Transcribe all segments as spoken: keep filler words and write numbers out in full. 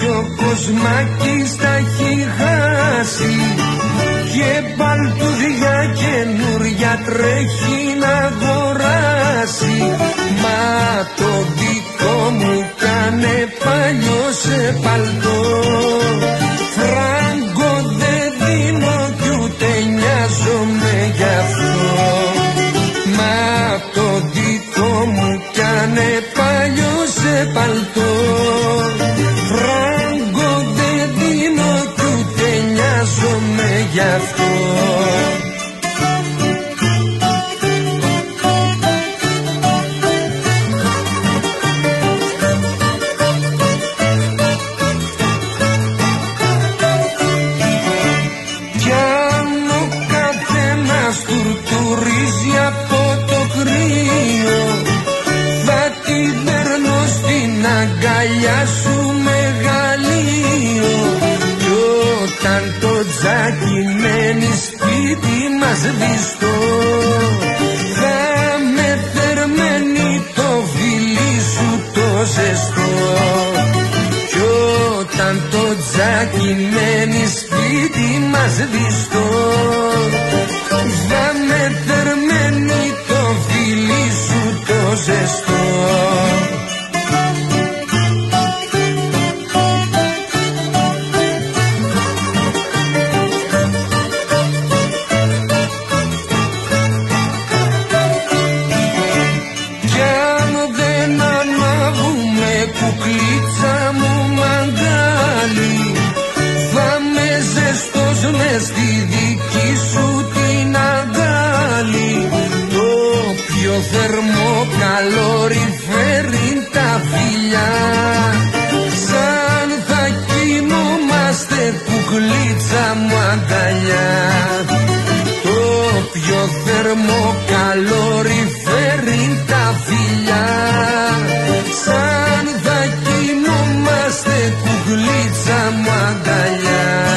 κι ο Κοσμάκης τα έχει χάσει και παλτούδια καινούρια τρέχει να αγοράσει. Μα το δικό μου κάνε παλιό σε παλτό, φράγκο δεν δίνω κι ούτε νοιάζομαι γι' αυτό. Μα το δικό μου κάνε παλιό σε παλτό, φράγκο δεν δίνω κι ούτε νοιάζομαι γι' αυτό. Κι αν ο καθένας τουρτουρίζει από το κρύο, θα την παίρνω στην αγκαλιά σου μεγαλείο. Κι όταν το τζάκι μένει σπίτι μας βυστό, θα με θερμαίνει το φιλί σου το ζεστό. Κι όταν το τζάκι μένει σπίτι μας βυστό, θα με θερμαίνει το φιλί σου το ζεστό. Κι αν δεν ανάβουμε κουκλίτσα μου μαγκάλι, θα με ζεστός μες στη δική σου την αγκάλι. Το πιο θερμό καλοριφέρει τα φιλιά, σαν θα κοιμόμαστε κουκλίτσα μου αγκαλιά. Το πιο θερμό καλοριφέρει τα φιλιά, σαν θα κοιμόμαστε κουκλίτσα μου αγκαλιά.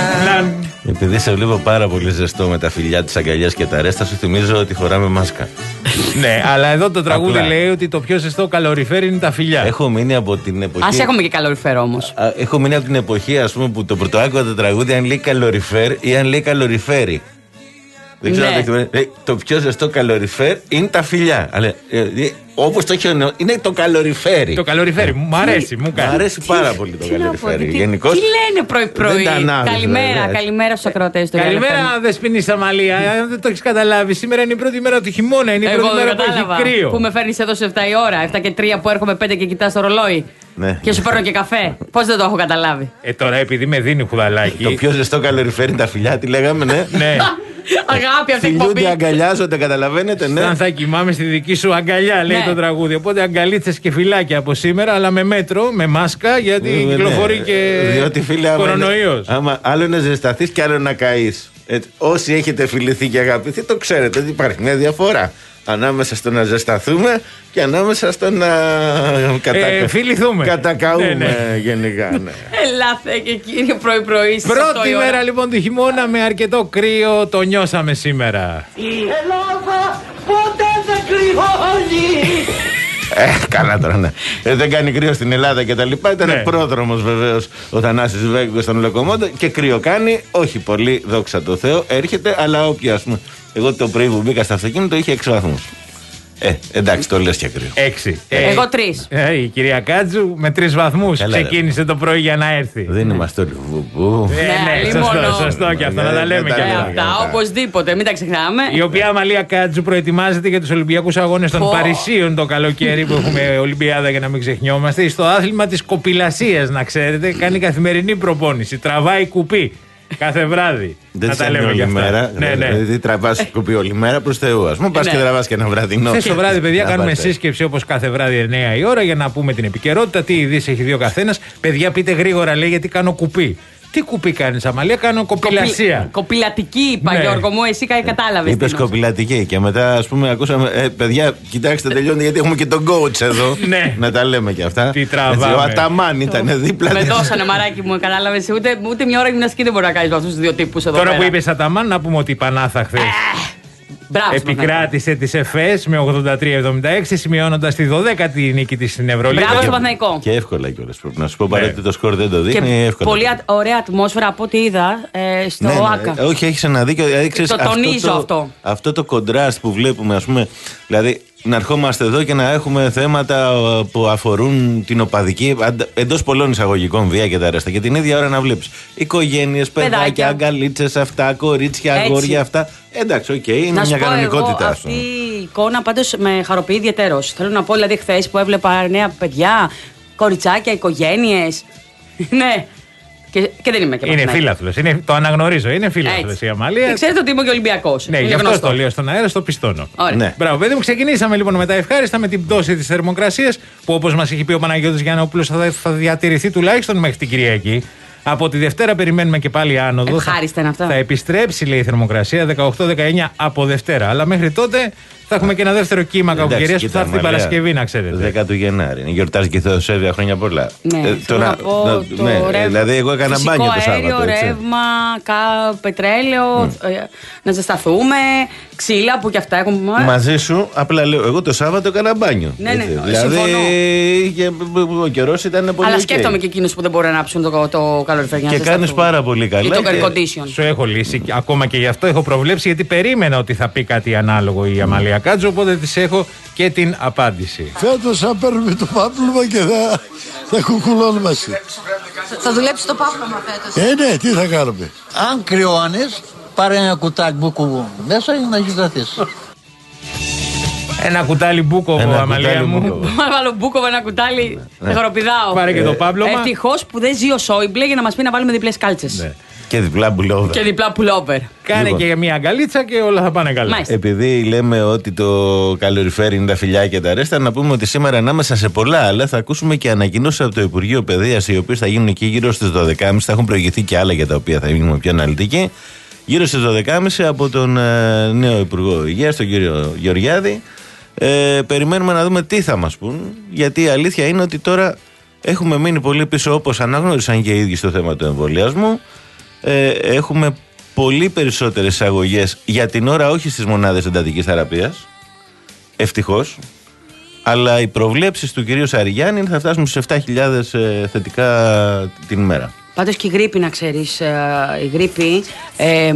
Επειδή σε βλέπω πάρα πολύ ζεστό με τα φιλιά, τις αγκαλιές και τα ρέστα, σου θυμίζω ότι χωράμε μάσκα. Ναι, αλλά εδώ το τραγούδι Απλά. λέει ότι το πιο ζεστό καλοριφέρ είναι τα φιλιά. Έχω μείνει από την εποχή. Ας έχουμε και καλοριφέρ όμως. Α, Έχω μείνει από την εποχή, ας πούμε, που το πρωτοάκουγα το τραγούδι αν λέει καλοριφέρ ή αν λέει καλοριφέρι. Δεν ξέρω Ναι. αν το έχετε. Λέει, το πιο ζεστό καλοριφέρ είναι τα φιλιά. Αλλά, ε, ε, όπως το έχει ο νέο, είναι το καλοριφέρι. Το καλοριφέρ, μου αρέσει, μου Μου κάνει. αρέσει πάρα πολύ το Τι να πω, καλοριφέρι. τι- Γενικώς. Τι λένε πρωί-πρωί. δεν τα ανάβεις, Καλημέρα, βέβαια. καλημέρα στους ακροατές του. Καλημέρα, Δεσποινή Σαμαλία. Αν δεν το έχει καταλάβει, σήμερα είναι η πρώτη μέρα του χειμώνα. Είναι η Εγώ πρώτη δεν μέρα που κατάλαβα. έχει κρύο. Που με φέρνεις εδώ σε επτά η ώρα, επτά και τρία που έρχομαι πέντε και κοιτάς το ρολόι. Ναι. Και σου παίρνω και καφέ. Πώς δεν το έχω καταλάβει. Ε, τώρα επειδή με δίνει χουδαλάκι. Το πιο ζεστό καλοριφέρι είναι τα φιλιά, τι λέγαμε, ναι. Ναι. Αγάπη αυτή η εκπομπή. Φιλιούνται, αγκαλιάζονται, καταλαβαίνετε, ναι. Αν θα κοιμάμαι στη δική σου αγκαλιά, λέει Ναι. το τραγούδι. Οπότε αγκαλίτσες και φυλάκια από σήμερα, αλλά με μέτρο, με μάσκα, γιατί Ε, κυκλοφορεί ναι. και Διότι, φίλε, άμα είναι- κορονοϊός. άμα άλλο είναι ζεσταθείς και άλλο να καείς. Έτσι, όσοι έχετε φιληθεί και αγαπηθεί, το ξέρετε ότι υπάρχει μια διαφορά ανάμεσα στο να ζεσταθούμε και ανάμεσα στο να κατα... Ε, φιληθούμε. κατακαούμε, Ναι, ναι. γενικά. Ναι. Ελάθε και κύριε πρωί-πρωί στις οκτώ Πρώτη η ώρα. μέρα λοιπόν του χειμώνα με αρκετό κρύο, το νιώσαμε σήμερα. Η Ελλάδα ποτέ δεν κρυώνει. Ε, καλά τώρα, ναι. Ε, δεν κάνει κρύο στην Ελλάδα και τα λοιπά. Ήταν Ναι. πρόδρομος βεβαίως ο Θανάσης Βέγκος στον Λοκομόντο και κρύο κάνει. Όχι πολύ, δόξα τω Θεώ, έρχεται, αλλά όποια ας πούμε. Εγώ το πρωί που μπήκα στο αυτοκίνητο είχε έξι βαθμούς. Ε, εντάξει, το λες και κρύο. Έξι. Ε, Εγώ τρεις. ε, η κυρία Κάτζου με τρεις βαθμούς Καλά, ρε. ξεκίνησε το πρωί για να έρθει. Δεν είμαστε όλοι βουμπού. Ε, Ναι, ναι, λίμωνο. σωστό, σωστό και αυτό, Ναι, να τα δεν λέμε τα κι Ε, λέμε. αυτά. αυτά, καλά. οπωσδήποτε, μην τα ξεχνάμε. Η οποία Αμαλία Κάτζου προετοιμάζεται για τους Ολυμπιακούς Αγώνες των Πω. Παρισίων το καλοκαίρι που έχουμε Ολυμπιάδα για να μην ξεχνιόμαστε. Στο άθλημα της κοπηλασίας, να ξέρετε, κάνει καθημερινή προπόνηση. Τραβάει κουπί κάθε βράδυ. Δεν να τα τσιμπάει λέμε κι όλη αυτά. μέρα. Ναι, ναι. Δηλαδή τραβάς κουπί όλη μέρα προς Θεού. Ας πούμε, πας Ναι. και τραβάς και ένα βραδινό. Χθες το βράδυ, παιδιά, Να κάνουμε πάτε. σύσκεψη όπως κάθε βράδυ εννιά η ώρα για να πούμε την επικαιρότητα. Τι ειδήσεις έχει δει ο καθένας. Παιδιά, πείτε γρήγορα, λέει, γιατί κάνω κουπί. Τι κουπί κάνεις, Αμαλία? Κάνω κοπηλασία. Κοπηλατική είπα, Ναι. Γιώργο μου, εσύ κατάλαβες. Είπες κοπηλατική και μετά ας πούμε ακούσαμε ε, παιδιά κοιτάξτε τελειώνει γιατί έχουμε και τον coach εδώ. Ναι. Να τα λέμε και αυτά. Τι τραβάμε. Έτσι, ο Αταμάν ήταν δίπλα Με της. δώσανε μαράκι μου, κατάλαβες. Ούτε, ούτε μια ώρα γυμναστική δεν μπορεί να κάνει με αυτούς τους δύο τύπους εδώ Τώρα πέρα. που είπες Αταμάν, να πούμε ότι η Πανάθα χθες Μπράβο, επικράτησε τις ΕΦΕΣ με ογδόντα τρία εβδομήντα έξι, σημειώνοντας τη δωδέκατη νίκη της στην Ευρωλίγα. Μπράβο στο Παναθηναϊκό. Και εύκολα κιόλας. Πρέπει να σου πω, παρά ότι το σκορ δεν το δείχνει. Και εύκολα. πολύ ωραία ατμόσφαιρα από ό,τι είδα ε, στο Ναι, ναι, ΆΚΑ. ε, όχι, έχεις ένα δίκιο. Δηλαδή, ξέρεις, Το τονίζω αυτό. αυτό. Αυτό το κοντράστ που βλέπουμε, ας πούμε. Δηλαδή, να ερχόμαστε εδώ και να έχουμε θέματα που αφορούν την οπαδική, εντός πολλών εισαγωγικών, βία και τα ρέστα. Και την ίδια ώρα να βλέπεις οικογένειες, παιδάκια, Παιδάκια. αγκαλίτσες, αυτά, κορίτσια, Έτσι. αγόρια, αυτά. Εντάξει, οκ, okay, είναι Να σου μια πω κανονικότητα. εγώ, αυτό. αυτή η εικόνα πάντως με χαροποιεί ιδιαίτερως. Θέλω να πω, δηλαδή, χθες που έβλεπα νέα παιδιά, κοριτσάκια, οικογένειες. Ναι. Και, και δεν είμαι και Είναι Παναθηναϊκός. φίλαθλος. Είναι, το αναγνωρίζω. Είναι φίλαθλος Έτσι. η Αμαλία. Και ξέρετε ότι είμαι και Ολυμπιακός. Ναι, Είναι γι' αυτό γνωστό. το λέω στον αέρα, στο πιστώνω. Ωραία. Ναι. Μπράβο, παιδί μου, ξεκινήσαμε λοιπόν με τα ευχάριστα, με την πτώση της θερμοκρασίας που, όπως μας έχει πει ο Παναγιώτης Γιαννόπουλος, θα, θα διατηρηθεί τουλάχιστον μέχρι την Κυριακή. Από τη Δευτέρα περιμένουμε και πάλι άνοδο. Ευχάριστα είναι αυτά. Θα επιστρέψει, λέει, η θερμοκρασία δεκαοκτώ δεκαεννιά από Δευτέρα. Αλλά μέχρι τότε θα έχουμε και ένα δεύτερο κύμα κακοκαιρίας που θα έρθει την Παρασκευή, να ξέρετε. δέκα του Γενάρη. Είναι γιορτάζει και η Θεοσέβεια, χρόνια πολλά. Ναι, Ε, θέλω να πω το ναι, ρεύμα, δηλαδή, εγώ έκανα φυσικό μπάνιο το Σάββατο. αέριο, έτσι. ρεύμα, κα, πετρέλαιο, ε, να ζεσταθούμε, ξύλα που κι αυτά έχουν. Μαζί σου, απλά λέω, εγώ το Σάββατο έκανα μπάνιο. Ναι, έτσι. ναι, δηλαδή, συμφωνώ. και, ο καιρός ήταν πολύ Αλλά ok. σκέφτομαι και εκείνους που δεν μπορούν να ανάψουν το, το καλοριφέρ για να Και κάνεις ζεσταθούν. πάρα πολύ καλά. Ή το και- air condition. Σου έχω λύσει, και ακόμα και γι' αυτό έχω προβλέψει, γιατί περίμενα ότι θα πει κάτι ανάλογο η Αμαλία Κάτζο, οπότε της έχω και την απάντηση. Φέτος θα παίρνουμε το πάπλωμα και θα, θα κουκουλώνουμε μαζί. Θα δουλέψει το πάπλωμα φέτος. Ε, ναι, τι θα κάνουμε. Αν κρυώνεις, πάρε ένα κουτάκι μπουκουβού μέσα για να ζεσταθείς. Ένα κουτάλι μπούκοβο, Ένα Αμαλία κουτάλι μου. μπούκοβο. Μα βάλω μπούκοβο ένα κουτάλι, θα χοροπηδάω. Πάρε και το πάπλωμα. Ευτυχώς που δεν ζει ο Σόιμπλε για να μας πει να βάλουμε διπλές κάλτσες. Ναι. Και διπλά μπουλόβα. Και διπλά pullover. Κάνε Λοιπόν. και μια αγκαλίτσα και όλα θα πάνε καλά. Μάλιστα. Επειδή λέμε ότι το καλοριφέρ είναι τα φιλιά και τα ρέστα, να πούμε ότι σήμερα ανάμεσα σε πολλά άλλα θα ακούσουμε και ανακοινώσεις από το Υπουργείο Παιδείας, οι οποίες θα γίνουν εκεί γύρω στις δώδεκα και τριάντα. Θα έχουν προηγηθεί και άλλα για τα οποία θα γίνουμε πιο αναλυτικοί. Γύρω στις δώδεκα και τριάντα από τον ε, νέο Υπουργό Υγείας, τον κύριο Γεωργιάδη. Ε, περιμένουμε να δούμε τι θα μας πούν, γιατί η αλήθεια είναι ότι τώρα έχουμε μείνει πολύ πίσω, όπως αναγνώρισαν και οι ίδιοι στο θέμα του εμβολιασμού. Ε, έχουμε πολύ περισσότερες εισαγωγές για την ώρα, όχι στις μονάδες εντατικής θεραπείας, ευτυχώς, αλλά οι προβλέψεις του κυρίου Σαριγιάννη θα φτάσουν στις επτά χιλιάδες ε, θετικά την ημέρα. Πάντως και η γρίπη, να ξέρεις, ε, η γρίπη ε, ε, ε,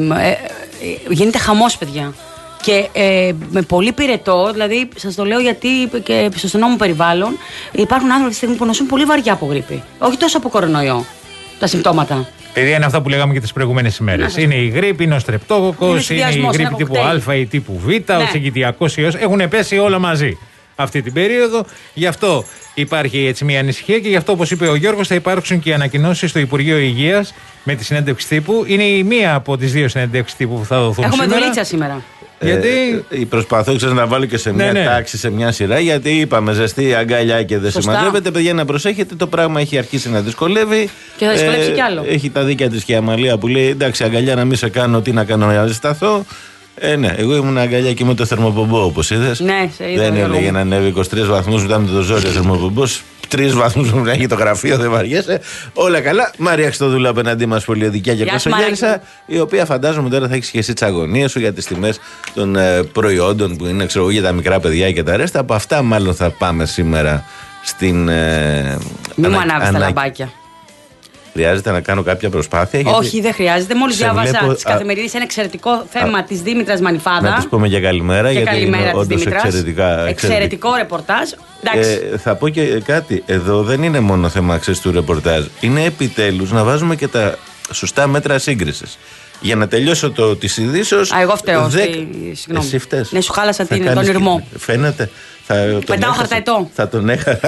γίνεται χαμός, παιδιά. Και ε, με πολύ πυρετό, δηλαδή σας το λέω γιατί και στο στενό μου περιβάλλον υπάρχουν άνθρωποι αυτή τη στιγμή που νοσούν πολύ βαριά από γρίπη. Όχι τόσο από κορονοϊό, τα συμπτώματα. Παιδιά, είναι αυτά που λέγαμε και τις προηγούμενες ημέρες. Είναι η γρήπη, είναι ο Είναι στρεπτόκοκος, είναι η συνδυασμός, γρήπη ένα τύπου κοκτέιλ. Α ή τύπου Β, ο Ναι. συγκητιακός ιός. Έχουν πέσει όλα μαζί αυτή την περίοδο. Γι' αυτό υπάρχει έτσι μια ανησυχία και γι' αυτό, όπως είπε ο Γιώργος, θα υπάρξουν και ανακοινώσεις στο Υπουργείο Υγείας με τη συνέντευξη τύπου. Είναι η μία από τις δύο συνέντευξεις τύπου που θα δοθούν Έχουμε σήμερα. δουλίτσα σήμερα. Γιατί. Ε, προσπαθώ ξέρεις, να βάλω και σε μια Ναι, ναι. τάξη, σε μια σειρά, γιατί είπαμε ζεστή αγκαλιά και δεν Σωστά. συμμαζεύεται. Παιδιά, να προσέχετε, το πράγμα έχει αρχίσει να δυσκολεύει. Και θα δυσκολέψει κι άλλο. Έχει τα δίκια της και η Αμαλία που λέει: εντάξει, αγκαλιά να μην σε κάνω, τι να κάνω για να ζεσταθώ. Ε, ναι, εγώ ήμουν αγκαλιά και με το θερμοπομπό, όπως είδες. Ναι, σε είδα, Δεν Γιώργο έλεγε μου. να ανέβει είκοσι τρεις βαθμούς, μετά με το ζόρι ο θερμοπομπός. Τρεις βαθμούς μου έχει το γραφείο, δεν βαριέσαι. Όλα καλά. Μαρία Χριστοδούλου απέναντί μας, πολιοδικιά και Γεια σου, κοσογέρισα, Μαρία. η οποία φαντάζομαι τώρα θα έχει και εσύ τις αγωνίες σου για τις τιμές των ε, προϊόντων που είναι, ξέρω εγώ, για τα μικρά παιδιά και τα ρέστα. Από αυτά μάλλον θα πάμε σήμερα στην. Ε, Μη μου ανα- ανάβεις τα ανα- λαμπάκια. Χρειάζεται να κάνω κάποια προσπάθεια. γιατί Όχι, δεν χρειάζεται. Μόλις σε διάβασα βλέπω- τις καθημερινές ένα εξαιρετικό θέμα της Δήμητρας Μανιφάδα. Να της πούμε και καλημέρα, Και γιατί καλημέρα είναι της όντως Δήμητρας. εξαιρετικά. Εξαιρετικό ρεπορτάζ. Εντάξει. Ε, θα πω και κάτι. Εδώ δεν είναι μόνο θέμα ξέρεις, του ρεπορτάζ. Είναι επιτέλους να βάζουμε και τα σωστά μέτρα σύγκρισης. Για να τελειώσω το της ειδήσεως. Α, εγώ φταίω, δεκ- στη- συγγνώμη. Εσύ φταίς. Ναι, σου χάλασα Θα την- κάνεις τον και- ηρμό. Φαίνεται. Θα τον Πετάω έχασα. χαρταετό. Θα τον έχασα.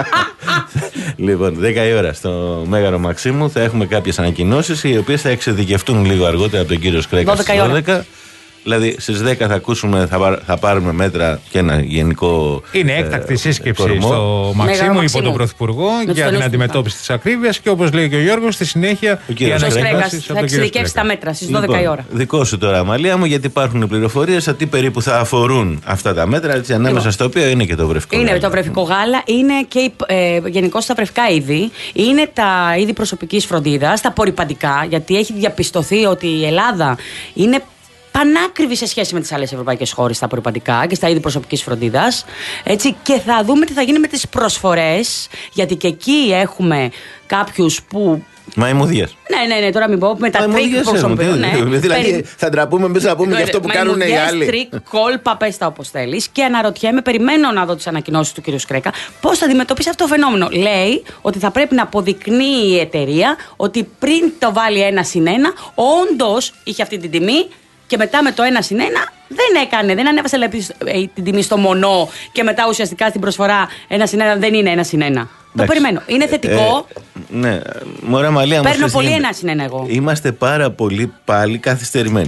Λοιπόν, δέκα η ώρα στο Μέγαρο Μαξίμου θα έχουμε κάποιες ανακοινώσεις οι οποίες θα εξειδικευτούν λίγο αργότερα από τον κύριο Σκρέκα δώδεκα στις η ώρα. δώδεκα. Δηλαδή στις δέκα θα ακούσουμε, θα, πάρ- θα πάρουμε μέτρα και ένα γενικό. Είναι έκτακτη ε, σύσκεψη κορμό. στο Μαξίμου υπό Μαξίμου. τον Πρωθυπουργό Με τους για την στενούς αντιμετώπιση της ακρίβειας και όπως λέει και ο Γιώργος, στη συνέχεια Ο οι κύριος Ο Σκρέκας ανακοινώσεις Σκρέκας από θα τον κύριο εξειδικεύσει τα Σκρέκα. μέτρα στις δώδεκα η ώρα. Δικό σου τώρα, Αμαλία μου, γιατί υπάρχουν πληροφορίες σε τι περίπου θα αφορούν αυτά τα μέτρα, έτσι, ανάμεσα Λοιπόν. στο οποίο είναι και το βρεφικό. Είναι γάλα. το βρεφικό γάλα, είναι και η- ε, γενικώς τα βρεφικά είδη, είναι τα είδη προσωπικής φροντίδας, τα απορρυπαντικά, γιατί έχει διαπιστωθεί ότι η Ελλάδα είναι πανάκριβη σε σχέση με τις άλλες ευρωπαϊκές χώρες στα απορρυπαντικά και στα είδη προσωπικής φροντίδας. Έτσι, και θα δούμε τι θα γίνει με τις προσφορές, γιατί και εκεί έχουμε κάποιους που. Μαϊμουδίες. Ναι, ναι, ναι, τώρα μην πω. Με τα τρίκ προσωπικών. Ναι. Δηλαδή περι... θα τραπούμε εμείς να πούμε για αυτό που κάνουν οι άλλοι. Τρίκ, κόλπα, πες τα όπως θέλεις. Και αναρωτιέμαι, περιμένω να δω τις ανακοινώσεις του κ. Σκρέκα, πώς θα αντιμετωπίσει αυτό το φαινόμενο. Λέει ότι θα πρέπει να αποδεικνύει η εταιρεία ότι πριν το βάλει ένα συν ένα, όντως είχε αυτή την τιμή. Και μετά με το ένα συν ένα δεν έκανε, δεν ανέβασε την τιμή στο μονό και μετά ουσιαστικά στην προσφορά ένα συν ένα δεν είναι ένα συν ένα. Το περιμένω. Είναι θετικό. Ε, ναι, μωρά Μαλία, παίρνω πολύ ένα συν ένα εγώ. Είμαστε πάρα πολύ πάλι καθυστερημένοι.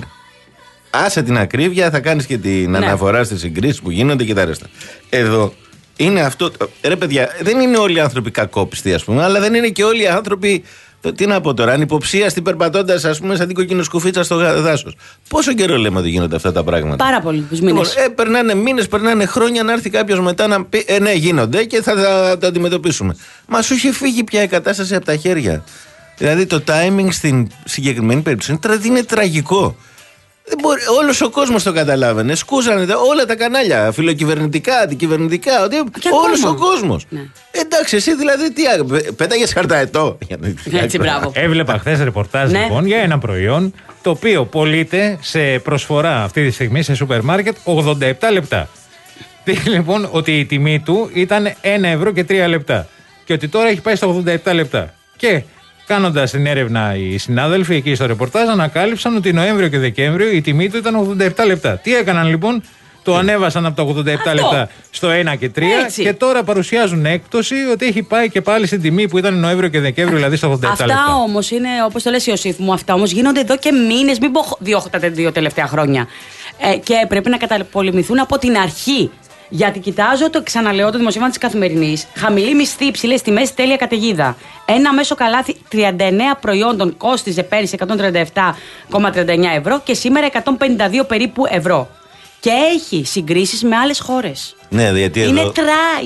Άσε την ακρίβεια, θα κάνεις και την ναι. αναφορά στις συγκρίσεις που γίνονται και τα ρέστα. Εδώ είναι αυτό. Ρε παιδιά, δεν είναι όλοι οι άνθρωποι κακόπιστοι, ας πούμε, αλλά δεν είναι και όλοι οι άνθρωποι. Τι να πω τώρα, ανυποψίαστοι περπατώντας, ας πούμε, σαν την κοκκινοσκουφίτσα στο δάσος. Πόσο καιρό λέμε ότι γίνονται αυτά τα πράγματα. Πάρα πολλούς μήνες. Λοιπόν, ε, περνάνε μήνες, περνάνε χρόνια να έρθει κάποιος μετά να πει: Ε, ναι, γίνονται και θα, θα το αντιμετωπίσουμε. Μα σου είχε φύγει πια η κατάσταση από τα χέρια. Δηλαδή το timing στην συγκεκριμένη περίπτωση είναι, είναι τραγικό. Δεν μπορεί, όλος ο κόσμος το καταλάβαινε. Σκούσανε όλα τα κανάλια, φιλοκυβερνητικά, αντικυβερνητικά. Ότι, όλος ο κόσμος. Ναι. Εντάξει, εσύ δηλαδή τι πέταγες χαρταετό. Έτσι, μπράβο. Έβλεπα χθες ρεπορτάζ ναι. λοιπόν για ένα προϊόν το οποίο πωλείται σε προσφορά αυτή τη στιγμή σε σούπερ μάρκετ ογδόντα επτά λεπτά. Τι λοιπόν, ότι η τιμή του ήταν ένα ευρώ και τρία λεπτά. Και ότι τώρα έχει πάει στα ογδόντα επτά λεπτά. Και κάνοντας την έρευνα οι συνάδελφοι εκεί στο ρεπορτάζ ανακάλυψαν ότι Νοέμβριο και Δεκέμβριο η τιμή του ήταν ογδόντα επτά λεπτά. Τι έκαναν λοιπόν, το ανέβασαν από τα ογδόντα επτά αυτό. Λεπτά στο ένα και τρία έτσι. Και τώρα παρουσιάζουν έκπτωση ότι έχει πάει και πάλι στην τιμή που ήταν Νοέμβριο και Δεκέμβριο, δηλαδή στα ογδόντα επτά αυτά λεπτά. Αυτά όμως είναι, όπως το λες Ιωσήφ μου, αυτά όμως γίνονται εδώ και μήνες, μην πω δύο, τα δύο τελευταία χρόνια. Ε, και πρέπει να καταπολεμηθούν από την αρχή. Γιατί κοιτάζω το ξαναλέω το δημοσίευμα της Καθημερινής. Χαμηλή μισθή, υψηλές τιμές, τέλεια καταιγίδα. Ένα μέσο καλάθι τριάντα εννέα προϊόντων κόστιζε πέρυσι εκατόν τριάντα επτά κόμμα τριάντα εννέα ευρώ και σήμερα εκατόν πενήντα δύο περίπου ευρώ. Και έχει συγκρίσεις με άλλες χώρες. Ναι, γιατί είναι εδώ...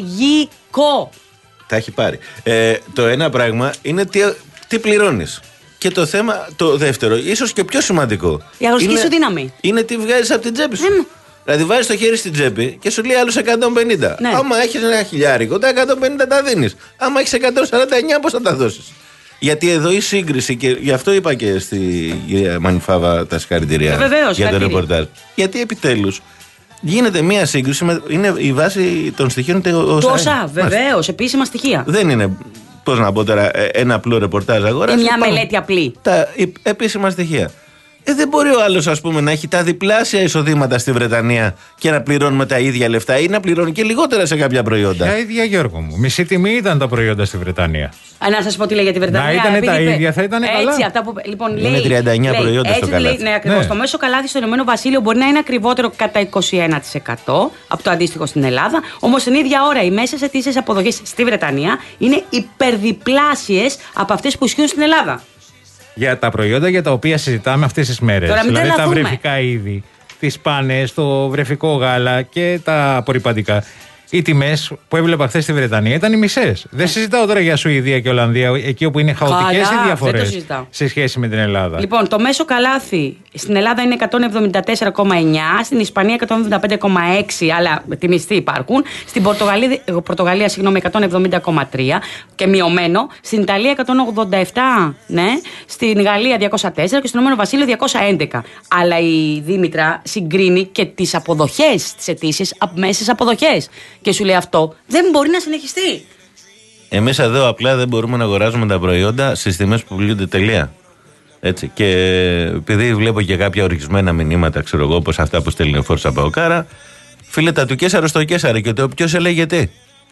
τραγικό. Τα έχει πάρει. Ε, το ένα πράγμα είναι τι, τι πληρώνεις. Και το θέμα, το δεύτερο, ίσως και πιο σημαντικό. Η αγοραστική σου δύναμη. Είναι τι βγάζεις από την τσέπη σου. Mm. Δηλαδή βάζεις το χέρι στην τσέπη και σου λέει άλλος εκατόν πενήντα. Ναι. Άμα έχεις ένα χιλιάρικο, τα εκατόν πενήντα τα δίνεις. Άμα έχεις εκατόν σαράντα εννέα, πώς θα τα δώσεις. Γιατί εδώ η σύγκριση, και γι' αυτό είπα και στη κυρία Μανιφάβα τα συγχαρητήρια ε, για το ρεπορτάζ. Γιατί επιτέλους γίνεται μία σύγκριση, με, είναι η βάση των στοιχείων του ΩΣΑ. Βεβαίως, επίσημα στοιχεία. Δεν είναι, πώς να πω τώρα, ένα απλό ρεπορτάζ αγοράς. Είναι μια μελέτη απλή. Τα επίσημα στοιχεία. Ε, δεν μπορεί ο άλλος, ας πούμε, να έχει τα διπλάσια εισοδήματα στη Βρετανία και να πληρώνουμε τα ίδια λεφτά ή να πληρώνει και λιγότερα σε κάποια προϊόντα. Τα ίδια, Γιώργο μου. Μισή τιμή ήταν τα προϊόντα στη Βρετανία. Α, να σας πω τι λέει για τη Βρετανία. Να ήταν τα είπε, ίδια, θα ήταν καλά. Έτσι, αυτά που, λοιπόν, είναι λέει, τριάντα εννέα λέει, προϊόντα έτσι, στο καλάθι. Λέει, ναι, ακριβώς. Ναι. Το μέσο καλάθι στο Ηνωμένο Βασίλειο μπορεί να είναι ακριβότερο κατά είκοσι ένα τοις εκατό από το αντίστοιχο στην Ελλάδα. Όμως την ίδια ώρα οι μέσες αιτήσεις αποδοχές στη Βρετανία είναι υπερδιπλάσιες από αυτές που ισχύουν στην Ελλάδα. Για τα προϊόντα για τα οποία συζητάμε αυτές τις μέρες. Τώρα, δηλαδή τρελαθούμε. Τα βρεφικά είδη, τις πάνες, το βρεφικό γάλα και τα απορρυπαντικά. Οι τιμές που έβλεπα χθες στη Βρετανία ήταν οι μισές. Δεν συζητάω τώρα για Σουηδία και Ολλανδία, εκεί όπου είναι χαοτικές οι διαφορές σε σχέση με την Ελλάδα. Λοιπόν, το μέσο καλάθι στην Ελλάδα είναι εκατόν εβδομήντα τέσσερα κόμμα εννέα, στην Ισπανία εκατόν εβδομήντα πέντε κόμμα έξι, αλλά τη μισθή υπάρχουν. Στην Πορτογαλία, Πορτογαλία συγγνώμη, εκατόν εβδομήντα κόμμα τρία και μειωμένο. Στην Ιταλία εκατόν ογδόντα επτά, ναι. Στην Γαλλία διακόσια τέσσερα και στον Ηνωμένο Βασίλειο διακόσια έντεκα. Αλλά η Δήμητρα συγκρίνει και τις αποδοχές, τις αιτήσεις, μέσες αποδοχές. Και σου λέει αυτό δεν μπορεί να συνεχιστεί. Εμείς εδώ απλά δεν μπορούμε να αγοράζουμε τα προϊόντα στις τιμές που πουλούνται τελεία. Έτσι. Και επειδή βλέπω και κάποια ορισμένα μηνύματα, ξέρω εγώ, όπως αυτά που στέλνει ο Φόρσα Παοκάρα, φίλε, τα του Κέσαρο στο Κέσαρο και το ποιος έλεγε τι.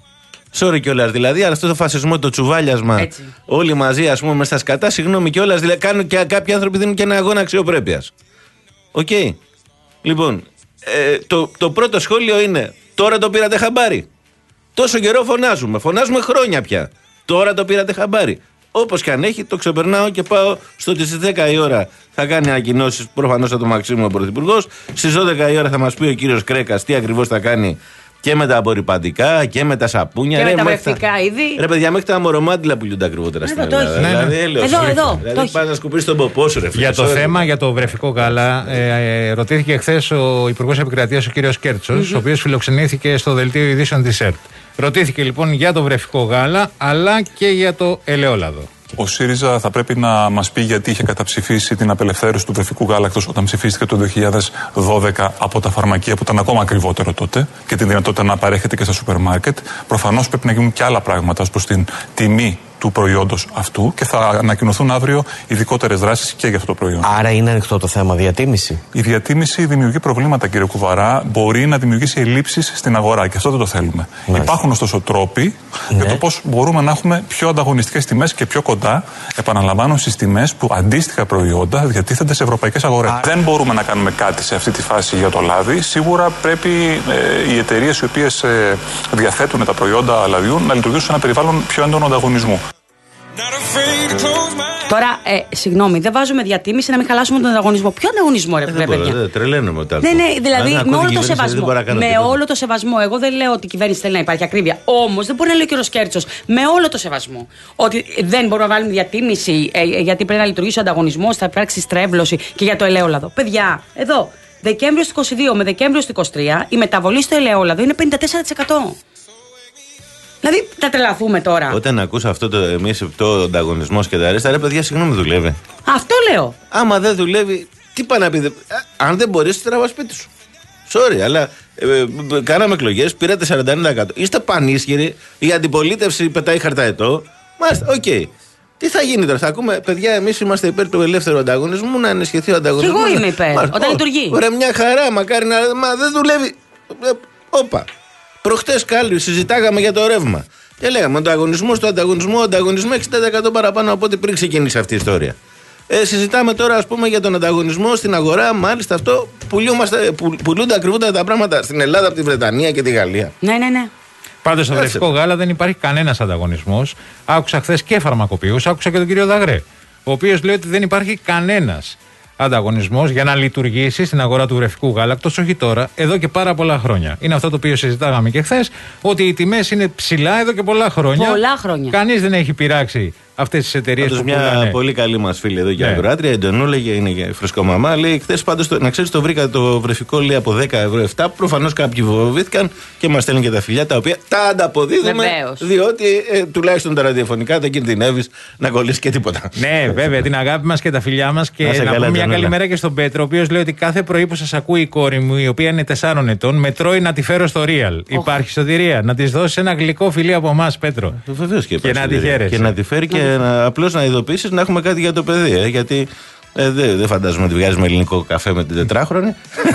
Sorry κιόλας, δηλαδή, αλλά αυτό το φασισμό, το τσουβάλιασμα, έτσι. Όλοι μαζί, ας πούμε, μες στα σκατά, συγγνώμη κιόλας, δηλαδή, κάνουν και κάποιοι άνθρωποι δίνουν και ένα αγώνα αξιοπρέπειας. Οκ. Okay. Λοιπόν, ε, το, το πρώτο σχόλιο είναι. Τώρα το πήρατε χαμπάρι. Τόσο καιρό φωνάζουμε. Φωνάζουμε χρόνια πια. Τώρα το πήρατε χαμπάρι. Όπως και αν έχει, το ξεπερνάω και πάω στο ότι στις δέκα η ώρα θα κάνει ανακοινώσεις. Προφανώς θα το Μαξίμου ο Πρωθυπουργός. Στις δώδεκα η ώρα θα μας πει ο κύριος Κρέκας τι ακριβώς θα κάνει Και με τα απορριπαντικά και με τα σαπούνια. Και ρε, με τα μέχρι βρεφικά είδη. Ρε παιδιά, μέχρι τα μωρομάντιλα πουλούνται ακριβότερα στην Εδώ, Ελλάδα. το έχει. Δηλαδή, Ναι, ναι. έλεος, Εδώ, ρε, εδώ, Δηλαδή, το έχει. πας να σκουπίσεις τον ποπό σου, ρε φίλε. Για το Sorry. θέμα, για το βρεφικό γάλα, ε, ε, ρωτήθηκε χθε ο Υπουργός Επικρατείας, ο κ. Κέρτσος, ο οποίος φιλοξενήθηκε στο δελτίο ειδήσεων της ΕΡΤ. Ρωτήθηκε λοιπόν για το βρεφικό γάλα, αλλά και για το ελαιόλαδο. Ο ΣΥΡΙΖΑ θα πρέπει να μας πει γιατί είχε καταψηφίσει την απελευθέρωση του βρεφικού γάλακτος όταν ψηφίστηκε το δύο χιλιάδες δώδεκα από τα φαρμακεία που ήταν ακόμα ακριβότερο τότε και την δυνατότητα να παρέχεται και στα σούπερ μάρκετ. Προφανώς πρέπει να γίνουν και άλλα πράγματα ως προς την τιμή του προϊόντος αυτού και θα ανακοινωθούν αύριο ειδικότερες δράσεις και για αυτό το προϊόν. Άρα είναι ανοιχτό το θέμα διατίμηση. Η διατίμηση δημιουργεί προβλήματα, κύριε Κουβαρά. Μπορεί να δημιουργήσει ελλείψεις στην αγορά και αυτό δεν το θέλουμε. Μάλιστα. Υπάρχουν ωστόσο τρόποι ναι. για το πώς μπορούμε να έχουμε πιο ανταγωνιστικές τιμές και πιο κοντά, επαναλαμβάνω, στις τιμές που αντίστοιχα προϊόντα διατίθενται σε ευρωπαϊκές αγορές. Α... Δεν μπορούμε να κάνουμε κάτι σε αυτή τη φάση για το λάδι. Σίγουρα πρέπει ε, οι εταιρείες οι οποίες ε, διαθέτουν τα προϊόντα λαδιού να λειτουργήσουν σε ένα περιβάλλον πιο έντονο ανταγωνισμού. Τώρα, ε, συγγνώμη, δεν βάζουμε διατίμηση να μην χαλάσουμε τον ανταγωνισμό. Ποιο ανταγωνισμό, ρε Ε, παιδιά. δεν μπορώ, δεν τρελαίνομαι μετά. Ναι, ναι, δηλαδή Αν με ακούω όλο την το κυβέρνηση, δεν σεβασμό. μπορώ να κάνω Με τίποτα. όλο το σεβασμό. Εγώ δεν λέω ότι η κυβέρνηση θέλει να υπάρχει ακρίβεια. Όμως δεν μπορεί να λέει ο κ. Κέρτσος με όλο το σεβασμό ότι δεν μπορούμε να βάλουμε διατίμηση ε, ε, γιατί πρέπει να λειτουργήσει ο ανταγωνισμός, θα υπάρξει στρέβλωση και για το ελαιόλαδο. Παιδιά, εδώ, Δεκέμβριο του είκοσι δύο με Δεκέμβριο του είκοσι τρία η μεταβολή στο ελαιόλαδο είναι πενήντα τέσσερα τοις εκατό. Δηλαδή, θα τρελαθούμε τώρα. Όταν ακούς αυτό το εμείς το ανταγωνισμό και τα αρέστα, ρε παιδιά, συγγνώμη, δουλεύει. Αυτό λέω. Άμα δεν δουλεύει, τι πάει να πει. δε- Α, Αν δεν μπορείς, τραβά σπίτι σου. Sorry, αλλά ε, ε, κάναμε εκλογές, πήρατε σαράντα εννέα τοις εκατό. Είστε πανίσχυροι, η αντιπολίτευση πετάει χαρταετό. Μάλιστα, οκ. Τι θα γίνει τώρα, θα ακούμε, παιδιά, εμείς είμαστε υπέρ του ελεύθερου ανταγωνισμού, να ενισχυθεί ο ανταγωνισμός. Κι εγώ είμαι υπέρ, Μάλιστα, όταν ω, λειτουργεί. Ωραία, μια χαρά, μακάρι να. Μα δεν δουλεύει. Ε, Όπα. Προχτές κάλλιο συζητάγαμε για το ρεύμα. Και λέγαμε ανταγωνισμό στο ανταγωνισμό, ανταγωνισμό εξήντα τοις εκατό παραπάνω από ό,τι πριν ξεκίνησε αυτή η ιστορία. Ε, συζητάμε τώρα, ας πούμε, για τον ανταγωνισμό στην αγορά. Μάλιστα, αυτό πουλούμαστε, που, πουλούνται ακριβότερα τα πράγματα στην Ελλάδα από τη Βρετανία και τη Γαλλία. Ναι, ναι, ναι. Πάντως στο Έτσι. βρεφικό γάλα δεν υπάρχει κανένας ανταγωνισμός. Άκουσα χθες και φαρμακοποιούς, άκουσα και τον κύριο Δαγρέ, ο οποίος λέει ότι δεν υπάρχει κανένας ανταγωνισμός για να λειτουργήσει στην αγορά του βρεφικού γάλακτος, όχι τώρα, εδώ και πάρα πολλά χρόνια. Είναι αυτό το οποίο συζητάγαμε και χθες, ότι οι τιμές είναι ψηλά εδώ και πολλά χρόνια. Πολλά χρόνια. Κανείς δεν έχει πειράξει αυτές τις εταιρείες Πάντως που μια πουλάνε. πολύ καλή μας φίλη εδώ και Ναι. αγοράτρια, η Εντονούλα, είναι και φρεσκομαμά, λέει χθες πάντως, το- να ξέρεις, το βρήκα το βρεφικό, λέει, από δέκα ευρώ επτά. Προφανώς κάποιοι φοβήθηκαν και μας στέλνουν και τα φιλιά τα οποία τα ανταποδίδουμε. Βεβαίως. Διότι ε, τουλάχιστον τα ραδιοφωνικά δεν κινδυνεύεις να κολλήσει και τίποτα. Ναι, βέβαια, την αγάπη μας και τα φιλιά μας. Και Να να, σε καλά, πούμε μια Τζανέλα. καλημέρα και στον Πέτρο, ο οποίος λέει ότι κάθε πρωί που σας ακούει η κόρη μου, η οποία είναι τεσσάρων ετών, με τρώει να τη φέρω στο Real. Υπάρχει σωτηρία. Να της δώσει ένα γλυκό φιλί από εμά, Πέτρο. Βεβαίως και, Και να υπάρχει τη εταιρεία. χαίρεσαι. Και να τη φέρει και να, απλώς να ειδοποιήσεις να έχουμε κάτι για το παιδί. Ε, γιατί ε, δεν δε φαντάζομαι ότι βγάζουμε ελληνικό καφέ με την τετράχρονη.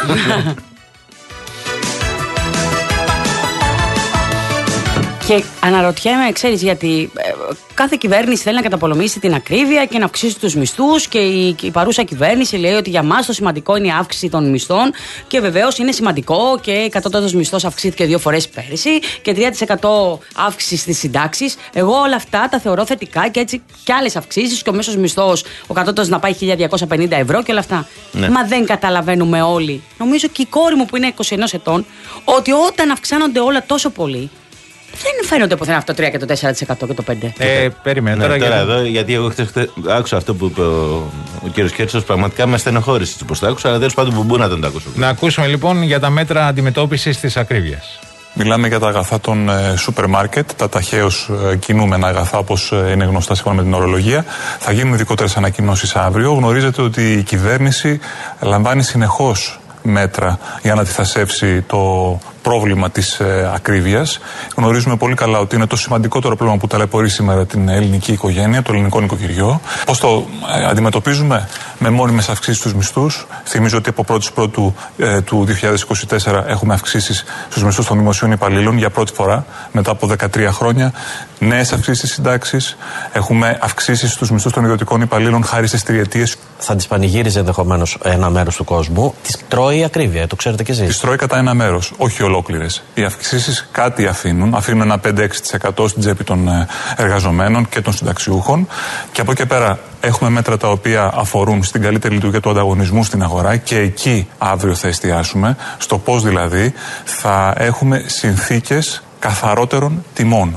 Και αναρωτιέμαι, ξέρεις, γιατί ε, κάθε κυβέρνηση θέλει να καταπολεμήσει την ακρίβεια και να αυξήσει τους μισθούς και η, η παρούσα κυβέρνηση λέει ότι για μας το σημαντικό είναι η αύξηση των μισθών και βεβαίως είναι σημαντικό και κατώτατος μισθός αυξήθηκε δύο φορές πέρυσι και τρία τοις εκατό αύξηση στις συντάξεις. Εγώ όλα αυτά τα θεωρώ θετικά και έτσι και άλλες αυξήσεις και ο μέσος μισθός, ο κατώτατος να πάει χίλια διακόσια πενήντα ευρώ και όλα αυτά. Ναι. Μα δεν καταλαβαίνουμε όλοι, νομίζω και η κόρη μου που είναι είκοσι ένα ετών, ότι όταν αυξάνονται όλα τόσο πολύ, δεν φαίνονται πουθενά αυτό το τρία και το τέσσερα τοις εκατό και το πέντε τοις εκατό. Ε, περίμενε Ναι, τώρα. τώρα γιατί- εδώ, γιατί εγώ χθες, χθες άκουσα αυτό που είπε ο, ο κύριος Κέρτσος, πραγματικά με στενοχώρησε όπως το άκουσα, αλλά τέλος πάντων που μπορούν να τον το ακούσω. Να ακούσουμε λοιπόν για τα μέτρα αντιμετώπισης της ακρίβειας. Μιλάμε για τα αγαθά των ε, σούπερ μάρκετ, τα ταχαίως ε, κινούμενα αγαθά όπως ε, είναι γνωστά σύμφωνα με την ορολογία. Θα γίνουν ειδικότερες ανακοινώσεις αύριο. Γνωρίζετε ότι η κυβέρνηση λαμβάνει συνεχώς μέτρα για να αντιθασέψει το πρόβλημα της ε, ακρίβειας. Γνωρίζουμε πολύ καλά ότι είναι το σημαντικότερο πρόβλημα που ταλαιπωρεί σήμερα την ελληνική οικογένεια, το ελληνικό νοικοκυριό. Πώς το ε, αντιμετωπίζουμε? Με μόνιμες αυξήσεις στους μισθούς. Θυμίζω ότι από πρώτη πρώτου ε, του δύο χιλιάδες είκοσι τέσσερα έχουμε αυξήσεις στους μισθούς των δημοσίων υπαλλήλων για πρώτη φορά μετά από δεκατρία χρόνια. Νέες αυξήσεις στις συντάξεις. Έχουμε αυξήσεις στους μισθούς των ιδιωτικών υπαλλήλων χάρη στις τριετίες. Θα τις πανηγύριζε ενδεχομένως ένα μέρος του κόσμου. Τις τρώει η ακρίβεια, το ξέρετε κι εσείς. Τις τρώει κατά ένα μέρος, όχι ολόκληρες. Οι αυξήσεις κάτι αφήνουν, αφήνουν ένα πέντε με έξι τοις εκατό στην τσέπη των ε, εργαζομένων και των συνταξιούχων και από εκεί πέρα Έχουμε μέτρα τα οποία αφορούν στην καλύτερη λειτουργία του ανταγωνισμού στην αγορά και εκεί αύριο θα εστιάσουμε, στο πώς δηλαδή θα έχουμε συνθήκες καθαρότερων τιμών.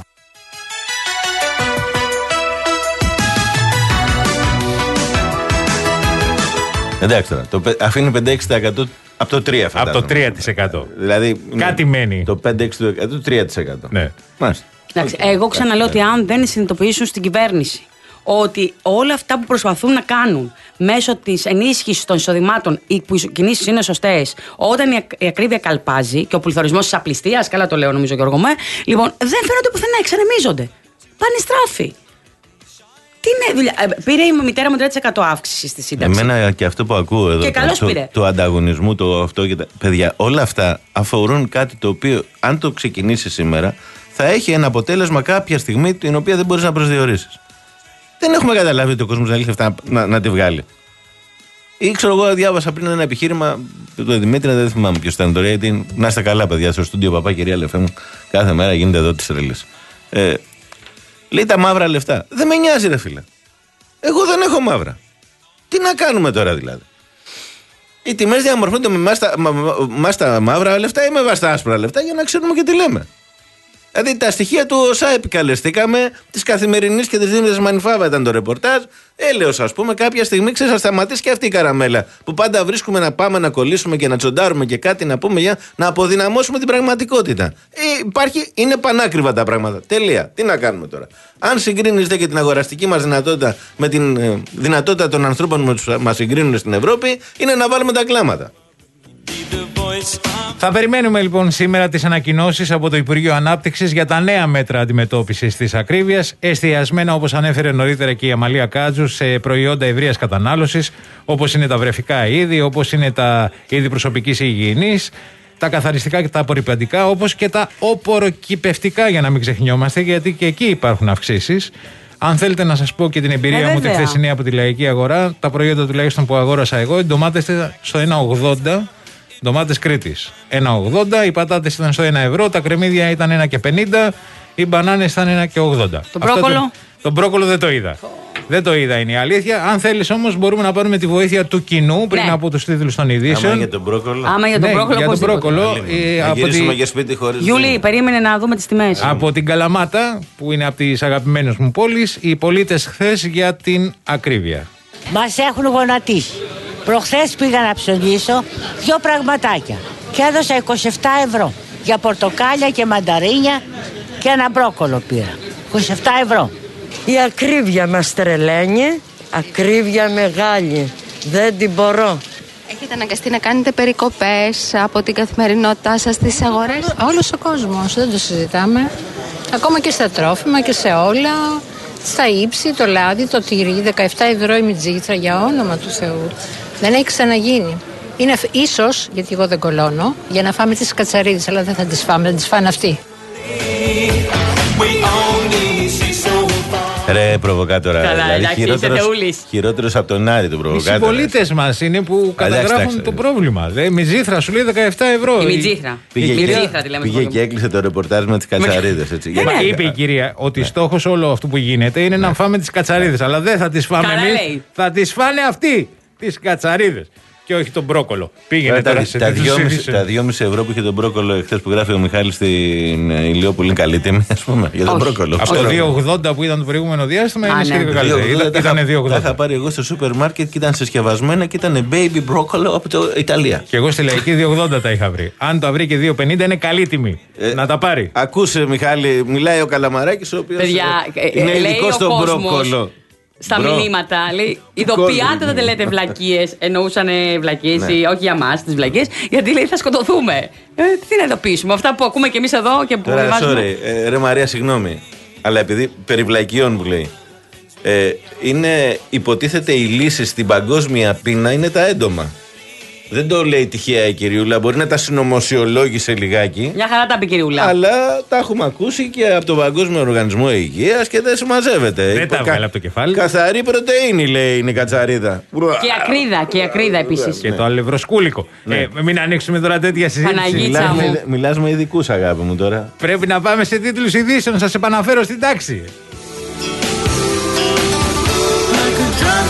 Εντάξει τώρα, το, αφήνει πέντε έξι τοις εκατό από το τρία τοις εκατό. Από το τρία τοις εκατό. Δηλαδή, κάτι μένει. Το πέντε έξι τοις εκατό, το τρία τοις εκατό. Ναι. Μάλιστα. Εντάξει, εγώ ξαναλέω ότι αν δεν συνειδητοποιήσουν στην κυβέρνηση ότι όλα αυτά που προσπαθούν να κάνουν μέσω της ενίσχυσης των εισοδημάτων, που οι κινήσεις είναι σωστές, όταν η ακρίβεια καλπάζει και ο πληθωρισμός της απληστίας, καλά το λέω νομίζω Γιώργο με, λοιπόν δεν φαίνονται πουθενά, εξανεμίζονται. Πάνε στράφη. Τι είναι δουλειά. Πήρε η μητέρα μου τρία τοις εκατό αύξηση στη σύνταξη. Εμένα και αυτό που ακούω εδώ. Και καλώς το, πήρε. το ανταγωνισμού, το αυτό και τα. Παιδιά, όλα αυτά αφορούν κάτι το οποίο, αν το ξεκινήσει σήμερα, θα έχει ένα αποτέλεσμα κάποια στιγμή την οποία δεν μπορείς να προσδιορίσεις. Δεν έχουμε καταλάβει ότι ο κόσμος να λύσει αυτά να, να τη βγάλει. Ή ξέρω εγώ, διάβασα πριν ένα επιχείρημα. Το Δημήτρη, δεν θυμάμαι ποιο ήταν τώρα. Γιατί να είστε καλά, παιδιά, στο στούντιο Παπά, κυρία Λεφέ μου. Κάθε μέρα γίνεται εδώ τη τρελή. Ε, λέει τα μαύρα λεφτά. Δεν με νοιάζει, ρε φίλε. Εγώ δεν έχω μαύρα. Τι να κάνουμε τώρα δηλαδή. Οι τιμές διαμορφώνονται με εμάς τα μαύρα λεφτά ή με εμάς τα άσπρα λεφτά για να ξέρουμε και τι λέμε. Δηλαδή τα στοιχεία του ΟΣΑ επικαλεστήκαμε, τη Καθημερινή και τη Δήμητρας Μανιφάβα ήταν το ρεπορτάζ. Έλεος, ας πούμε, κάποια στιγμή ξέρεις, θα σταματήσει και αυτή η καραμέλα. Που πάντα βρίσκουμε να πάμε να κολλήσουμε και να τσοντάρουμε και κάτι να πούμε για να αποδυναμώσουμε την πραγματικότητα. Ε, υπάρχει, είναι πανάκριβα τα πράγματα. Τελεία. Τι να κάνουμε τώρα. Αν συγκρίνεις και την αγοραστική μας δυνατότητα με την ε, δυνατότητα των ανθρώπων που μας συγκρίνουν στην Ευρώπη, είναι να βάλουμε τα κλάματα. Θα περιμένουμε λοιπόν σήμερα τις ανακοινώσεις από το Υπουργείο Ανάπτυξης για τα νέα μέτρα αντιμετώπισης της ακρίβειας, εστιασμένα όπως ανέφερε νωρίτερα και η Αμαλία Κάτζου σε προϊόντα ευρείας κατανάλωσης, όπως είναι τα βρεφικά είδη, όπως είναι τα είδη προσωπικής υγιεινής, τα καθαριστικά και τα απορρυπαντικά, όπως και τα οπωροκυπευτικά, για να μην ξεχνιόμαστε, γιατί και εκεί υπάρχουν αυξήσεις. Αν θέλετε να σας πω και την εμπειρία ε, μου τη χθεσινή από τη λαϊκή αγορά, τα προϊόντα τουλάχιστον που αγόρασα εγώ, οι ντομάτες στο ένα ογδόντα. Ντομάτες Κρήτης ένα ογδόντα, οι πατάτες ήταν στο ένα ευρώ, τα κρεμμύδια ήταν ένα και πενήντα, οι μπανάνες ήταν ένα και ογδόντα. Το μπρόκολο? Το, το μπρόκολο δεν το είδα. Oh. Δεν το είδα, είναι η αλήθεια. Αν θέλεις όμως μπορούμε να πάρουμε τη βοήθεια του κοινού πριν ναι. από τους τίτλους των ειδήσεων. Άμα για τον μπρόκολο. Άμα για τον ναι, μπρόκολο, για τον μπρόκολο ε, να γυρίσουμε τη... για σπίτι χωρίς... Γιούλη, περίμενε να δούμε τις τιμές. Από την Καλαμάτα, που είναι από τις αγαπημένες μου πόλεις, οι πολίτες χθες για την ακρίβεια. Μας έχουν γονατίσει. Προχθές πήγα να ψωνίσω δύο πραγματάκια και έδωσα είκοσι επτά ευρώ για πορτοκάλια και μανταρίνια και ένα μπρόκολο πήρα. είκοσι επτά ευρώ. Η ακρίβεια μας τρελαίνει, ακρίβεια μεγάλη, δεν την μπορώ. Έχετε αναγκαστεί να κάνετε περικοπές από την καθημερινότητά σας στις αγορές? Όλος ο κόσμος, δεν το συζητάμε. Ακόμα και στα τρόφιμα και σε όλα. Στα ύψη, το λάδι, το τυρί, δεκαεπτά ευρώ η μιτζήθρα, για όνομα του Θεού. Δεν έχει ξαναγίνει. Είναι ίσως, γιατί εγώ δεν κολώνω, για να φάμε τις κατσαρίδες, αλλά δεν θα τις φάμε, θα τις φάνε αυτοί. Ρε προβοκάτορα. Καλά, δηλαδή, εντάξει, χειρότερος, είσαι χειρότερος από τον Άρη τον προβοκάτορα. Οι συμπολίτες μας είναι που καταγράφουν το πρόβλημα. Δε, μιτζήθρα σου λέει δεκαεπτά ευρώ. Η μιτζήθρα. Πήγε, η κυρία, μιτζήθρα, τη λέμε πήγε και έκλεισε το ρεπορτάζ με τις κατσαρίδες. Έτσι, Μα γιατί... είπε η κυρία ότι ναι. στόχος όλο αυτού που γίνεται είναι ναι. να φάμε τις κατσαρίδες. Αλλά δεν θα τις φάμε εμείς. Θα τις φάνε αυτοί τις κατσαρίδες. Και όχι τον μπρόκολο. Πήγαινε τα, τώρα σε τα δυόμισι ευρώ που είχε τον μπρόκολο εχθές που γράφει ο Μιχάλης στην Ηλιόπολη είναι καλή τιμή, ας πούμε, για τον μπρόκολο. Από το δύο ογδόντα που ήταν το προηγούμενο διάστημα είναι σχετικά καλύτερα. Ήταν δύο ογδόντα. Τα είχα πάρει εγώ στο σούπερ μάρκετ και ήταν συσκευασμένα και ήταν baby μπρόκολο από το Ιταλία. Και εγώ στη λαϊκή δύο ογδόντα τα είχα βρει. Αν τα βρει και δύο πενήντα είναι καλή τιμή. Ε, να τα πάρει. Ακούσε, Μιχάλη, μιλάει ο Καλαμαράκης, ο οποίος είναι ειδικός στο μπρόκολο. Στα Μπρο. μηνύματα, λέει, ειδοποιάτε όταν λέτε βλακίες, εννοούσαν βλακίες, ναι. ή όχι για μας τις βλακίες, γιατί λέει θα σκοτωθούμε. Ε, τι να ειδοποιήσουμε, αυτά που ακούμε κι εμείς εδώ και που Τώρα, διαβάζουμε. sorry, ε, ρε Μαρία, συγγνώμη, αλλά επειδή περί βλακιών που λέει, ε, είναι, υποτίθεται η λύση στην παγκόσμια πείνα είναι τα έντομα. Δεν το λέει τυχαία η κυριούλα, μπορεί να τα συνωμοσιολόγησε λιγάκι. Μια χαρά τα πει κυριούλα. Αλλά τα έχουμε ακούσει και από τον Παγκόσμιο Οργανισμό Υγείας και δεν συμμαζεύεται. Δεν τα βγάλε από το κεφάλι. Καθαρή πρωτεΐνη λέει είναι η κατσαρίδα. Και ακρίδα, και ακρίδα επίσης. Και το αλευροσκούλικο. Ναι. Ε, μην ανοίξουμε τώρα τέτοια συζήτηση. Μιλάς με, μιλάς με ειδικούς, αγάπη μου τώρα. Πρέπει να πάμε σε τίτλους ειδήσεων, σας επαναφέρω στην τάξη.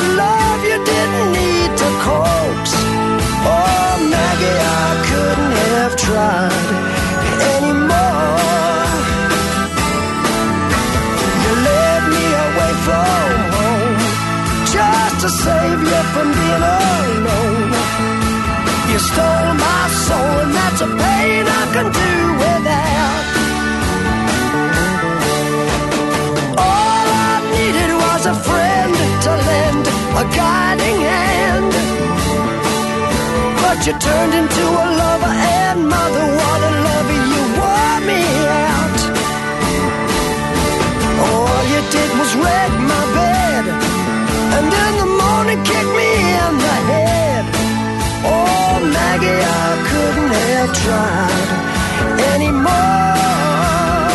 love you didn't need to coax. Oh, Maggie, I couldn't have tried anymore. You led me away from home just to save you from being alone. You stole my soul, and that's a pain I can do without. All I needed was a friend to lend a guiding hand, but you turned into a lover and mother. What a lover, you wore me out. All you did was wreck my bed, and in the morning kick me in the head. Oh, Maggie, I couldn't have tried anymore.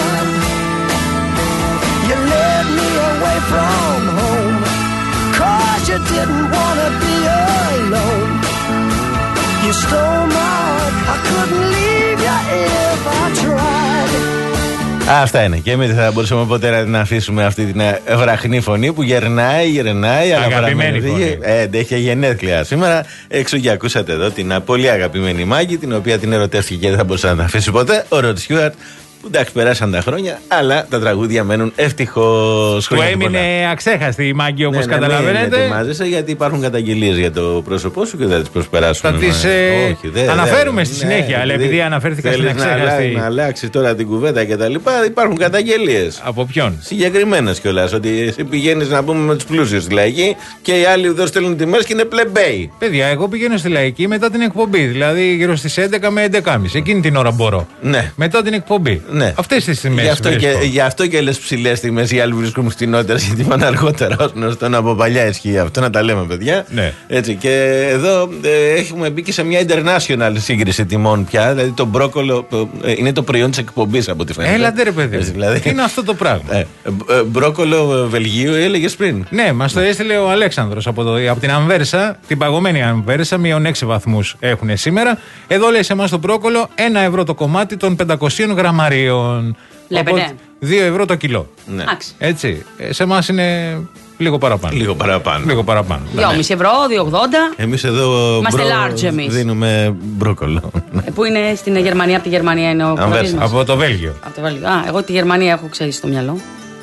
You led me away from home, 'cause you didn't want to be alone. You stole my heart, I couldn't leave you if I tried. Αυτά είναι. Και εμείς δεν θα μπορούσαμε ποτέ να αφήσουμε αυτή την βραχνή φωνή που γερνάει, γερνάει. Αγαπημένη φωνή. Ε, έχει γενέθλια σήμερα. Έξω και ακούσατε εδώ την πολύ αγαπημένη Μάγκη, την οποία την ερωτεύτηκε και δεν θα μπορούσε να την αφήσει ποτέ. Ο Ροντ Στιούαρτ. Εντάξει, περάσαν τα χρόνια, αλλά τα τραγούδια μένουν ευτυχώς. Του έμεινε αξέχαστη η Μάγκη, όπως ναι, ναι, καταλαβαίνετε. Ναι, ετοιμάζεσαι, γιατί υπάρχουν καταγγελίες για το πρόσωπό σου και δεν τις προσπεράσουμε. Θα τις ε, δε, αναφέρουμε δε, στη συνέχεια, ναι, αλλά επειδή αναφέρθηκα στην αξέχαστη. Να, να αλλάξει τώρα την κουβέντα και τα λοιπά, υπάρχουν καταγγελίες. Από ποιον? Συγκεκριμένες κιόλας. Ότι εσύ πηγαίνεις να πούμε με τους πλούσιους στη λαϊκή και οι άλλοι εδώ στέλνουν τιμές και είναι πλεμπέοι. Παιδιά, εγώ πηγαίνω στη λαϊκή μετά την εκπομπή, δηλαδή γύρω στις έντεκα με έντεκα και μισή. Εκείνη την ώρα μπορώ. Ναι. Μετά την εκπομπή. Ναι. Αυτές τις τιμές. Γι' αυτό, και, γι αυτό και λες ψηλές τιμές, οι άλλοι βρίσκουν φτηνότερες, γιατί πάνε αργότερα. Ως γνωστόν από παλιά ισχύει αυτό, να τα λέμε, παιδιά. Ναι. Έτσι, και εδώ ε, έχουμε μπει και σε μια international σύγκριση τιμών πια. Δηλαδή το μπρόκολο ε, είναι το προϊόν της εκπομπής, από ό,τι φαίνεται. Έλατε ρε παιδί. Έτσι, δηλαδή, τι είναι αυτό το πράγμα. Ε, ε, μπρόκολο Βελγίου, έλεγες πριν. Ναι, μας το έστειλε ο Αλέξανδρος από, το, από την Αμβέρσα, την παγωμένη Αμβέρσα, μείον έξι βαθμούς έχουν σήμερα. Εδώ λέει σε εμάς το μπρόκολο ένα ευρώ το κομμάτι των πεντακοσίων γραμμαρίων. Βλέπετε. δύο ευρώ το κιλό. Ναι. Έτσι. Σε εμάς είναι λίγο παραπάνω. Λίγο παραπάνω. Λίγο παραπάνω. δυόμισι ευρώ, δύο ογδόντα. Εμείς εδώ είμαστε μπρο... large εμείς. Δίνουμε μπρόκολο. Που είναι στην Γερμανία, από τη Γερμανία είναι ο προβάτης μας. Από το Βέλγιο. Από το Βέλγιο. Α, εγώ τη Γερμανία έχω, ξέρει, στο μυαλό.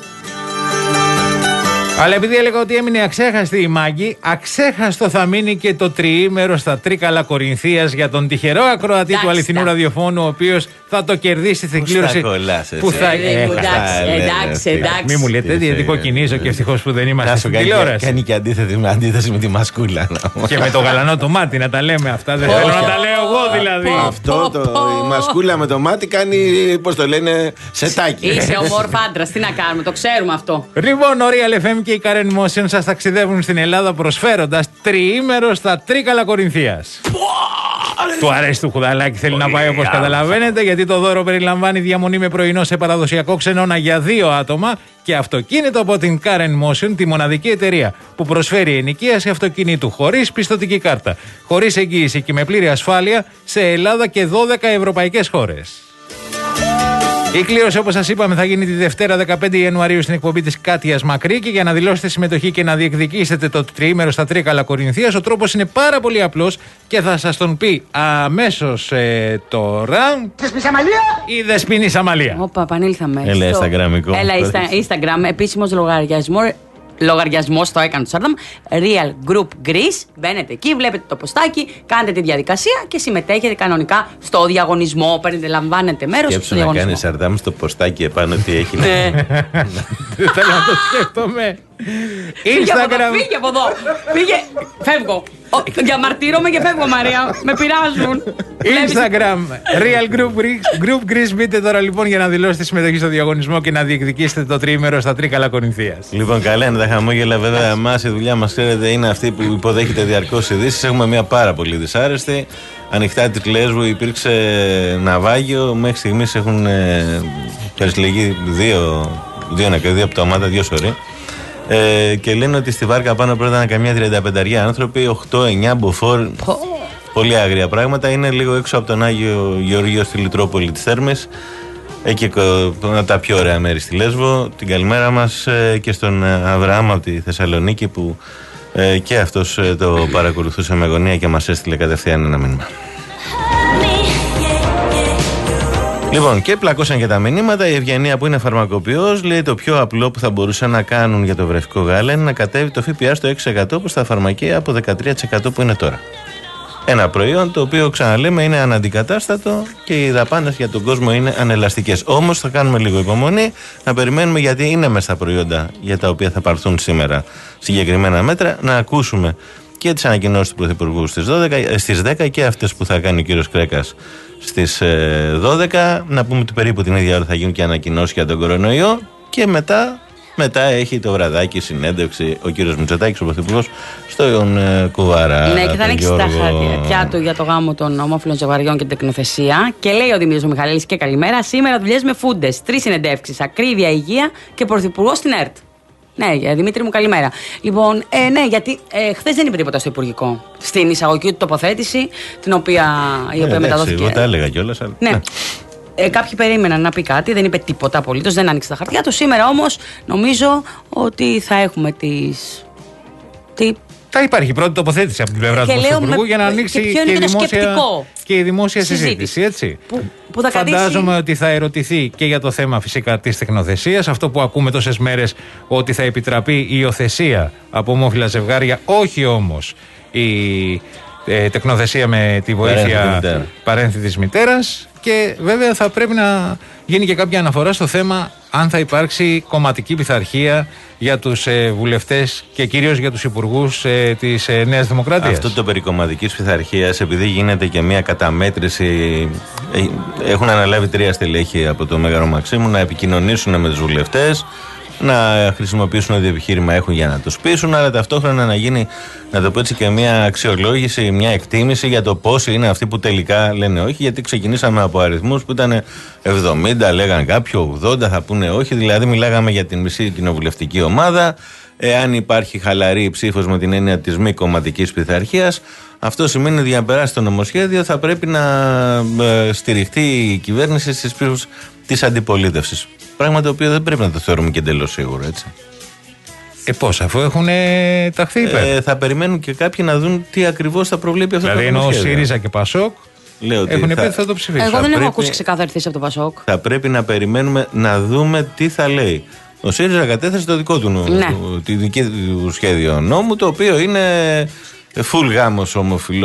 Αλλά επειδή έλεγα ότι έμεινε αξέχαστη η Μάγκη, αξέχαστο θα μείνει και το τριήμερο στα Τρίκαλα Κορινθίας για τον τυχερό ακροατή εντάξει, του αληθινού ραδιοφώνου, ο οποίος θα το κερδίσει στην κλήρωση. Που θα εντάξει, εντάξει. Μη μου λέτε, γιατί κοκκινίζω και ευτυχώς που δεν είμαστε στην τηλεόραση. Κάνει και αντίθεση με τη μασκούλα. Και με το γαλανό το μάτι, να τα λέμε αυτά. Δεν θέλω να τα λέω εγώ δηλαδή. Αυτό η μασκούλα με το μάτι κάνει, πώς το λένε, σετάκι. Είσαι ομόρφα άντρας, τι να κάνουμε, το ξέρουμε αυτό. Λοιπόν, ο Real εφ εμ και η Karen Motion σας ταξιδεύουν στην Ελλάδα προσφέροντας τριήμερο στα Τρίκαλα Κορινθίας. Του αρέσει του Χουδαλάκη, θέλει να πάει όπως καταλαβαίνετε, γιατί το δώρο περιλαμβάνει διαμονή με πρωινό σε παραδοσιακό ξενώνα για δύο άτομα και αυτοκίνητο από την Karen Motion, τη μοναδική εταιρεία που προσφέρει ενοικίαση αυτοκινήτου χωρίς πιστωτική κάρτα, χωρίς εγγύηση και με πλήρη ασφάλεια σε Ελλάδα και δώδεκα ευρωπαϊκές χώρες. Η κλήρωση, όπως σας είπαμε, θα γίνει τη Δευτέρα δεκαπέντε Ιανουαρίου στην εκπομπή της Κάτιας Μακρύ και για να δηλώσετε συμμετοχή και να διεκδικήσετε το τριήμερο στα Τρίκαλα Κορινθίας, ο τρόπος είναι πάρα πολύ απλός και θα σας τον πει αμέσως ε, τώρα. Η Δεσποινή Σαμαλία. Όπα, επανήλθαμε. Έλα, Instagram. Έλα, Instagram, επίσημος λογαριασμό. Λογαριασμός το έκανε το Σάρδαμ, Real Group Greece. Μπαίνετε εκεί, βλέπετε το ποστάκι, κάνετε τη διαδικασία και συμμετέχετε κανονικά στο διαγωνισμό. Περιλαμβάνετε μέρος στο διαγωνισμό. Να κάνει Σάρδαμ στο ποστάκι επάνω τι έχει. Ναι. Δεν θέλω να το σκέφτομαι. Instagram. Φύγε από εδώ. Φύγε. Φεύγω. Διαμαρτύρομαι και φεύγω, Μαρία. Με πειράζουν. Instagram. Real Group Greece. Group Greece. Μπείτε τώρα λοιπόν για να δηλώσετε συμμετοχή στο διαγωνισμό και να διεκδικήσετε το τριήμερο στα Τρίκαλα Κορινθίας. Λοιπόν, καλά είναι τα χαμόγελα. Βέβαια, εμάς η δουλειά μας, ξέρετε, είναι αυτή που υποδέχεται διαρκώς ειδήσεις. Έχουμε μια πάρα πολύ δυσάρεστη. Ανοιχτά της Λέσβου υπήρξε ναυάγιο. Μέχρι στιγμής έχουν περισυλλεγεί δύο, δύο νεκροί, δύο πτώματα, δύο σωροί. Ε, και λένε ότι στη βάρκα πάνω πρέπει να ήταν καμιά τριανταπέντε άνθρωποι, οκτώ εννιά μποφόρ. Oh. Πολύ άγρια πράγματα. Είναι λίγο έξω από τον Άγιο Γεωργίο στη Λιτρόπολη της Θέρμης. Εκεί από τα πιο ωραία μέρη στη Λέσβο. Την καλημέρα μας ε, και στον Αβραάμ από τη Θεσσαλονίκη που Ε, και αυτός ε, το παρακολουθούσε με αγωνία και μας έστειλε κατευθείαν ένα μήνυμα. Λοιπόν, και πλακώσαν και τα μηνύματα. Η Ευγενία, που είναι φαρμακοποιός, λέει το πιο απλό που θα μπορούσαν να κάνουν για το βρεφικό γάλα είναι να κατέβει το ΦΠΑ στο έξι τοις εκατό που στα φαρμακεία από δεκατρία τοις εκατό που είναι τώρα. Ένα προϊόν το οποίο, ξαναλέμε, είναι αναντικατάστατο και οι δαπάνες για τον κόσμο είναι ανελαστικές. Όμως θα κάνουμε λίγο υπομονή, να περιμένουμε, γιατί είναι μέσα στα προϊόντα για τα οποία θα πάρθουν σήμερα συγκεκριμένα μέτρα, να ακούσουμε και τις ανακοινώσεις του Πρωθυπουργού στις, δώδεκα, στις δέκα και αυτές που θα κάνει ο κύριος Κρέκας στις δώδεκα. Να πούμε ότι περίπου την ίδια ώρα θα γίνουν και ανακοινώσεις για τον κορονοϊό και μετά... Μετά έχει το βραδάκι συνέντευξη ο κύριος Μητσοτάκης, ο Πρωθυπουργός, στον ε, Κουβάρα. Ναι, και θα ανοίξει τα χαρτιά του για το γάμο των ομόφυλων ζευγαριών και την τεκνοθεσία. Και λέει ο Δημήτρης Μιχαλέλης, και καλημέρα, σήμερα δουλειές με φούντες. Τρεις συνεντεύξεις, ακρίβεια, υγεία και Πρωθυπουργός στην ΕΡΤ. Ναι, Δημήτρη μου, καλημέρα. Λοιπόν, ε, ναι, γιατί ε, χθες δεν είπε τίποτα στο Υπουργικό. Στην εισαγωγική του τοποθέτηση, την οποία, η οποία ναι, μεταδόθηκε. Εγώ τα έλεγα κιόλας. Αλλά... Ναι. ναι. Ε, κάποιοι περίμεναν να πει κάτι, δεν είπε τίποτα απολύτως, δεν άνοιξε τα χαρτιά του. Σήμερα όμως νομίζω ότι θα έχουμε τις. Τι... Θα υπάρχει πρώτη τοποθέτηση από την πλευρά του Πρωθυπουργού για να ανοίξει και, και, η δημόσια, και η δημόσια συζήτηση. συζήτηση έτσι. Που, που θα Φαντάζομαι κατήσει... ότι θα ερωτηθεί και για το θέμα φυσικά της τεκνοθεσίας. Αυτό που ακούμε τόσες μέρες, ότι θα επιτραπεί η υιοθεσία από ομόφυλα ζευγάρια, όχι όμως η ε, τεκνοθεσία με τη βοήθεια παρένθετης μητέρας. Και βέβαια θα πρέπει να γίνει και κάποια αναφορά στο θέμα αν θα υπάρξει κομματική πειθαρχία για τους ε, βουλευτές και κυρίως για τους υπουργούς ε, της ε, Νέας Δημοκρατίας. Αυτό το περί κομματικής πειθαρχίας, επειδή γίνεται και μια καταμέτρηση, ε, έχουν αναλάβει τρία στελέχη από το Μέγαρο Μαξίμου να επικοινωνήσουν με τους βουλευτές, να χρησιμοποιήσουν ό,τι επιχείρημα έχουν για να τους πείσουν, αλλά ταυτόχρονα να γίνει, να το πω έτσι, και μια αξιολόγηση, μια εκτίμηση για το πόσοι είναι αυτοί που τελικά λένε όχι, γιατί ξεκινήσαμε από αριθμούς που ήταν εβδομήντα, λέγαν κάποιοι, ογδόντα θα πούνε όχι, δηλαδή μιλάγαμε για την μισή κοινοβουλευτική ομάδα. Εάν υπάρχει χαλαρή ψήφος με την έννοια της μη κομματικής πειθαρχίας, αυτό σημαίνει ότι για να περάσει το νομοσχέδιο θα πρέπει να στηριχτεί η κυβέρνηση στις ψήφους της αντιπολίτευσης. Πράγμα το οποίο δεν πρέπει να το θεωρούμε και εντελώς σίγουρο, έτσι. Ε, πώς, αφού έχουν ταχθεί υπέρ. Ε, θα περιμένουν και κάποιοι να δουν τι ακριβώς θα προβλέπει αυτό δηλαδή, το νομοσχέδιο. Δηλαδή, ενώ ΣΥΡΙΖΑ και ΠΑΣΟΚ έχουν πει ότι θα το ψηφίσουν. Εγώ δεν πρέπει, έχω ακούσει ξεκάθαρη θέση από το ΠΑΣΟΚ. Θα πρέπει να περιμένουμε να δούμε τι θα λέει. Ο ΣΥΡΙΖΑ κατέθεσε το δικό του, ναι. τη δική του σχέδιο νόμου, το οποίο είναι full γάμος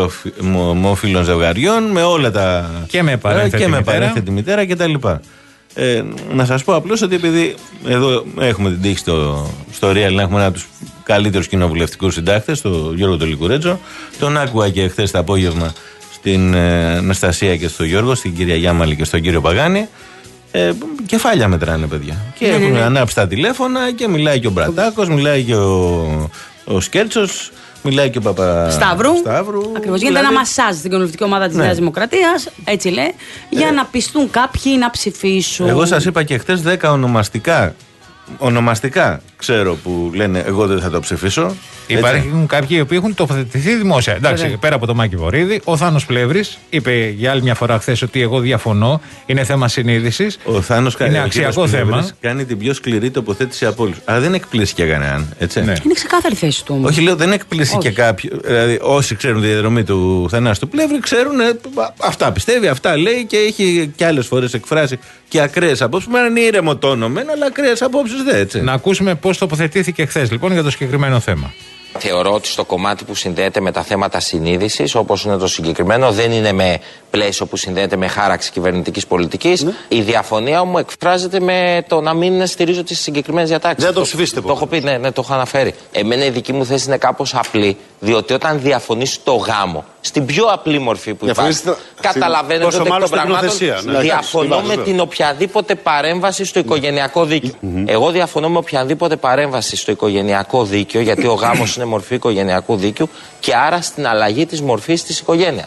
ομόφυλων ζευγαριών με όλα τα. Και με παρένθετη, και με μητέρα. παρένθετη μητέρα κτλ. Ε, να σας πω απλώς ότι επειδή εδώ έχουμε την τύχη στο, στο Real να έχουμε ένα από τους καλύτερους κοινοβουλευτικούς συντάκτες, τον Γιώργο τον Λικουρέτζο, τον άκουγα και χθες το απόγευμα στην ε, Αναστασία και στον Γιώργο, στην κυρία Γιάμαλη και στον κύριο Παγάνη. Ε, κεφάλια μετράνε, παιδιά. Και ναι, έχουν ναι. ανάψει τα τηλέφωνα και μιλάει και ο Μπρατάκος, μιλάει και ο, ο Σκέρτσος, μιλάει και ο Παπα Σταύρου. Σταύρου. Ακριβώς. Γίνεται ένα μασάζ στην κοινοβουλευτική ομάδα της ναι. Νέας Δημοκρατίας, έτσι λέει, για ε, να πιστούν κάποιοι να ψηφίσουν. Εγώ σας είπα και χτες δέκα ονομαστικά. Ονομαστικά ξέρω που λένε εγώ δεν θα το ψηφίσω. Υπάρχουν κάποιοι οι οποίοι έχουν τοποθετηθεί δημόσια. Εντάξει, Βέβαια. πέρα από τον Μάκη Βορίδη, ο Θάνος Πλεύρης είπε για άλλη μια φορά χθες ότι εγώ διαφωνώ. Είναι θέμα συνείδησης. Ο Θάνος είναι αξιακό θέμα. Κάνει την πιο σκληρή τοποθέτηση από όλους. Αλλά δεν εκπλήσει και κανέναν. Έτσι. Ναι. Είναι ξεκάθαρη θέση του όμως. Όχι, λέω δεν εκπλήσει και κάποιον. Δηλαδή, όσοι ξέρουν τη διαδρομή του Θανάσου του Πλεύρη, ξέρουν ε, αυτά πιστεύει, αυτά λέει και έχει και άλλες φορές εκφράσει και ακραίες απόψεις. Μένα είναι ήρεμο τόνο μεν, αλλά ακραίες απόψεις δεν, έτσι. Να ακούσουμε πώς τοποθετήθηκε χθες λοιπόν για το συγκεκριμένο θέμα. Θεωρώ ότι στο κομμάτι που συνδέεται με τα θέματα συνείδησης, όπως είναι το συγκεκριμένο, δεν είναι με πλαίσιο που συνδέεται με χάραξη κυβερνητικής πολιτικής. Ναι. Η διαφωνία μου εκφράζεται με το να μην στηρίζω τις συγκεκριμένες διατάξεις. Δεν το ψηφίσετε. Το, το έχω πει, ναι, ναι, το έχω αναφέρει. Εμένα η δική μου θέση είναι κάπως απλή, διότι όταν διαφωνείς το γάμο, στην πιο απλή μορφή που υπάρχει, καταλαβαίνετε ότι εκ των πραγμάτων ναι, διαφωνώ με την οποιαδήποτε παρέμβαση στο οικογενειακό δίκαιο. Mm-hmm. Εγώ διαφωνώ με οποιαδήποτε παρέμβαση στο οικογενειακό δίκαιο, γιατί ο γάμος είναι μορφή οικογενειακού δίκαιου και άρα στην αλλαγή της μορφής της οικογένειας.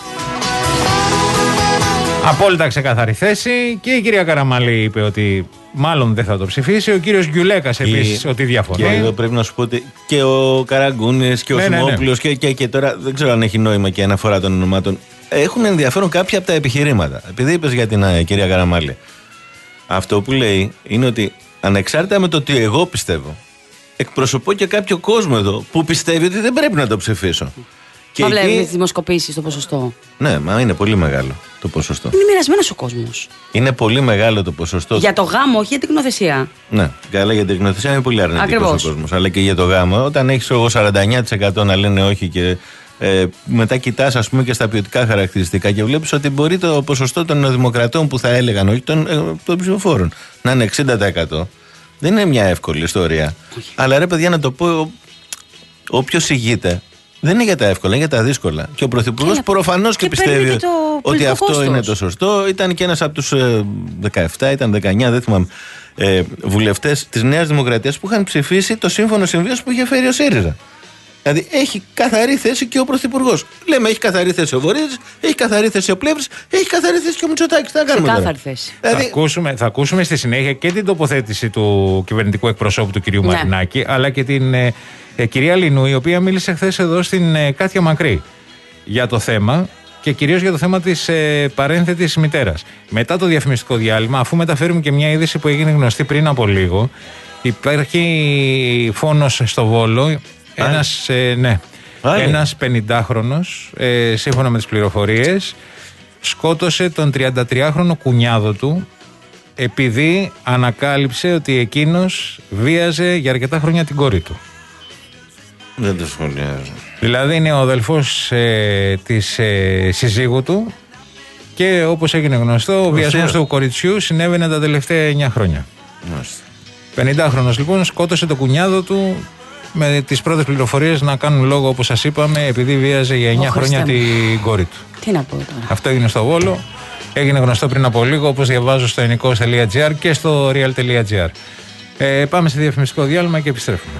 Απόλυτα ξεκαθαρή θέση και η κυρία Καραμαλή είπε ότι μάλλον δεν θα το ψηφίσει. Ο κύριος Γκιουλέκας επίσης ότι διαφωνεί. Και εδώ πρέπει να σου πω ότι και ο Καραγκούνης και ο ναι, Θημόπουλος ναι, ναι. και, και, και τώρα δεν ξέρω αν έχει νόημα και αναφορά των ονομάτων. Έχουν ενδιαφέρον κάποια από τα επιχειρήματα. Επειδή είπες για την uh, κυρία Καραμαλή, αυτό που λέει είναι ότι ανεξάρτητα με το τι εγώ πιστεύω, εκπροσωπώ και κάποιο κόσμο εδώ που πιστεύει ότι δεν πρέπει να το ψηφίσω. Μα εκεί... βλέπεις τις δημοσκοπήσεις το ποσοστό. Ναι, μα είναι πολύ μεγάλο το ποσοστό. Είναι μοιρασμένος ο κόσμος. Είναι πολύ μεγάλο το ποσοστό. Για το γάμο, όχι για την τεκνοθεσία. Ναι, καλά, για την τεκνοθεσία είναι πολύ αρνητικός ο κόσμος. Αλλά και για το γάμο, όταν έχεις εγώ σαράντα εννέα τοις εκατό να λένε όχι και ε, μετά κοιτάς ας πούμε και στα ποιοτικά χαρακτηριστικά και βλέπεις ότι μπορεί το ποσοστό των δημοκρατών που θα έλεγαν όχι των, ε, των ψηφοφόρων να είναι εξήντα τοις εκατό. Δεν είναι μια εύκολη ιστορία. Όχι. Αλλά ρε παιδιά, να το πω, όποιος ηγείται δεν είναι για τα εύκολα, είναι για τα δύσκολα. Και ο Πρωθυπουργός προφανώς και, και πιστεύει και ότι αυτό κόστος. Είναι το σωστό. Ήταν και ένας από τους ε, δεκαεπτά, ήταν δεκαεννιά, δεν θυμάμαι, ε, βουλευτές της Νέας Δημοκρατίας που είχαν ψηφίσει το σύμφωνο συμβίωσης που είχε φέρει ο ΣΥΡΙΖΑ. Δηλαδή έχει καθαρή θέση και ο Πρωθυπουργός. Λέμε έχει καθαρή θέση ο Βορύδης, έχει καθαρή θέση ο Πλεύρης, έχει καθαρή θέση και ο Μητσοτάκης. Τι θα κάνουμε τώρα. Καθαρή θέση. Δηλαδή... Θα, ακούσουμε, θα ακούσουμε στη συνέχεια και την τοποθέτηση του κυβερνητικού εκπροσώπου του κυρίου ναι. Μαρινάκη, αλλά και την ε, ε, κυρία Λινού, η οποία μίλησε χθες εδώ στην ε, Κάθια Μακρύ για το θέμα και κυρίως για το θέμα της ε, παρένθετης μητέρας. Μετά το διαφημιστικό διάλειμμα, αφού μεταφέρουμε και μια είδηση που έγινε γνωστή πριν από λίγο, υπάρχει φόνος στο Βόλο. Ένας, ε, ναι, ένας πενηντάχρονος, ε, σύμφωνα με τις πληροφορίες, σκότωσε τον τριαντατριάχρονο κουνιάδο του επειδή ανακάλυψε ότι εκείνος βίαζε για αρκετά χρόνια την κόρη του. Δεν το σχολιάζω. Δηλαδή είναι ο αδελφός ε, της ε, συζύγου του και όπως έγινε γνωστό, ο βιασμός του κοριτσιού συνέβαινε τα τελευταία εννιά χρόνια. Μάλιστα. πενηντάχρονος λοιπόν σκότωσε τον κουνιάδο του με τις πρώτες πληροφορίες να κάνουν λόγο, όπως σας είπαμε, επειδή βίαζε για εννιά χρόνια την κόρη του. Τι να πω τώρα. Αυτό έγινε στο Βόλο. Έγινε γνωστό πριν από λίγο, όπως διαβάζω στο ενικός τελεία τζι άρ και στο real τελεία τζι άρ. Ε, πάμε σε διαφημιστικό διάλειμμα και επιστρέφουμε.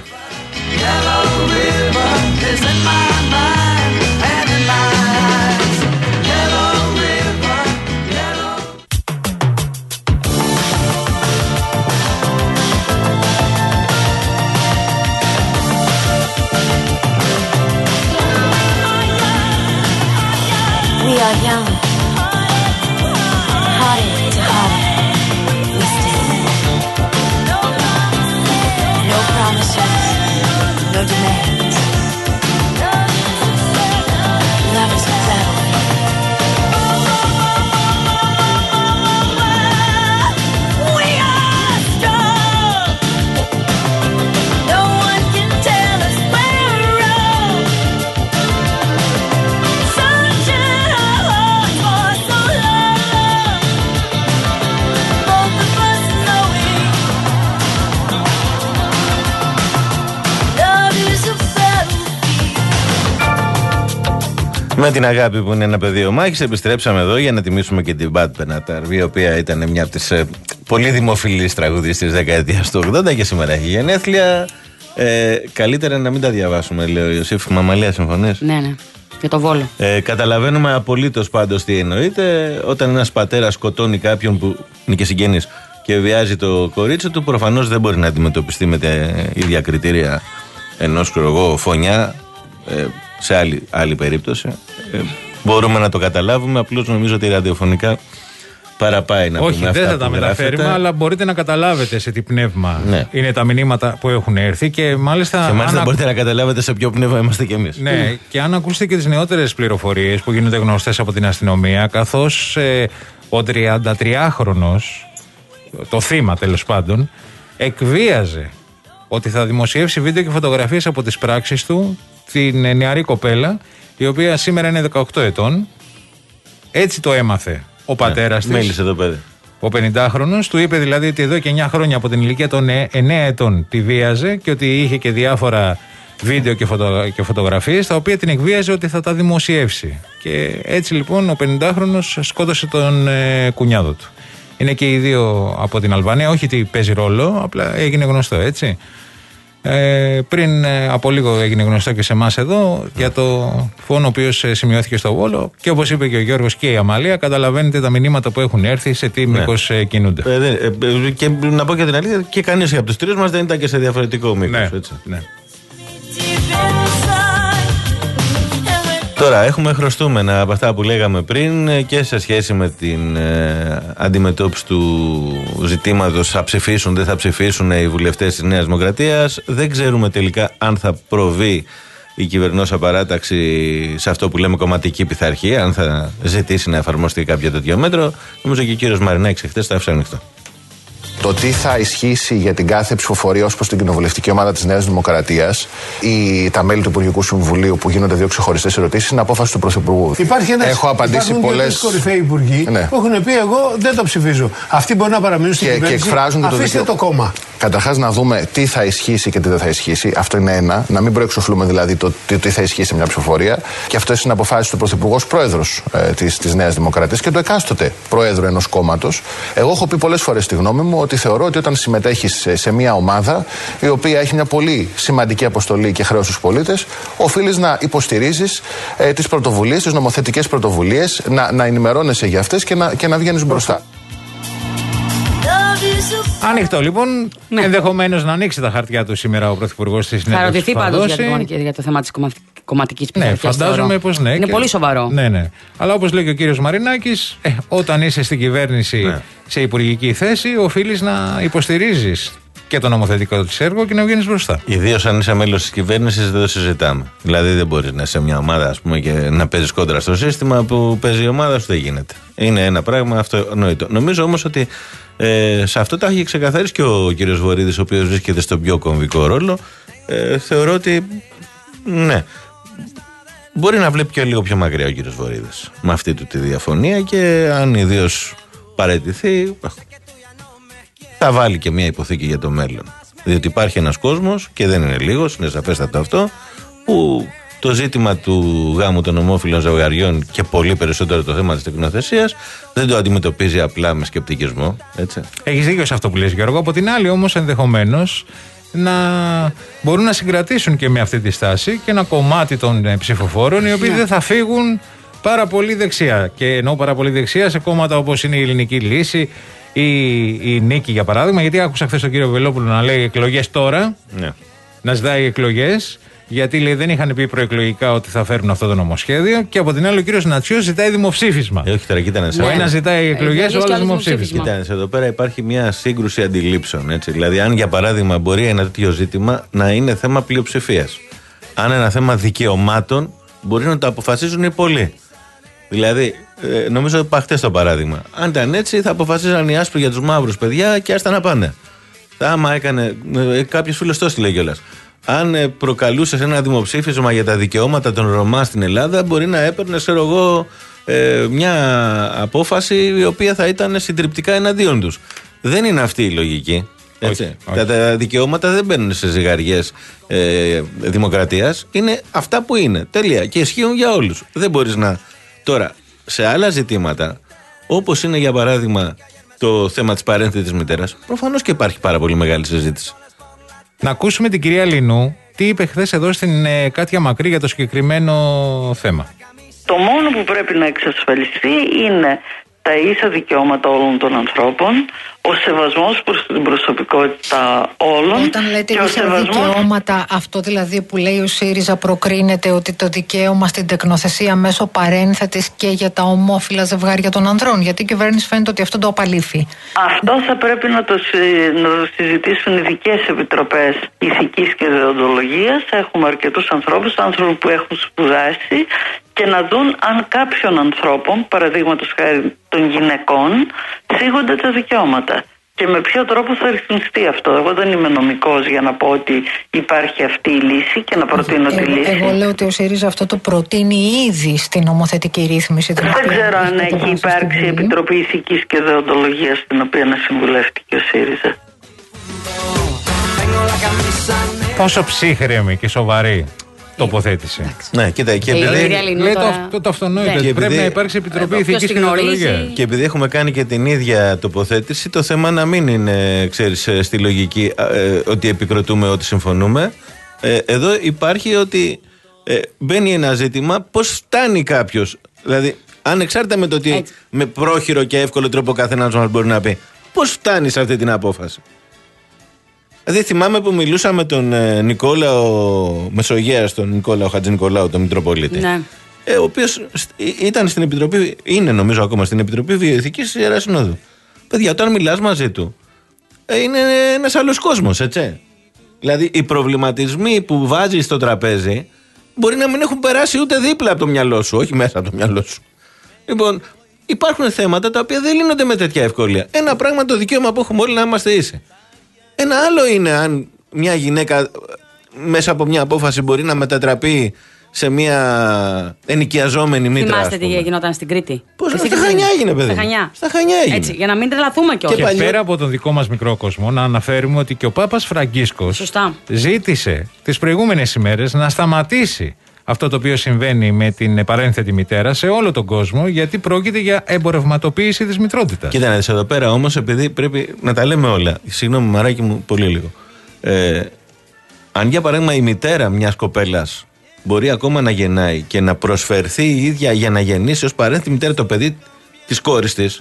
We are young, hearted to heart, listed. No promises, no demands. Love is battle. We are strong. No one can tell us we're wrong. Με την αγάπη που είναι ένα πεδίο μάχης, επιστρέψαμε εδώ για να τιμήσουμε και την Μπάτ Πενατάρ, η οποία ήταν μια από τις ε, πολύ δημοφιλείς τραγουδίες της δεκαετίας του ογδόντα και σήμερα έχει γενέθλια. Ε, καλύτερα να μην τα διαβάσουμε, λέει ο Ιωσήφ Μαμαλία, συμφωνείς? Ναι, ναι. Για το Βόλο. Ε, καταλαβαίνουμε απολύτως πάντως τι εννοείται. Όταν ένας πατέρας σκοτώνει κάποιον που είναι και συγγενής και βιάζει το κορίτσι του, προφανώς δεν μπορεί να αντιμετωπιστεί με τα ίδια κριτήρια ενός, ξέρω εγώ, φωνιά. Ε, σε άλλη, άλλη περίπτωση. Ε, μπορούμε να το καταλάβουμε, απλώς νομίζω ότι ραδιοφωνικά παραπάει να Όχι, πούμε αυτά. Όχι, δεν θα τα μεταφέρουμε, μεταφέρουμε, αλλά μπορείτε να καταλάβετε σε τι πνεύμα ναι. είναι τα μηνύματα που έχουν έρθει και μάλιστα. Και μάλιστα αν... μπορείτε να καταλάβετε σε ποιο πνεύμα είμαστε κι εμείς. Ναι, και αν ακούσετε και τις νεότερες πληροφορίες που γίνονται γνωστές από την αστυνομία, καθώς ε, ο τριαντατριάχρονος, το θύμα τέλος πάντων, εκβίαζε ότι θα δημοσιεύσει βίντεο και φωτογραφίες από τις πράξεις του την νεαρή κοπέλα, η οποία σήμερα είναι δεκαοκτώ ετών. Έτσι το έμαθε ο πατέρας ναι, της. Μίλησε το παιδί. Ο πενηντάχρονος του είπε δηλαδή ότι εδώ και εννιά χρόνια από την ηλικία των εννέα ετών τη βίαζε και ότι είχε και διάφορα βίντεο και, φωτο, και φωτογραφίες τα οποία την εκβίαζε ότι θα τα δημοσιεύσει. Και έτσι λοιπόν ο πενηντάχρονος σκότωσε τον ε, κουνιάδο του. Είναι και οι δύο από την Αλβανία, όχι ότι παίζει ρόλο, απλά έγινε γνωστό, έτσι. Ε, πριν ε, από λίγο έγινε γνωστό και σε εμάς εδώ για το φόνο ο οποίος ε, σημειώθηκε στο Βόλο και όπως είπε και ο Γιώργος και η Αμαλία, καταλαβαίνετε τα μηνύματα που έχουν έρθει, σε τι ναι. μήκος ε, κινούνται. Ε, ε, ε, και να πω και την αλήθεια, και κανείς από τους τρεις μας δεν ήταν και σε διαφορετικό μήκος. Ναι, έτσι. ναι. Τώρα έχουμε χρωστούμενα από αυτά που λέγαμε πριν και σε σχέση με την ε, αντιμετώπιση του ζητήματος θα ψηφίσουν, δεν θα ψηφίσουν οι βουλευτές της Νέας Δημοκρατίας. Δεν ξέρουμε τελικά αν θα προβεί η κυβερνόσα παράταξη σε αυτό που λέμε κομματική πειθαρχία, αν θα ζητήσει να εφαρμοστεί κάποιο τέτοιο μέτρο. Νομίζω και ο κύριος Μαρινάκης χθες τα άφησε ανοιχτό. Το τι θα ισχύσει για την κάθε ψηφοφορία ως προς την κοινοβουλευτική ομάδα της Νέας Δημοκρατίας ή τα μέλη του Υπουργικού Συμβουλίου που γίνονται δύο ξεχωριστές ερωτήσεις είναι απόφαση του Πρωθυπουργού. Υπάρχει ένας, Έχω απαντήσει πολλές. Κορυφαίοι υπουργοί ναι. που έχουν πει: εγώ δεν το ψηφίζω. Αυτοί μπορεί να παραμείνουν στην και, κυβέρνηση. Και εκφράζουν αφήστε το, δικαι... το κόμμα. Καταρχάς να δούμε τι θα ισχύσει και τι δεν θα ισχύσει. Αυτό είναι ένα. Να μην προεξοφλούμε δηλαδή το τι, τι θα ισχύσει σε μια ψηφοφορία. Και αυτό είναι αποφάση του Πρωθυπουργού ως πρόεδρος ε, της, της Νέας Δημοκρατίας και του εκάστοτε πρόεδρου ενός κόμματος. Εγώ έχω πει πολλές φορές τη γνώμη μου ότι θεωρώ ότι όταν συμμετέχεις σε, σε μια ομάδα η οποία έχει μια πολύ σημαντική αποστολή και χρέος στους πολίτες, οφείλεις να υποστηρίζεις ε, τις πρωτοβουλίες, τις νομοθετικές πρωτοβουλίες, να, να ενημερώνεσαι για αυτές και να, και να βγαίνεις μπροστά. Ανοιχτό λοιπόν. Ναι. Ενδεχομένως να ανοίξει τα χαρτιά του σήμερα ο Πρωθυπουργός της συνέντευξης. Θα ρωτηθεί πάντως για, για το θέμα της κομματικής πειθαρχίας. Ναι, φαντάζομαι πως ναι. Είναι και... πολύ σοβαρό. Ναι, ναι. Αλλά όπως λέει και ο κύριος Μαρινάκης, ε, όταν είσαι στην κυβέρνηση ναι. σε υπουργική θέση, οφείλεις να υποστηρίζεις και το νομοθετικό της έργο και να βγαίνεις μπροστά. Ιδίως αν είσαι μέλος της κυβέρνησης, δεν το συζητάμε. Δηλαδή δεν μπορείς να είσαι σε μια ομάδα ας πούμε, και να παίζεις κόντρα στο σύστημα που παίζει η ομάδα σου, δεν γίνεται. Είναι ένα πράγμα αυτονοητό. Νομίζω όμως ότι ε, σε αυτό τα έχει ξεκαθαρίσει και ο κύριος Βορίδης, ο οποίος βρίσκεται στον πιο κομβικό ρόλο. Ε, θεωρώ ότι ναι. Μπορεί να βλέπει και λίγο πιο μακριά ο κύριος Βορίδης με αυτή του τη διαφωνία και αν ιδίως παραιτηθεί, θα βάλει και μια υποθήκη για το μέλλον. Διότι υπάρχει ένας κόσμος, και δεν είναι λίγος, είναι σαφέστατο αυτό, που το ζήτημα του γάμου των ομόφυλων ζευγαριών και πολύ περισσότερο το θέμα της τεκνοθεσίας δεν το αντιμετωπίζει απλά με σκεπτικισμό. Έτσι. Έχεις δίκιο σε αυτό που λες, Γιώργο. Από την άλλη, όμως, ενδεχομένως να μπορούν να συγκρατήσουν και με αυτή τη στάση και ένα κομμάτι των ε, ψηφοφόρων οι οποίοι yeah. δεν θα φύγουν πάρα πολύ δεξιά. Και εννοώ πάρα πολύ δεξιά σε κόμματα όπως είναι η Ελληνική Λύση ή η Νίκη για παράδειγμα. Γιατί άκουσα χθες τον κύριο Βελόπουλο να λέει εκλογές τώρα, yeah. να ζητάει εκλογές. Γιατί λέει, δεν είχαν πει προεκλογικά ότι θα φέρουν αυτό το νομοσχέδιο. Και από την άλλη, ο κύριος Νατσιός ζητάει δημοψήφισμα. Ε, όχι τώρα, κοίτανε. Ο ένας ζητάει εκλογές, ο άλλος δημοψήφισμα. Κοίτανε, εδώ πέρα υπάρχει μια σύγκρουση αντιλήψεων. Έτσι. Δηλαδή, αν για παράδειγμα μπορεί ένα τέτοιο ζήτημα να είναι θέμα πλειοψηφίας. Αν ένα θέμα δικαιωμάτων μπορεί να το αποφασίζουν οι πολλοί. Δηλαδή, ε, νομίζω ότι είπα χτες το παράδειγμα. Αν ήταν έτσι, θα αποφασίζαν οι άσπροι για τους μαύρους παιδιά και άστα να πάνε. Άμα έκανε. Ε, Κάποιο φίλο το έστειλε κιόλας. Αν προκαλούσε ένα δημοψήφισμα για τα δικαιώματα των Ρωμά στην Ελλάδα, μπορεί να έπαιρνε, ξέρω εγώ, ε, μια απόφαση η οποία θα ήταν συντριπτικά εναντίον τους. Δεν είναι αυτή η λογική. Έτσι. Όχι, όχι. Τα δικαιώματα δεν μπαίνουν σε ζυγαριές ε, δημοκρατίας. Είναι αυτά που είναι. Τέλεια. Και ισχύουν για όλους. Δεν μπορείς να. Τώρα, σε άλλα ζητήματα, όπως είναι για παράδειγμα το θέμα της παρένθετης μητέρας, προφανώς και υπάρχει πάρα πολύ μεγάλη συζήτηση. Να ακούσουμε την κυρία Λινού τι είπε χθες εδώ στην ε, Κάτια Μακρύ για το συγκεκριμένο θέμα. Το μόνο που πρέπει να εξασφαλιστεί είναι τα ίσα δικαιώματα όλων των ανθρώπων, ο σεβασμός προς την προσωπικότητα όλων. Όταν λέτε ίσα σεβασμός... δικαιώματα, αυτό δηλαδή που λέει ο ΣΥΡΙΖΑ προκρίνεται ότι το δικαίωμα στην τεκνοθεσία μέσω παρένθετης και για τα ομόφυλα ζευγάρια των ανδρών, γιατί η κυβέρνηση φαίνεται ότι αυτό το απαλήφει. Αυτό θα πρέπει να το, να το συζητήσουν ειδικές επιτροπές ηθικής και δεοντολογίας. Έχουμε αρκετούς ανθρώπους, άνθρωποι που έχουν σπουδάσει, και να δουν αν κάποιον ανθρώπων, παραδείγματος χάρη των γυναικών, θίγονται τα δικαιώματα. Και με ποιο τρόπο θα ρυθμιστεί αυτό. Εγώ δεν είμαι νομικός για να πω ότι υπάρχει αυτή η λύση και να προτείνω ε, τη λύση. Εγώ λέω ότι ο ΣΥΡΙΖΑ αυτό το προτείνει ήδη στην νομοθετική ρύθμιση. Δεν ξέρω αν έχει υπάρξει επιτροπή ηθικής και δεοντολογίας στην οποία να συμβουλεύτηκε ο ΣΥΡΙΖΑ. Πόσο ψύχρεμη και σοβαρή τοποθέτηση. Ναι, κοίτα, και επειδή. Λέει το, το, το αυτονόητο. Ναι. Πρέπει επειδή... να υπάρξει επιτροπή ηθικής και δεοντολογίας. Και επειδή έχουμε κάνει και την ίδια τοποθέτηση, το θέμα να μην είναι, ξέρεις, στη λογική ε, ότι επικροτούμε, ότι συμφωνούμε. Ε, εδώ υπάρχει ότι ε, μπαίνει ένα ζήτημα πώς φτάνει κάποιος. Δηλαδή, ανεξάρτητα με το ότι έτσι, με πρόχειρο και εύκολο τρόπο ο καθένας μας μπορεί να πει, πώς φτάνει σε αυτή την απόφαση. Δηλαδή θυμάμαι που μιλούσα με τον ε, Νικόλαο Μεσογέας, τον Νικόλαο Χατζηνικολάου, τον Μητροπολίτη. Ναι. ε, ο οποίος ήταν στην Επιτροπή, είναι νομίζω ακόμα στην Επιτροπή Βιοειθικής της Ιεράς Συνόδου. Παιδιά, όταν μιλάς μαζί του, ε, είναι ένας άλλος κόσμος, έτσι. Δηλαδή, οι προβληματισμοί που βάζεις στο τραπέζι μπορεί να μην έχουν περάσει ούτε δίπλα από το μυαλό σου, όχι μέσα από το μυαλό σου. Λοιπόν, υπάρχουν θέματα τα οποία δεν λύνονται με τέτοια ευκολία. Ένα πράγμα το δικαίωμα που έχουμε όλοι να είμαστε ίσοι. Ένα άλλο είναι αν μια γυναίκα μέσα από μια απόφαση μπορεί να μετατραπεί σε μια ενοικιαζόμενη μήτρα. Θυμάστε τι γινόταν στην Κρήτη? Πώς, στα Κρήτη. Χανιά έγινε, παιδί. Στα Χανιά. Στα Χανιά έγινε. Έτσι, για να μην τρελαθούμε κιόλας. Και, και πέρα από τον δικό μας μικρό κόσμο, να αναφέρουμε ότι και ο Πάπας Φραγκίσκος Σωστά. ζήτησε τις προηγούμενες ημέρες να σταματήσει αυτό το οποίο συμβαίνει με την επαρένθετη μητέρα σε όλο τον κόσμο, γιατί πρόκειται για εμπορευματοποίηση της μητρότητας. Κοίτα να δεις εδώ πέρα όμως, επειδή πρέπει να τα λέμε όλα. Συγγνώμη, μαράκι μου, πολύ λίγο. Ε, αν για παράδειγμα η μητέρα μιας κοπέλας μπορεί ακόμα να γεννάει και να προσφερθεί η ίδια για να γεννήσει ως παρένθετη μητέρα το παιδί της κόρης της,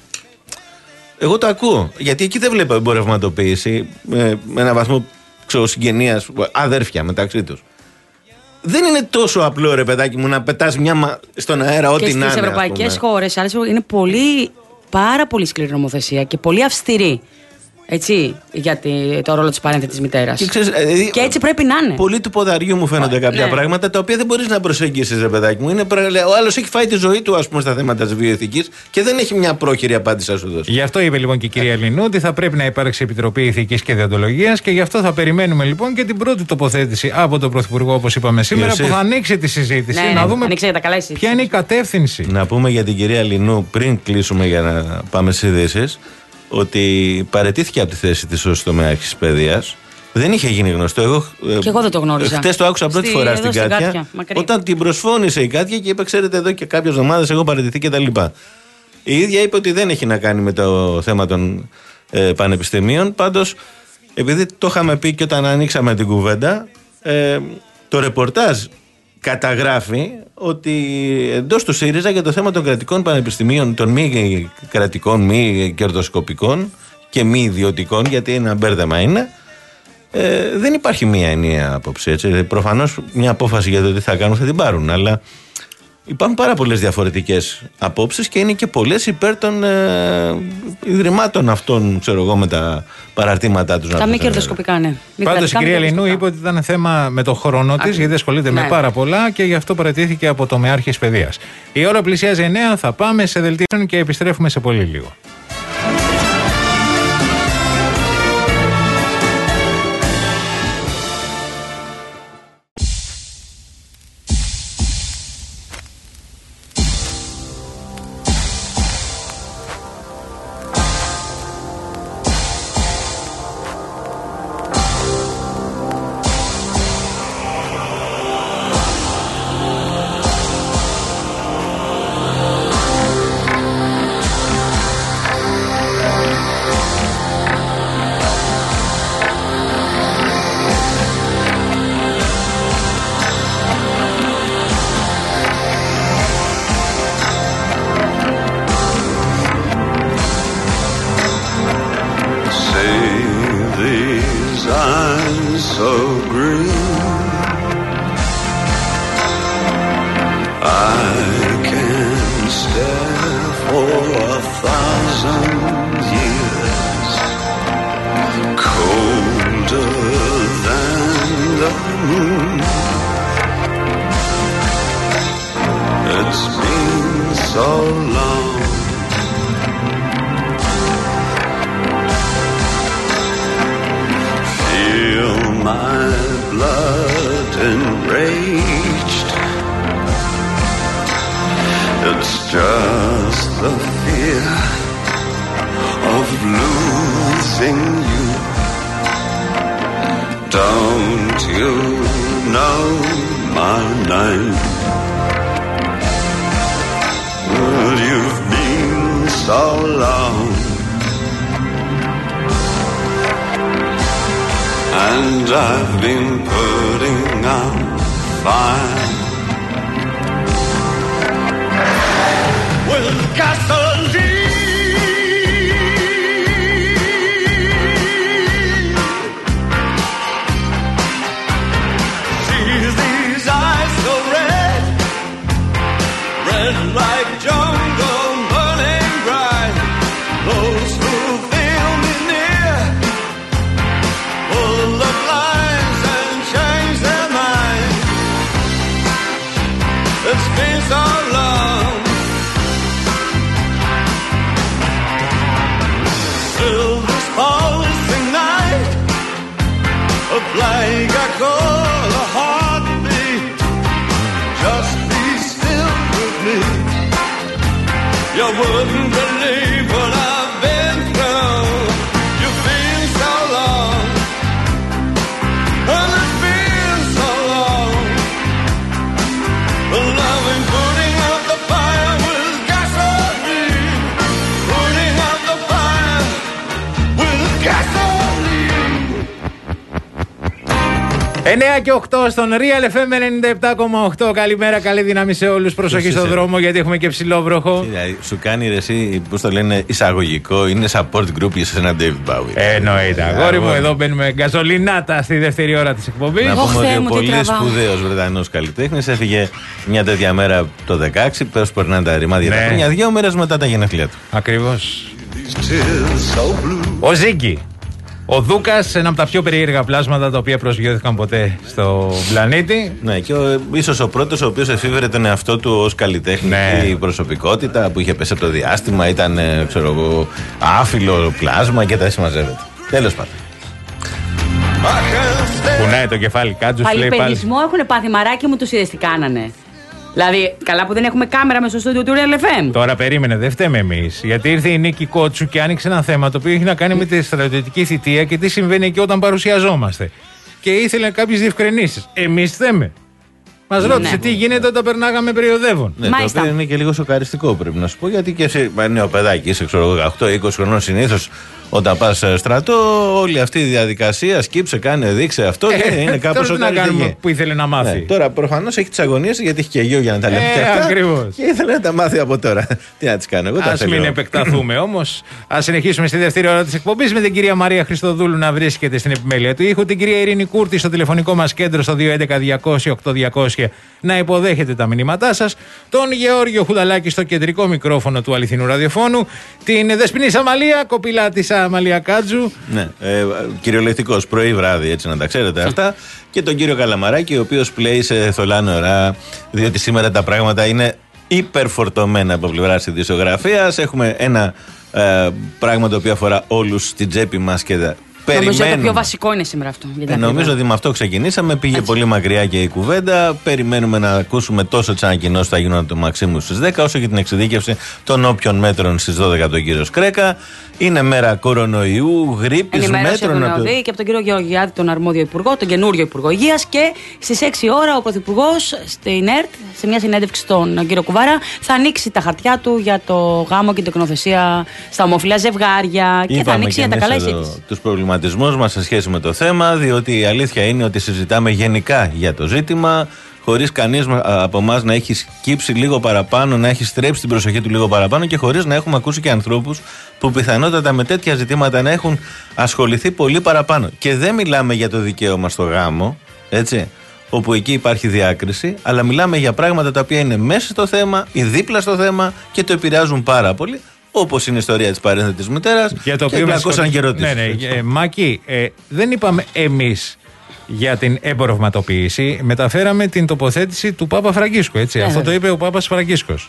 εγώ το ακούω. Γιατί εκεί δεν βλέπω εμπορευματοποίηση με, με ένα βαθμό συγγενείας, αδέρφια μεταξύ τους. Δεν είναι τόσο απλό, ρε παιδάκι μου, να πετάς μια μα... στον αέρα ό,τι να είναι. Και στις ευρωπαϊκές χώρες είναι πολύ, πάρα πολύ σκληρή νομοθεσία και πολύ αυστηρή. Έτσι, για το ρόλο της παρένθετης μητέρας. Και, ξέρεις, δηλαδή, και έτσι πρέπει να είναι. Πολύ του ποδαριού μου φαίνονται Α, κάποια ναι. πράγματα τα οποία δεν μπορείς να προσεγγίσεις, ρε παιδάκι μου. Είναι, ο άλλος έχει φάει τη ζωή του, ας πούμε, στα θέματα της βιοειθικής και δεν έχει μια πρόχειρη απάντηση να σου δώσει. Γι' αυτό είπε λοιπόν και η κυρία Λινού ότι θα πρέπει να υπάρξει Επιτροπή Ηθικής και Δεοντολογίας και γι' αυτό θα περιμένουμε λοιπόν και την πρώτη τοποθέτηση από τον Πρωθυπουργό, όπως είπαμε σήμερα, Ιωσήφ, που θα ανοίξει τη συζήτηση. Ναι, να ναι, δούμε τα καλά ποια είναι η κατεύθυνση. Να πούμε για την κυρία Λινού πριν κλείσουμε για να πάμε στις ειδήσεις, ότι παραιτήθηκε από τη θέση της ως τομεάρχης παιδείας. Δεν είχε γίνει γνωστό. Εγώ, και εγώ δεν το γνώριζα. Χτες το άκουσα πρώτη Στη, φορά στην Κάτια. Κάτια όταν την προσφώνησε η Κάτια και είπε: ξέρετε, εδώ και κάποιες εβδομάδες εγώ παραιτηθεί κτλ. Η ίδια είπε ότι δεν έχει να κάνει με το θέμα των ε, πανεπιστημίων. Πάντως, επειδή το είχαμε πει και όταν ανοίξαμε την κουβέντα, ε, το ρεπορτάζ καταγράφει ότι εντός του ΣΥΡΙΖΑ για το θέμα των κρατικών πανεπιστημίων, των μη κρατικών, μη κερδοσκοπικών και μη ιδιωτικών, γιατί ένα μπέρδεμα είναι, ε, δεν υπάρχει μία ενιαία άποψη. Έτσι. Προφανώς μια απόφαση για το τι θα κάνουν θα την πάρουν, αλλά υπάρχουν πάρα πολλές διαφορετικές απόψεις και είναι και πολλές υπέρ των ε, ιδρυμάτων αυτών, ξέρω εγώ, με τα παραρτήματά τους. Τα μη κερδοσκοπικά, ναι. Πάντως η κυρία Λινού είπε ότι ήταν θέμα με το χρόνο της, γιατί ασχολείται ναι. με πάρα πολλά και γι' αυτό παραιτήθηκε από τομεάρχης παιδείας. Η ώρα πλησιάζει εννέα, θα πάμε σε δελτίο και επιστρέφουμε σε πολύ λίγο. And I've been putting out fire with gasoline. See these eyes so red, wouldn't believe what I've been through. You've been so long, and it's been so long. Loving, putting out the fire with gasoline, putting out the fire with gasoline. εννιά και οκτώ στον Real εφ εμ ενενήντα επτά κόμμα οκτώ. Καλημέρα, καλή δύναμη σε όλους. Προσοχή στον δρόμο γιατί έχουμε και ψηλό βροχό. Σου κάνει ρε εσύ, πώς το λένε, εισαγωγικό, είναι support group για ένα David Bowie. Εννοείται, αγόρι μου, εδώ μπαίνουμε γκαζολινάτα στη δεύτερη ώρα της εκπομπής. Να πούμε ότι ο πολύ σπουδαίος Βρετανός καλλιτέχνης έφυγε μια τέτοια μέρα το δεκαέξι, πέρας περνάνε τα ρημάδια τα χρόνια, δύο μέρες μετά τα γενέθλια του. Ακριβώς. Ο Ζίγκη. Ο Δούκας, ένα από τα πιο περίεργα πλάσματα τα οποία προσγειώθηκαν ποτέ στο πλανήτη. Ναι, και ο, ίσως ο πρώτος ο οποίος εφήβρε τον εαυτό του ως καλλιτέχνη, ναι. Η προσωπικότητα που είχε πέσει από το διάστημα, ήταν ξέρω εγώ, άφιλο πλάσμα και τα συμμαζεύεται. Τέλος πάντων. Κουνάει το κεφάλι Κάτζους. Παλιπαιδισμό έχουν πάθει, μαράκι μου, τους είδες τι κάνανε. Δηλαδή, καλά που δεν έχουμε κάμερα μέσα στο στούντιο του Real εφ εμ. Τώρα περίμενε, δεν φταίμε εμείς. Γιατί ήρθε η Νίκη Κότσου και άνοιξε ένα θέμα το οποίο έχει να κάνει με τη στρατιωτική θητεία και τι συμβαίνει εκεί όταν παρουσιαζόμαστε. Και ήθελε κάποιες διευκρινήσεις. Εμείς θέμε. Μας ρώτησε ναι. τι γίνεται όταν περνάγαμε περιοδεύων. Ναι, το οποίο είναι και λίγο σοκαριστικό πρέπει να σου πω. Γιατί και εσύ, νέο παιδάκι, είσαι ξέρω δεκαοκτώ είκοσι χρονών συνήθως. Όταν πας στρατό, όλη αυτή η διαδικασία σκύψε, κάνε, δείξε αυτό και ε, είναι κάπως ό,τι να κάνουμε που ήθελε να μάθει. Ναι, τώρα προφανώς έχει τις αγωνίες γιατί έχει και γιο για να τα λέει ε, και αυτά. Ακριβώς. Και ήθελε να τα μάθει από τώρα. Τι να τις κάνω εγώ. Ας μην επεκταθούμε όμως. Ας συνεχίσουμε στη δεύτερη ώρα της εκπομπής με την κυρία Μαρία Χριστοδούλου να βρίσκεται στην επιμέλεια του ήχου, την κυρία Ειρήνη Κούρτη στο τηλεφωνικό μας κέντρο στο δύο έντεκα διακόσια οκτώ διακόσια να υποδέχετε τα μηνύματά σας, τον Γεώργιο Χουδαλάκη στο κεντρικό μικρόφωνο του αληθινού ραδιοφώνου, την Δεσποινή Σαμαλία, κοπηλά της Αμαλία Κάτζου. Ναι, ε, κυριολεκτικός πρωί βράδυ, έτσι να τα ξέρετε αυτά. Και τον κύριο Καλαμαράκη, ο οποίος πλέει σε θολά νερά, διότι σήμερα τα πράγματα είναι υπερφορτωμένα από πλευρά της ειδησιογραφίας. Έχουμε ένα ε, πράγμα το οποίο αφορά όλους στην τσέπη μας και τα. Νομίζω το πιο βασικό είναι σήμερα αυτό. Ε, νομίζω ότι με αυτό ξεκινήσαμε. Πήγε έτσι πολύ μακριά και η κουβέντα. Περιμένουμε να ακούσουμε τόσο τις ανακοινώσεις που θα γίνουν από το Μαξίμου στις δέκα, όσο και την εξειδίκευση των όποιων μέτρων στις δώδεκα από τον κύριο Σκρέκα. Είναι μέρα κορονοϊού, γρίπης, μέτρων. Από το... και από τον κύριο Γεωργιάδη, τον αρμόδιο υπουργό, τον καινούριο Υπουργό Υγείας. Και στις έξι ώρα ο Πρωθυπουργός στην ΕΡΤ, σε μια συνέντευξη στον κύριο Κουβάρα, θα ανοίξει τα χαρτιά του για το γάμο και την τεκνοθεσία στα ομόφυλα ζευγάρια. Και είπαμε θα ανοίξει για τα καλά εισήγηση. Τους προβληματισμούς μας σε σχέση με το θέμα, διότι η αλήθεια είναι ότι συζητάμε γενικά για το ζήτημα, χωρίς κανείς από εμάς να έχει σκύψει λίγο παραπάνω, να έχει στρέψει την προσοχή του λίγο παραπάνω και χωρίς να έχουμε ακούσει και ανθρώπους που πιθανότατα με τέτοια ζητήματα να έχουν ασχοληθεί πολύ παραπάνω. Και δεν μιλάμε για το δικαίωμα στο γάμο, έτσι, όπου εκεί υπάρχει διάκριση, αλλά μιλάμε για πράγματα τα οποία είναι μέσα στο θέμα ή δίπλα στο θέμα και το επηρεάζουν πάρα πολύ. Όπως είναι η ιστορία της παρένθετης μητέρας. Για το και οποίο ακούσαν και ερωτήσεις. Ναι, ναι, ε, Μάκη, ε, δεν είπαμε εμείς για την εμπορευματοποίηση. Μεταφέραμε την τοποθέτηση του Πάπα Φραγκίσκου. Έτσι. Ναι. Αυτό το είπε ο Πάπας Φραγκίσκος.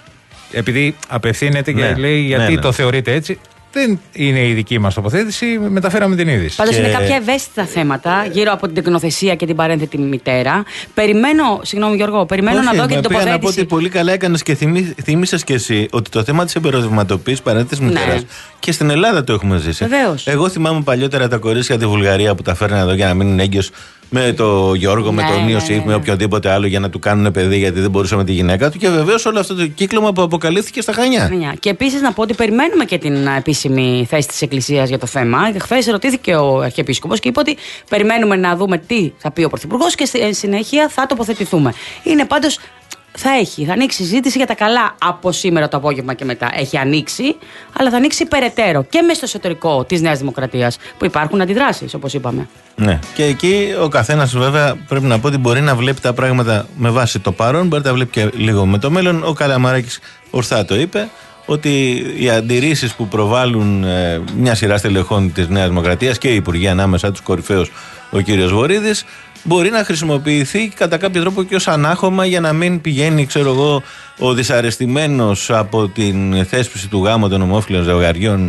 Επειδή απευθύνεται και ναι, λέει γιατί ναι, ναι. το θεωρείτε έτσι. Δεν είναι η δική μας τοποθέτηση, μεταφέραμε την είδηση. Πάντως και... είναι κάποια ευαίσθητα θέματα γύρω από την τεκνοθεσία και την παρένθετη μητέρα. Περιμένω, συγγνώμη Γιώργο, περιμένω Όχι, να δω και την τοποθέτηση. Να πω ότι πολύ καλά έκανες και θυμί, θύμισες και εσύ ότι το θέμα της εμπορευματοποίησης παρένθετης μητέρας ναι. και στην Ελλάδα το έχουμε ζήσει. Βεβαίως. Εγώ θυμάμαι παλιότερα τα κορίτσια τη Βουλγαρία που τα φέρνανε εδώ για να μείνουν έγκυος με τον Γιώργο, ναι, με τον Ιωσήφ, ναι, ναι, ναι. με οποιοδήποτε άλλο για να του κάνουν παιδί γιατί δεν μπορούσε με τη γυναίκα του. Και βεβαίως όλο αυτό το κύκλωμα που αποκαλύφθηκε στα Χανιά. Και επίσης να πω ότι περιμένουμε και την επίσημη θέση της Εκκλησίας για το θέμα. Χθες ρωτήθηκε ο Αρχιεπίσκοπος και είπε ότι περιμένουμε να δούμε τι θα πει ο Πρωθυπουργός και στη συνέχεια θα τοποθετηθούμε. Είναι πάντως. Θα έχει, θα ανοίξει συζήτηση για τα καλά από σήμερα το απόγευμα και μετά. Έχει ανοίξει, αλλά θα ανοίξει περαιτέρω και μέσα στο εσωτερικό της Νέας Δημοκρατίας που υπάρχουν αντιδράσεις, όπως είπαμε. Ναι, και εκεί ο καθένας βέβαια πρέπει να πω ότι μπορεί να βλέπει τα πράγματα με βάση το παρόν, μπορεί να τα βλέπει και λίγο με το μέλλον. Ο Καλαμαράκης ορθά το είπε, ότι οι αντιρρήσεις που προβάλλουν ε, μια σειρά στελεχών της Νέας Δημοκρατίας και οι υπουργοί ανάμεσα τους κορυφαίους ο κύριος Βορίδης, μπορεί να χρησιμοποιηθεί κατά κάποιο τρόπο και ως ανάχωμα για να μην πηγαίνει, ξέρω εγώ, ο δυσαρεστημένος από την θέσπιση του γάμου των ομόφυλων ζευγαριών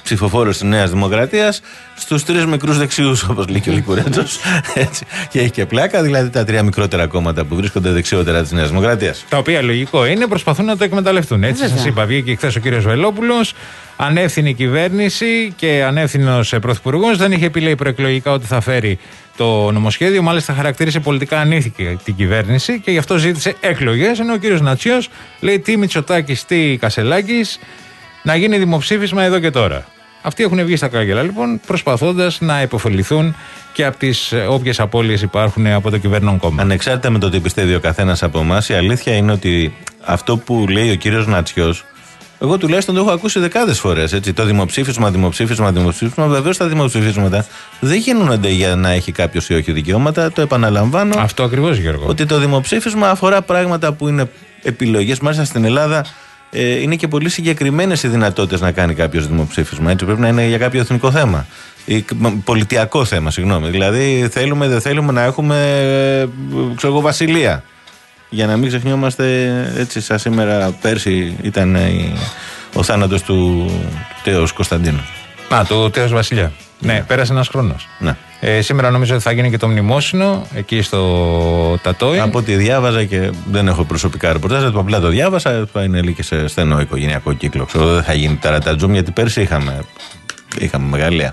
ψηφοφόρους της Νέας Δημοκρατίας στους τρεις μικρούς δεξιούς, όπως λέει και ο Λικουρέτζος. Και έχει και πλάκα, δηλαδή τα τρία μικρότερα κόμματα που βρίσκονται δεξιότερα της Νέας Δημοκρατίας. Τα οποία λογικό είναι, προσπαθούν να το εκμεταλλευτούν. Έτσι σας είπα, βγήκε χθες ο κύριος Βελόπουλος, ανεύθυνη κυβέρνηση και ανεύθυνος πρωθυπουργός, δεν είχε επιλέγει προεκλογικά ότι θα φέρει το νομοσχέδιο. Μάλιστα χαρακτήρισε πολιτικά ανήθικη την κυβέρνηση και γι' αυτό ζήτησε εκλογές. Ενώ ο κύριος Νατσιός λέει τι Μητσοτάκης, τι Κασελάκης, να γίνει δημοψήφισμα εδώ και τώρα. Αυτοί έχουν βγει στα κάγκελα λοιπόν, προσπαθώντας να υποφεληθούν και από τις όποιες απώλειες υπάρχουν από το κυβερνών κόμμα. Ανεξάρτητα με το τι πιστεύει ο καθένας από εμάς, η αλήθεια είναι ότι αυτό που λέει ο κύριος Νατσιός, εγώ τουλάχιστον το έχω ακούσει δεκάδες φορές. Έτσι, το δημοψήφισμα, δημοψήφισμα, δημοψήφισμα. Βεβαίως τα δημοψηφίσματα δεν γίνονται για να έχει κάποιος ή όχι δικαιώματα. Το επαναλαμβάνω. Αυτό ακριβώς, Γιώργο. Ότι το δημοψήφισμα αφορά πράγματα που είναι επιλογές. Μάλιστα στην Ελλάδα ε, είναι και πολύ συγκεκριμένες οι δυνατότητες να κάνει κάποιος δημοψήφισμα. Έτσι, πρέπει να είναι για κάποιο εθνικό θέμα. Ή, πολιτιακό θέμα, συγγνώμη. Δηλαδή θέλουμε, δεν θέλουμε να έχουμε ε, ξέρω εγώ, βασιλεία. Για να μην ξεχνιόμαστε, έτσι σαν σήμερα πέρσι ήταν η, ο θάνατος του Τέος Κωνσταντίνου. Α, του Τέος Βασιλιά. Ναι, ναι, πέρασε ένας χρόνος. Ναι. Ε, σήμερα νομίζω ότι θα γίνει και το μνημόσυνο εκεί στο Τατόι. Από ό,τι διάβαζα και δεν έχω προσωπικά ρεπορτάζ, απλά το διάβασα, θα είναι και σε στενό οικογενειακό κύκλο. Ξέρω, δεν θα γίνει ταρατατζούμ γιατί πέρσι είχαμε, είχαμε μεγαλεία.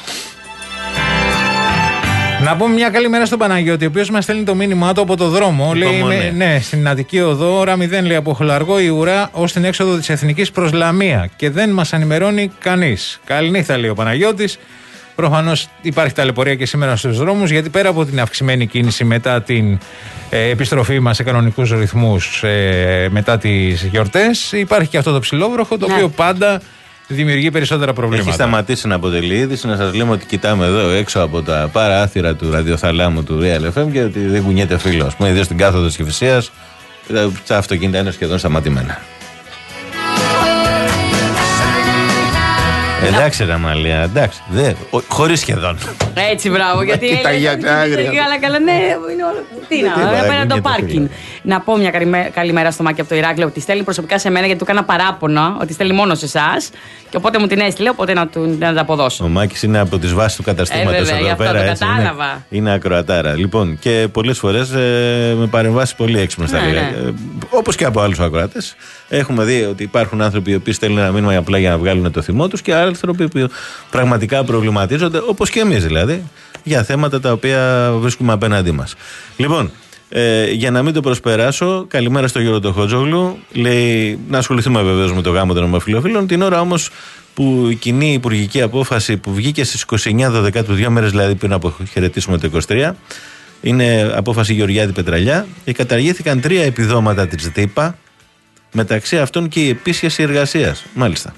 Να πούμε μια καλημέρα στον Παναγιώτη, ο οποίος μας στέλνει το μήνυμά του από το δρόμο. Λέει, με, ναι, στην Αττική Οδό, ώρα μηδέν, λέει, από Χολαργό η ουρά ως την έξοδο της Εθνικής προς Λαμία. Και δεν μας ενημερώνει κανείς. Καληνύχτα, λέει ο Παναγιώτης. Προφανώς υπάρχει ταλαιπωρία και σήμερα στους δρόμους, γιατί πέρα από την αυξημένη κίνηση μετά την ε, επιστροφή μας σε κανονικούς ρυθμούς ε, μετά τις γιορτές, υπάρχει και αυτό το ψηλόβροχο, το ναι. οποίο πάντα δημιουργεί περισσότερα προβλήματα. Έχει σταματήσει να αποτελεί είδηση. Να σας λέμε ότι κοιτάμε εδώ έξω από τα παράθυρα του ραδιοθαλάμου του Real εφ εμ και ότι δεν κουνιέται φίλο. Α πούμε, ιδίως στην κάθοδο της Κηφισίας, τα αυτοκίνητα είναι σχεδόν σταματημένα. Εντάξει, ρε Μαλία, εντάξει. Χωρίς σχεδόν. Έτσι, μπράβο, γιατί. Καλά, καλά, ναι, είναι όλο. Τι να, απέναντι το πάρκινγκ. Να πω μια καλημέρα στο Μάκη από το Ηράκλειο, ότι στέλνει προσωπικά σε μένα γιατί του έκανα παράπονο, ότι στέλνει μόνο σε εσάς. Και οπότε μου την έστειλε, οπότε να του να τα αποδώσω. Ο Μάκης είναι από τις βάσεις του καταστήματος ε, εδώ πέρα. Έτσι, είναι, είναι ακροατάρα. Λοιπόν, και πολλές φορές ε, με παρεμβάσεις πολύ έξυπνες θα λέγα. Ναι. Ε, όπως και από άλλους ακροατές. Έχουμε δει ότι υπάρχουν άνθρωποι οι οποίοι στέλνουν ένα μήνυμα απλά για να βγάλουν το θυμό τους και άνθρωποι που πραγματικά προβληματίζονται, όπως και εμείς δηλαδή, για θέματα τα οποία βρίσκουμε απέναντί μας. Λοιπόν, ε, για να μην το προσπεράσω, καλημέρα στο Γιώργο Τοχότζογλου. Λέει να ασχοληθούμε βεβαίως με το γάμο των ομοφυλοφίλων. Την ώρα όμως που η κοινή υπουργική απόφαση που βγήκε στις είκοσι εννέα Δεκάτου, δύο μέρες δηλαδή πριν από χαιρετήσουμε το είκοσι τρία, είναι απόφαση Γεωργιάδη Πετραλιά. Καταργήθηκαν τρία επιδόματα της ΔΥΠΑ, μεταξύ αυτών και η επίσκεψη εργασίας. Μάλιστα.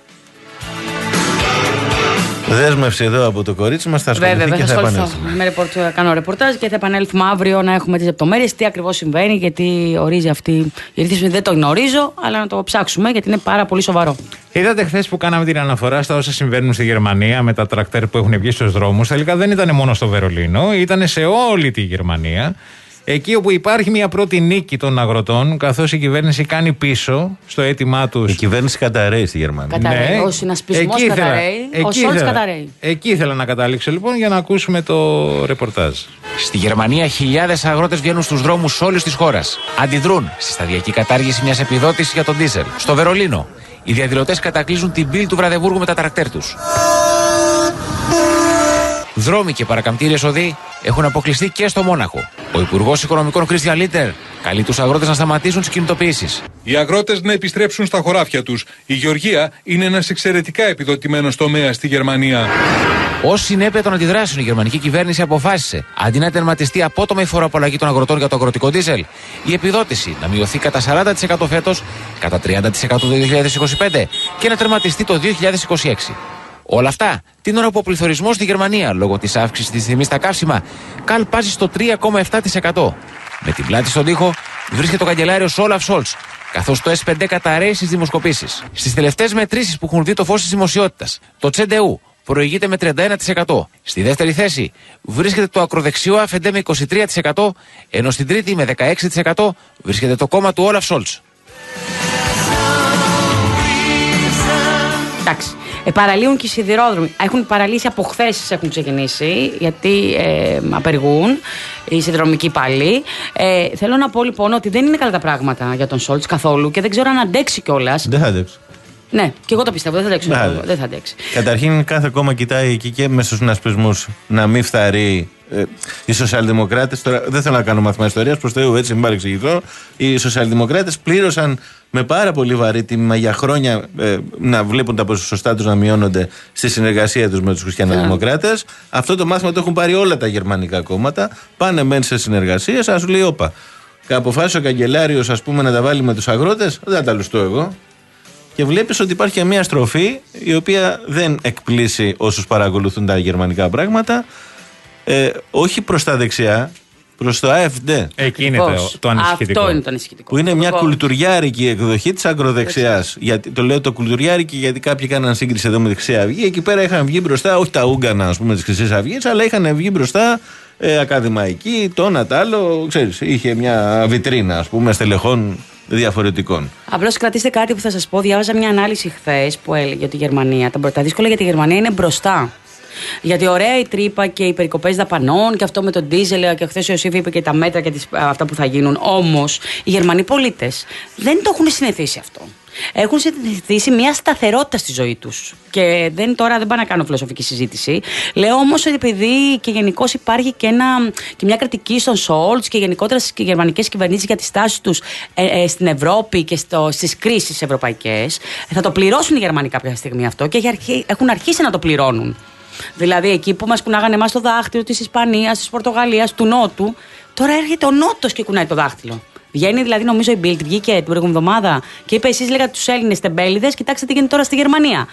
Δέσμευση εδώ από το κορίτσι μας, θα ασχοληθεί Βέβαια, και θα, θα επανέλθουμε. Με ρεπορτ, κάνω ρεπορτάζ και θα επανέλθουμε αύριο να έχουμε τις λεπτομέρειες, τι ακριβώς συμβαίνει, γιατί ορίζει αυτή η ρύθμιση. Δεν το γνωρίζω, αλλά να το ψάξουμε γιατί είναι πάρα πολύ σοβαρό. Είδατε χθες που κάναμε την αναφορά στα όσα συμβαίνουν στη Γερμανία με τα τρακτέρ που έχουν βγει στους δρόμους. Τελικά δεν ήταν μόνο στο Βερολίνο, ήταν σε όλη τη Γερμανία. Εκεί όπου υπάρχει μια πρώτη νίκη των αγροτών, καθώς η κυβέρνηση κάνει πίσω στο αίτημά τους. Η κυβέρνηση καταραίει στη Γερμανία. Καταραίει. Ναι. Ο συνασπισμός καταραίει. Ο Σόλτς καταραίει. Εκεί ήθελα να καταλήξω λοιπόν για να ακούσουμε το ρεπορτάζ. Στη Γερμανία, χιλιάδες αγρότες βγαίνουν στους δρόμους όλης της χώρας. Αντιδρούν στη σταδιακή κατάργηση μιας επιδότησης για τον ντίζελ. Στο Βερολίνο, οι διαδηλωτές κατακλείζουν την πύλη του Βραδεβούργου με τα τρακτέρ τους. Δρόμοι και παρακαμπτήριες οδοί έχουν αποκλειστεί και στο Μόναχο. Ο Υπουργός Οικονομικών Κρίστιαν Λίντερ καλεί τους αγρότες να σταματήσουν τις κινητοποιήσεις. Οι αγρότες να επιστρέψουν στα χωράφια τους. Η γεωργία είναι ένας εξαιρετικά επιδοτημένος τομέας στη Γερμανία. Ως συνέπεια των αντιδράσεων, η γερμανική κυβέρνηση αποφάσισε, αντί να τερματιστεί απότομα η φοροαπαλλαγή των αγροτών για το αγροτικό ντίζελ, η επιδότηση να μειωθεί κατά σαράντα τοις εκατό φέτος, κατά τριάντα τοις εκατό το δύο χιλιάδες είκοσι πέντε και να τερματιστεί το δύο χιλιάδες είκοσι έξι. Όλα αυτά την ώρα που ο πληθωρισμός στη Γερμανία λόγω της αύξησης της τιμής στα καύσιμα καλπάζει στο τρία κόμμα επτά τοις εκατό. Με την πλάτη στον τοίχο βρίσκεται ο καγκελάριος Όλαφ Σόλτς, καθώς το ες πέντε καταραίει στις δημοσκοπήσεις. Στις τελευταίες μετρήσεις που έχουν δει το φως της δημοσιότητας, το Τσεντεού προηγείται με τριάντα ένα τοις εκατό. Στη δεύτερη θέση βρίσκεται το ακροδεξιό Αφεντέ με είκοσι τρία τοις εκατό, ενώ στην τρίτη με δεκαέξι τοις εκατό βρίσκεται το κόμμα του Όλαφ Σόλτς. Εντάξει. Ε, παραλύουν και οι σιδηρόδρομοι. Έχουν παραλύσει από χθες, έχουν ξεκινήσει, γιατί ε, απεργούν οι σιδηροδρομικοί υπάλληλοι. Ε, θέλω να πω λοιπόν ότι δεν είναι καλά τα πράγματα για τον Σόλτς καθόλου και δεν ξέρω αν αντέξει κιόλας. Δεν θα αντέξει. Ναι, και εγώ το πιστεύω, δεν θα αντέξει. Ναι, δεν θα αντέξει. Καταρχήν, κάθε κόμμα κοιτάει εκεί και μέσα στους συνασπισμούς να μην φθαρεί. Ε, οι σοσιαλδημοκράτες, τώρα δεν θέλω να κάνω μάθημα ιστορίας, προς Θεού, έτσι μην παρεξηγηθώ. Οι σοσιαλδημοκράτες πλήρωσαν με πάρα πολύ βαρύ τίμημα για χρόνια ε, να βλέπουν τα ποσοστά τους να μειώνονται στη συνεργασία τους με τους χριστιανοδημοκράτες. Yeah. Αυτό το μάθημα το έχουν πάρει όλα τα γερμανικά κόμματα. Πάνε μεν σε συνεργασίες, ας σου λέει, όπα. Αποφάσισε ο καγκελάριος, ας πούμε, να τα βάλει με τους αγρότες, δεν θα τα λουστώ εγώ. Και βλέπεις ότι υπάρχει μια στροφή η οποία δεν εκπλήσει όσους παρακολουθούν τα γερμανικά πράγματα. Ε, όχι προς τα δεξιά, προς το AfD. Εκεί είναι το, το ανησυχητικό. Αυτό είναι το ανησυχητικό. Που είναι μια λοιπόν κουλτουριάρικη εκδοχή της ακροδεξιάς. Γιατί, το λέω το κουλτουριάρικη γιατί κάποιοι κάναν σύγκριση εδώ με τη Χρυσή Αυγή. Εκεί πέρα είχαν βγει μπροστά, όχι τα Ούγκανα ας πούμε της Χρυσής Αυγής, αλλά είχαν βγει μπροστά ε, ακαδημαϊκοί, το ένα τ' άλλο. Ξέρεις, είχε μια βιτρίνα ας πούμε στελεχών διαφορετικών. Απλώς κρατήστε κάτι που θα σας πω. Διάβαζα μια ανάλυση χθες που έλεγε ότι η Γερμανία, τα, τα δύσκολα για τη Γερμανία είναι μπροστά. Γιατί ωραία η τρύπα και οι περικοπές δαπανών και αυτό με τον ντίζελ και χθες ο Ιωσήφ είπε και τα μέτρα και τις, αυτά που θα γίνουν. Όμως οι Γερμανοί πολίτες δεν το έχουν συνηθίσει αυτό. Έχουν συνηθίσει μια σταθερότητα στη ζωή τους. Και δεν, τώρα δεν πάω να κάνω φιλοσοφική συζήτηση. Λέω όμως ότι επειδή και γενικώς υπάρχει και, ένα, και μια κριτική στον Σόλτς και γενικότερα στις γερμανικές κυβερνήσεις για τις τάσεις τους ε, ε, στην Ευρώπη και στο, στις κρίσεις ευρωπαϊκές, θα το πληρώσουν οι Γερμανοί κάποια στιγμή αυτό και έχουν αρχίσει να το πληρώνουν. Δηλαδή εκεί που μας κουνάγανε εμάς το δάχτυλο της Ισπανίας, της Πορτογαλίας, του Νότου, τώρα έρχεται ο Νότος και κουνάει το δάχτυλο. Βγαίνει δηλαδή, νομίζω η Bild βγήκε την προηγούμενη εβδομάδα και είπε: εσείς λέγατε τους Έλληνες τεμπέληδες, κοιτάξτε τι γίνεται τώρα στη Γερμανία.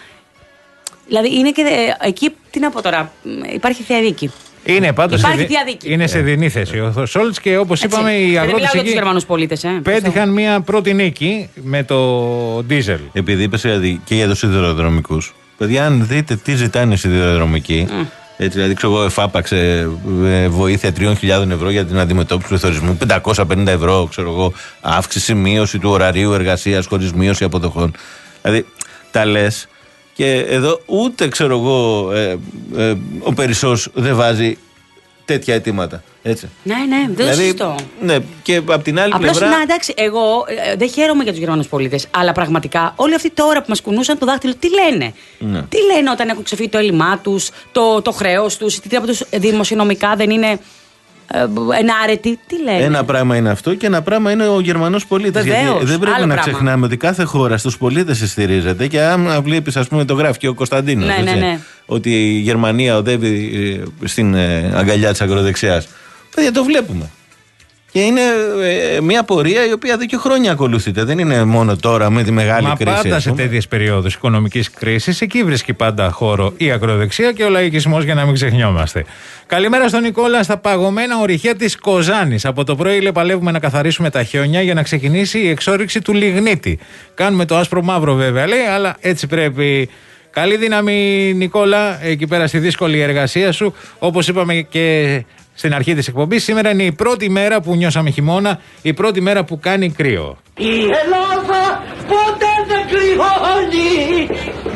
Δηλαδή είναι και ε, εκεί, τι να πω τώρα, υπάρχει θεία δίκη. Είναι πάντως υπάρχει σε, θεία δίκη. είναι σε δινή θέση ο Σόλτς και όπως έτσι, είπαμε οι αγρότες εκεί Γερμανούς πολίτες, ε, πέτυχαν μια πρώτη νίκη με το ντίζελ. Επειδή είπες και για τους σιδηροδρομικούς. Παιδιά, αν δείτε τι ζητάνε οι σιδηροδρομικοί, mm. έτσι, δηλαδή ξέρω εγώ, εφάπαξε ε, βοήθεια τριών χιλιάδων ευρώ για την αντιμετώπιση του πληθωρισμού, πεντακόσια πενήντα ευρώ, ξέρω εγώ, αύξηση, μείωση του ωραρίου εργασίας χωρίς μείωση αποδοχών. Δηλαδή, τα λες και εδώ ούτε ξέρω εγώ, ε, ε, ο Περισσός δεν βάζει τέτοια αιτήματα. Έτσι. Ναι, ναι, δεν δηλαδή, το συζητώ. Ναι, και από την άλλη απλώς, πλευρά. Να, εντάξει, εγώ ε, δεν χαίρομαι για τους Γερμανούς πολίτες, αλλά πραγματικά όλοι αυτοί τώρα που μας κουνούσαν το δάχτυλο, τι λένε. Ναι. Τι λένε όταν έχουν ξεφύγει το έλλειμμά τους, το, το χρέος τους, τι από τους δημοσιονομικά δεν είναι ε, ενάρετοι. Τι λένε. Ένα πράγμα είναι αυτό και ένα πράγμα είναι ο Γερμανός πολίτης. Γιατί δεν πρέπει να πράγμα. ξεχνάμε ότι κάθε χώρα στους πολίτες στηρίζεται και αν βλέπεις, ας πούμε, το γράφει και ο Κωνσταντίνος. Ναι, ναι, ναι. Ότι η Γερμανία οδεύει στην ε, αγκαλιά της ακροδεξιάς. Παιδιά, το βλέπουμε. Και είναι ε, μια πορεία η οποία εδώ και χρόνια ακολουθείται. Δεν είναι μόνο τώρα με τη μεγάλη Μα κρίση. Μα πάντα σε τέτοιες περιόδους οικονομικής κρίσης εκεί βρίσκει πάντα χώρο η ακροδεξία και ο λαϊκισμός, για να μην ξεχνιόμαστε. Καλημέρα στον Νικόλα στα παγωμένα ορυχεία της Κοζάνης. Από το πρωί λέει, παλεύουμε να καθαρίσουμε τα χιόνια για να ξεκινήσει η εξόρυξη του λιγνίτη. Κάνουμε το άσπρο μαύρο βέβαια, λέει, αλλά έτσι πρέπει. Καλή δύναμη, Νικόλα, εκεί πέρα στη δύσκολη εργασία σου. Όπως είπαμε και στην αρχή της εκπομπής, σήμερα είναι η πρώτη μέρα που νιώσαμε χειμώνα, η πρώτη μέρα που κάνει κρύο. Η Ελλάδα ποτέ δεν κρυώνει!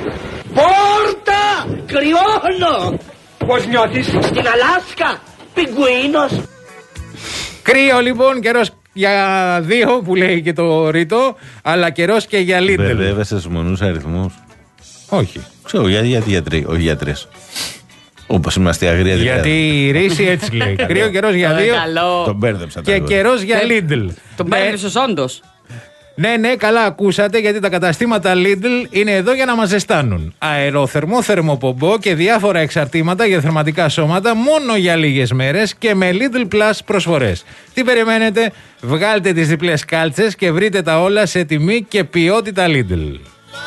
Πόρτα! Κρυώνω! Πώς νιώθεις? Στην Αλάσκα! Πιγκουίνος! Κρύο λοιπόν, καιρός για δύο που λέει και το ρητό, αλλά καιρός και για Lidl. Μπερδεύεσαι στους μονούς αριθμούς. Όχι. Ξέρω, γιατί για, γιατροί, όχι γιατρές. Όπως είμαστε αγρία δηλαδή. Γιατί η ρίση έτσι λέει. Κρύο καιρός για δύο. Τον μπέρδεψα. Και καιρός για Lidl. Τον μπέρδεψες όντως. Ναι, ναι, καλά ακούσατε, γιατί τα καταστήματα Lidl είναι εδώ για να μας ζεστάνουν. Αερόθερμο, θερμοπομπό και διάφορα εξαρτήματα για θερματικά σώματα μόνο για λίγες μέρες και με Lidl Plus προσφορές. Τι περιμένετε? Βγάλτε τις διπλές κάλτσες και βρείτε τα όλα σε τιμή και ποιότητα Lidl.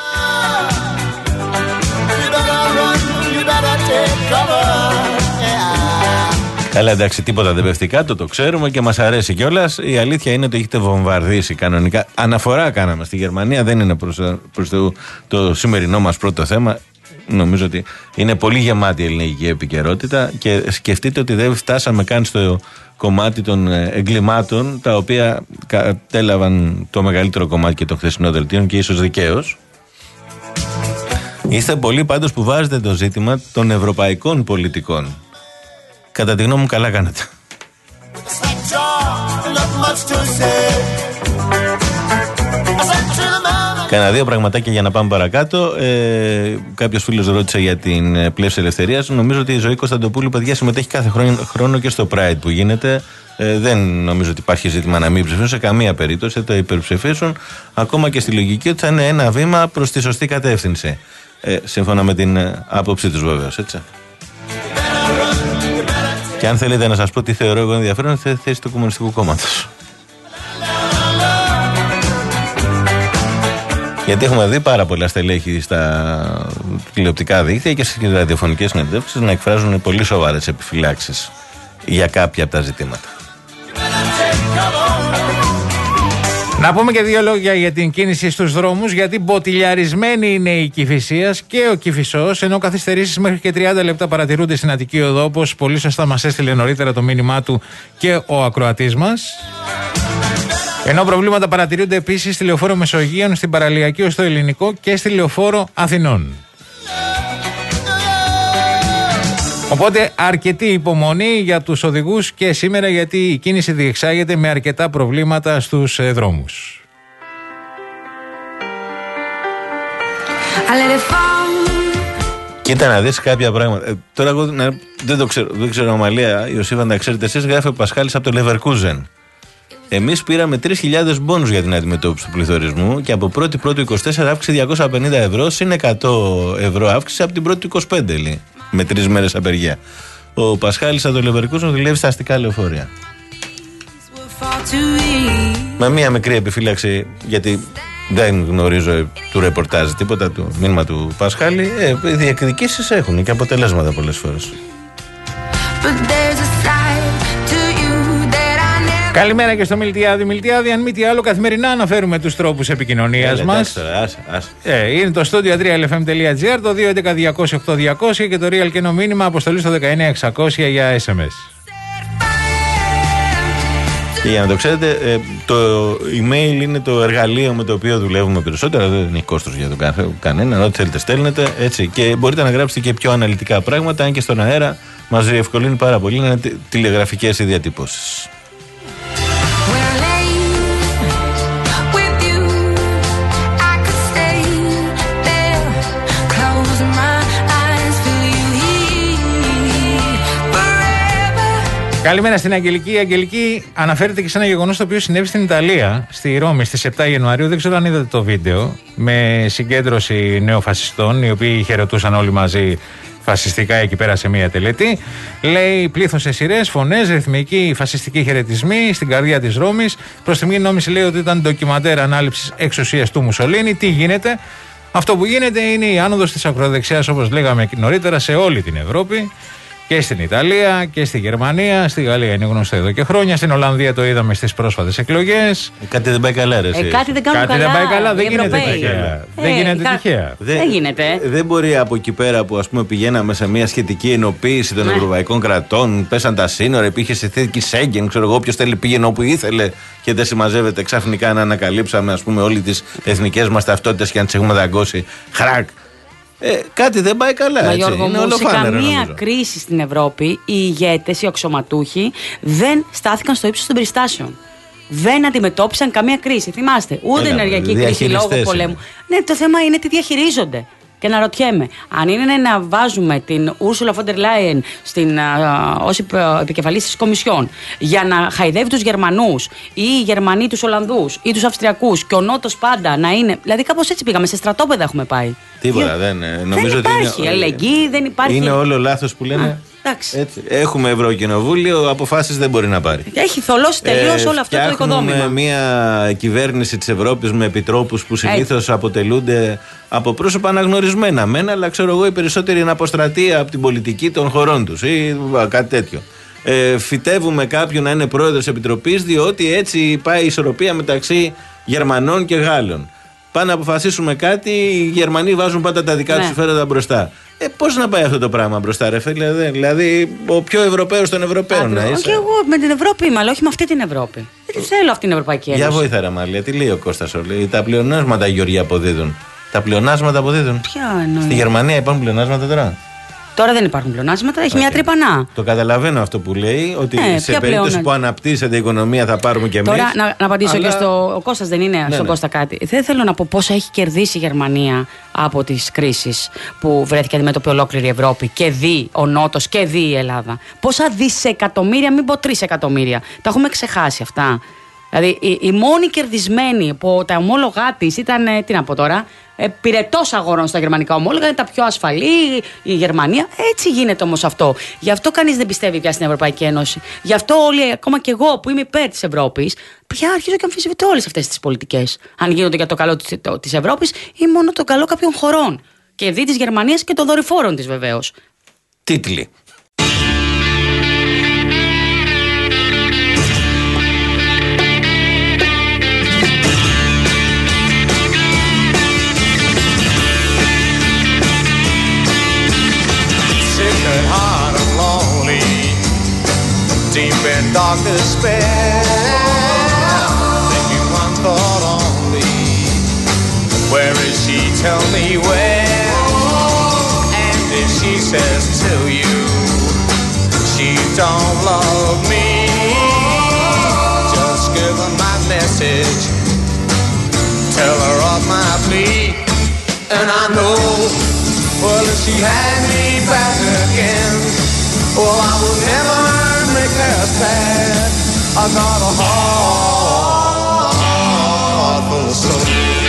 Καλά, εντάξει, τίποτα δεν πέφτει κάτω, το ξέρουμε και μας αρέσει κιόλας. Η αλήθεια είναι ότι έχετε βομβαρδίσει κανονικά. Αναφορά κάναμε στη Γερμανία, δεν είναι προς, προς το, το σημερινό μας πρώτο θέμα. Νομίζω ότι είναι πολύ γεμάτη η ελληνική επικαιρότητα και σκεφτείτε ότι δεν φτάσαμε καν στο κομμάτι των εγκλημάτων, τα οποία κατέλαβαν το μεγαλύτερο κομμάτι και το χθεσινό δελτίο και ίσως δικαίως. Είστε πολλοί πάντως που βάζετε το ζήτημα των ευρωπαϊκών πολιτικών. Κατά τη γνώμη μου, καλά κάνετε. Κάνα δύο πραγματάκια για να πάμε παρακάτω. Ε, κάποιος φίλος ρώτησε για την πλεύση ελευθερίας. Νομίζω ότι η Ζωή Κωνσταντοπούλου, παιδιά, συμμετέχει κάθε χρόνο, χρόνο και στο Pride που γίνεται. Ε, δεν νομίζω ότι υπάρχει ζήτημα να μην ψηφίσουν σε καμία περίπτωση. Θα το υπερψηφίσουν, ακόμα και στη λογική ότι θα είναι ένα βήμα προς τη σωστή κατεύθυνση. Ε, σύμφωνα με την ε, άποψή τους, βεβαίως, έτσι. Και αν θέλετε να σας πω τι θεωρώ εγώ ενδιαφέρον, θα θέση του Κομμουνιστικού Κόμματος. Γιατί έχουμε δει πάρα πολλά στελέχη στα τηλεοπτικά δίκτυα και στις ραδιοφωνικές συνεντεύξεις να εκφράζουν πολύ σοβαρές επιφυλάξεις για κάποια από τα ζητήματα. Να πούμε και δύο λόγια για την κίνηση στους δρόμους, γιατί μποτιλιαρισμένη είναι η Κηφισίας και ο Κηφισός, ενώ καθυστερήσεις μέχρι και τριάντα λεπτά παρατηρούνται στην Αττική Οδό, όπως πολύ σωστά μας έστειλε νωρίτερα το μήνυμά του και ο ακροατής μας. Ενώ προβλήματα παρατηρούνται επίσης στη Λεωφόρο Μεσογείων, στην Παραλιακή ως το Ελληνικό και στη Λεωφόρο Αθηνών. Οπότε αρκετή υπομονή για τους οδηγούς και σήμερα, γιατί η κίνηση διεξάγεται με αρκετά προβλήματα στους ε, δρόμους. Κοίτα να δεις κάποια πράγματα. Ε, τώρα εγώ να, δεν το ξέρω, δεν ξέρω Αμαλία, Ιωσήφα, να ξέρετε εσείς, γράφει ο Πασχάλης από το Leverkusen. Εμείς πήραμε τρεις χιλιάδες μπόνους για την αντιμετώπιση του πληθωρισμού και από πρώτη πρώτη είκοσι τέσσερα αύξηση διακόσια πενήντα ευρώ συν εκατό ευρώ αύξηση από την πρώτη είκοσι πέντε, λέει, με τρεις μέρες απεργία. Ο Πασχάλης από το Leverkusen δουλεύει στα αστικά λεωφορεία. Με μία μικρή επιφύλαξη, γιατί δεν γνωρίζω του ρεπορτάζ τίποτα, του μήνυμα του Πασχάλη. Ε, οι διεκδικήσεις έχουν και αποτελέσματα πολλές φορές. Καλημέρα και στο Μιλτιάδη. Μιλτιάδη, αν μη τι άλλο, καθημερινά αναφέρουμε τους τρόπους επικοινωνίας μας. Ε, είναι το studio τρία ελ εφ εμ τελεία τζι άρ, το δύο έντεκα διακόσια οκτώ διακόσια και το real και το μήνυμα αποστολή στο δεκαεννιά εξακόσια για ες εμ ες. Και για να το ξέρετε, ε, το email είναι το εργαλείο με το οποίο δουλεύουμε περισσότερο. Δεν έχει κόστος για τον κανέναν. Ό,τι θέλετε στέλνετε, έτσι. Και μπορείτε να γράψετε και πιο αναλυτικά πράγματα, αν και στον αέρα μας διευκολύνει πάρα πολύ να είναι τηλεγραφικές οι διατυπώσεις. Καλημέρα στην Αγγελική. Η Αγγελική αναφέρεται και σε ένα γεγονός το οποίο συνέβη στην Ιταλία, στη Ρώμη, στις επτά Ιανουαρίου. Δεν ξέρω αν είδατε το βίντεο. Με συγκέντρωση νεοφασιστών, οι οποίοι χαιρετούσαν όλοι μαζί φασιστικά εκεί πέρα σε μια τελετή. Λέει πλήθος σε σειρές, φωνές, ρυθμικοί φασιστικοί χαιρετισμοί στην καρδιά της Ρώμης. Προς τη μήνυ νόμιση λέει ότι ήταν ντοκιμαντέρ ανάληψης εξουσίας του Μουσολίνη. Τι γίνεται? Αυτό που γίνεται είναι η άνοδος της ακροδεξιάς, όπως λέγαμε νωρίτερα, σε όλη την Ευρώπη. Και στην Ιταλία και στη Γερμανία, στη Γαλλία είναι γνωστό εδώ και χρόνια. Στην Ολλανδία το είδαμε στις πρόσφατες εκλογές. Ε, κάτι δεν πάει καλά, ρε. Ε, κάτι δεν κάνουν κάτι καλά. Δεν πάει καλά, δεν γίνεται Ευρωπαίοι. τυχαία. Ε, δεν γίνεται κα... τυχαία. Δεν, δεν γίνεται. Δεν μπορεί από εκεί πέρα που, ας πούμε, πηγαίναμε σε μια σχετική ενοποίηση των ναι. ευρωπαϊκών κρατών, πέσαν τα σύνορα, υπήρχε συνθήκη Σέγγεν, ξέρω εγώ, όποιος θέλει πήγαινε όπου ήθελε και δεν συμμαζεύεται ξαφνικά να ανακαλύψαμε, ας πούμε, όλες τις εθνικές μας ταυτότητες και να τις έχουμε δαγκώσει. Χρακ. Ε, κάτι δεν πάει καλά. Μα Έτσι. Γιώργο Είναι μου, σε καμία καμία κρίση στην Ευρώπη οι ηγέτες, οι αξιωματούχοι δεν στάθηκαν στο ύψος των περιστάσεων. Δεν αντιμετώπισαν καμία κρίση. Θυμάστε, ούτε Έλα, ενεργειακή κρίση λόγω πολέμου. Ναι, το θέμα είναι τι διαχειρίζονται. Και να ρωτιέμαι, αν είναι να βάζουμε την Ursula von der Leyen ως επικεφαλής της Κομισιόν για να χαϊδεύει τους Γερμανούς ή οι Γερμανοί τους Ολλανδούς ή τους Αυστριακούς και ο Νότος πάντα να είναι. Δηλαδή, κάπως έτσι πήγαμε, σε στρατόπεδα έχουμε πάει. Τίποτα, δεν, νομίζω δεν υπάρχει ότι είναι, αλληλεγγύη, δεν υπάρχει. Είναι όλο λάθος που λένε. Α, έτσι. Έχουμε Ευρωκοινοβούλιο, αποφάσεις δεν μπορεί να πάρει. Έχει θολώσει τελείως ε, όλο αυτό το οικοδόμημα. Έχουμε μια κυβέρνηση της Ευρώπης με επιτρόπους που συνήθως αποτελούνται από πρόσωπα αναγνωρισμένα μένα, αλλά ξέρω εγώ οι περισσότεροι είναι αποστρατεία από την πολιτική των χωρών τους ή κάτι τέτοιο. Ε, φυτεύουμε κάποιον να είναι πρόεδρος επιτροπής, διότι έτσι πάει η ισορροπία μεταξύ Γερμανών και Γάλλων. Πάνε να αποφασίσουμε κάτι, οι Γερμανοί βάζουν πάντα τα δικά τους συμφέροντα μπροστά. Ε, πώς να πάει αυτό το πράγμα μπροστά, ρε φίλε? Δηλαδή, ο πιο Ευρωπαίος των Ευρωπαίων να είσαι. Και εγώ με την Ευρώπη είμαι, αλλά όχι με αυτή την Ευρώπη. Δεν θέλω αυτή την Ευρωπαϊκή Ένωση. Για βοήθα, ρε Μαλία, τι λέει ο Κώστας, λέει. Τα πλεονάσματα οι Γεωργοί αποδίδουν. Τα πλεονάσματα αποδίδουν. Ποια εννοεί? Στη Γερμανία υπάρχουν πλεονάσματα τώρα. Τώρα δεν υπάρχουν πλεονάσματα, έχει okay. μια τρύπανα. Το καταλαβαίνω αυτό που λέει, ότι ε, σε περίπτωση πλεόνα... που αναπτύσσεται η οικονομία θα πάρουμε κι εμείς. Τώρα να, να απαντήσω αλλά... και στο. Ο Κώστας δεν είναι, ναι, στον ναι. Κώστα κάτι. Δεν θέλω να πω πόσα έχει κερδίσει η Γερμανία από τις κρίσεις που βρέθηκε αντιμέτωπη ολόκληρη η Ευρώπη και δει ο Νότος και δει η Ελλάδα. Πόσα δισεκατομμύρια, μην πω τρεις εκατομμύρια. Τα έχουμε ξεχάσει αυτά. Δηλαδή η, η μόνη κερδισμένη από τα ομόλογά της ήταν, ε, τι να πω τώρα, ε, πυρετός αγορών στα γερμανικά ομόλογα, είναι τα πιο ασφαλή η Γερμανία. Έτσι γίνεται όμως αυτό. Γι' αυτό κανείς δεν πιστεύει πια στην Ευρωπαϊκή Ένωση. Γι' αυτό όλοι, ακόμα και εγώ που είμαι υπέρ της Ευρώπης, πια αρχίζω και αμφισβητώ όλες αυτές τις πολιτικές. Αν γίνονται για το καλό της, το, της Ευρώπης ή μόνο το καλό κάποιων χωρών. Και δι της Γερμανίας και των δορυφόρων της βεβαίως. Τίτλοι. Deep in dark despair, thinking one thought only. Where is she? Tell me where. And if she says to you she don't love me, just give her my message. Tell her of my plea, and I know, well, if she had me back again, well, I would never make her sad. I got a heart, heart full of soul.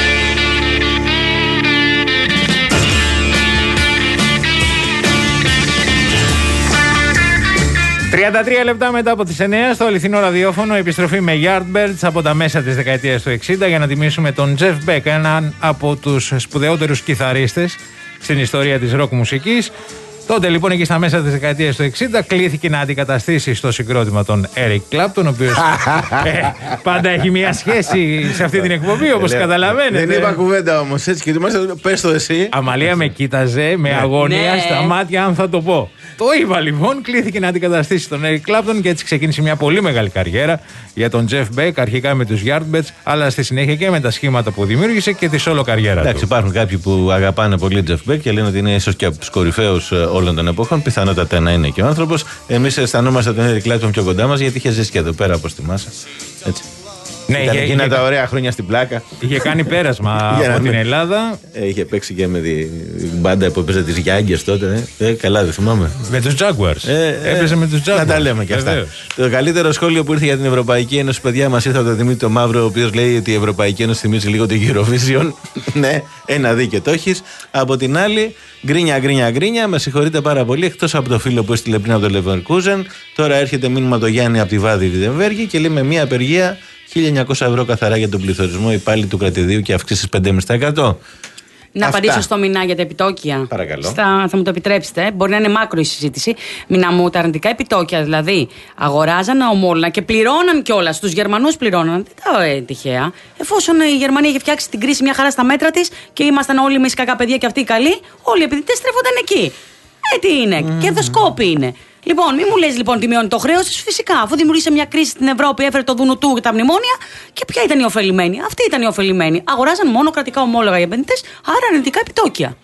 τριάντα τρία λεπτά μετά από τις εννιά στο αληθινό ραδιόφωνο, επιστροφή με Yardbirds από τα μέσα της δεκαετίας του εξήντα για να τιμήσουμε τον Jeff Beck, έναν από τους σπουδαιότερους κιθαρίστες στην ιστορία της ροκ μουσικής. Τότε λοιπόν εκεί στα μέσα της δεκαετίας του εξήντα κλήθηκε να αντικαταστήσει στο συγκρότημα τον Eric Clapton, ο οποίος ε, πάντα έχει μια σχέση σε αυτή την εκπομπή, όπως καταλαβαίνετε. Δεν είπα κουβέντα όμως, έτσι και του πες το εσύ. Αμαλία με κοίταζε με αγωνία στα μάτια αν θα το πω. Το είπα λοιπόν, κλήθηκε να αντικαταστήσει τον Eric Clapton και έτσι ξεκίνησε μια πολύ μεγάλη καριέρα για τον Jeff Beck, αρχικά με τους Yardbirds, αλλά στη συνέχεια και με τα σχήματα που δημιούργησε και τη solo καριέρα του. Εντάξει, υπάρχουν κάποιοι που αγαπάνε πολύ Jeff Beck και λένε ότι είναι ίσως και από τους κορυφαίους όλων των εποχών. Πιθανότατα να είναι και ο άνθρωπος. Εμείς αισθανόμαστε τον Eric Clapton πιο κοντά μας γιατί είχε ζήσει και εδώ πέρα, όπως θυμάσαι. Έτσι. Ναι, Ήταν είχε, εκείνα είχε, τα ωραία χρόνια στην πλάκα. Είχε κάνει πέρασμα από την Ελλάδα. Ε, είχε παίξει και με την μπάντα που έπαιζε τις Γιάγκες τότε. Ε. Ε, καλά, δεν θυμάμαι. Με τους Jaguars. Ε, ε, Έπαιζε με τους Jaguars. Να τα λέμε κι αυτά. Βεβαίως. Το καλύτερο σχόλιο που ήρθε για την Ευρωπαϊκή Ένωση, παιδιά, μας ήρθε από τον Δημήτρη Μαύρο, ο οποίος λέει ότι η Ευρωπαϊκή Ένωση θυμίζει λίγο την Eurovision. Ναι, ένα δίκαιο το έχεις. Από την άλλη, γκρίνια, γκρίνια, γκρίνια. Με συγχωρείτε πάρα πολύ. Εκτός από το φίλο που έστειλε πριν από το Leverkusen, τώρα έρχεται μήνυμα το Γιάννη από τη Βάδη Βιντεμβέργη και λέει με μία απεργία χίλια εννιακόσια ευρώ καθαρά για τον πληθωρισμό, υπάλληλοι του κρατηδίου και αυξήσεις πέντε κόμμα πέντε τοις εκατό. Να Αυτά. απαντήσω στο Μινά για τα επιτόκια. Παρακαλώ. Στα, θα μου το επιτρέψετε. Μπορεί να είναι μάκρο η συζήτηση. Μινά μου, τα αρνητικά επιτόκια δηλαδή αγοράζαν ομόλογα και πληρώναν κιόλας. Τους Γερμανούς πληρώναν. Δεν τα ε, τυχαία. Εφόσον η Γερμανία είχε φτιάξει την κρίση μια χαρά στα μέτρα της και ήμασταν όλοι εμείς κακά παιδιά και αυτοί οι καλοί, όλοι οι επενδυτές στρέφονταν εκεί. Ε, τι είναι, mm. κερδοσκόποι είναι. Λοιπόν, μην μου λες λοιπόν τι μειώνει το χρέος της, φυσικά. Αφού δημιουργήσε μια κρίση στην Ευρώπη, έφερε το δούνου του και τα μνημόνια. Και ποια ήταν η ωφελημένη? Αυτή ήταν η ωφελημένη. Αγοράζαν μόνο κρατικά ομόλογα οι επενδυτές, άρα αρνητικά επιτόκια.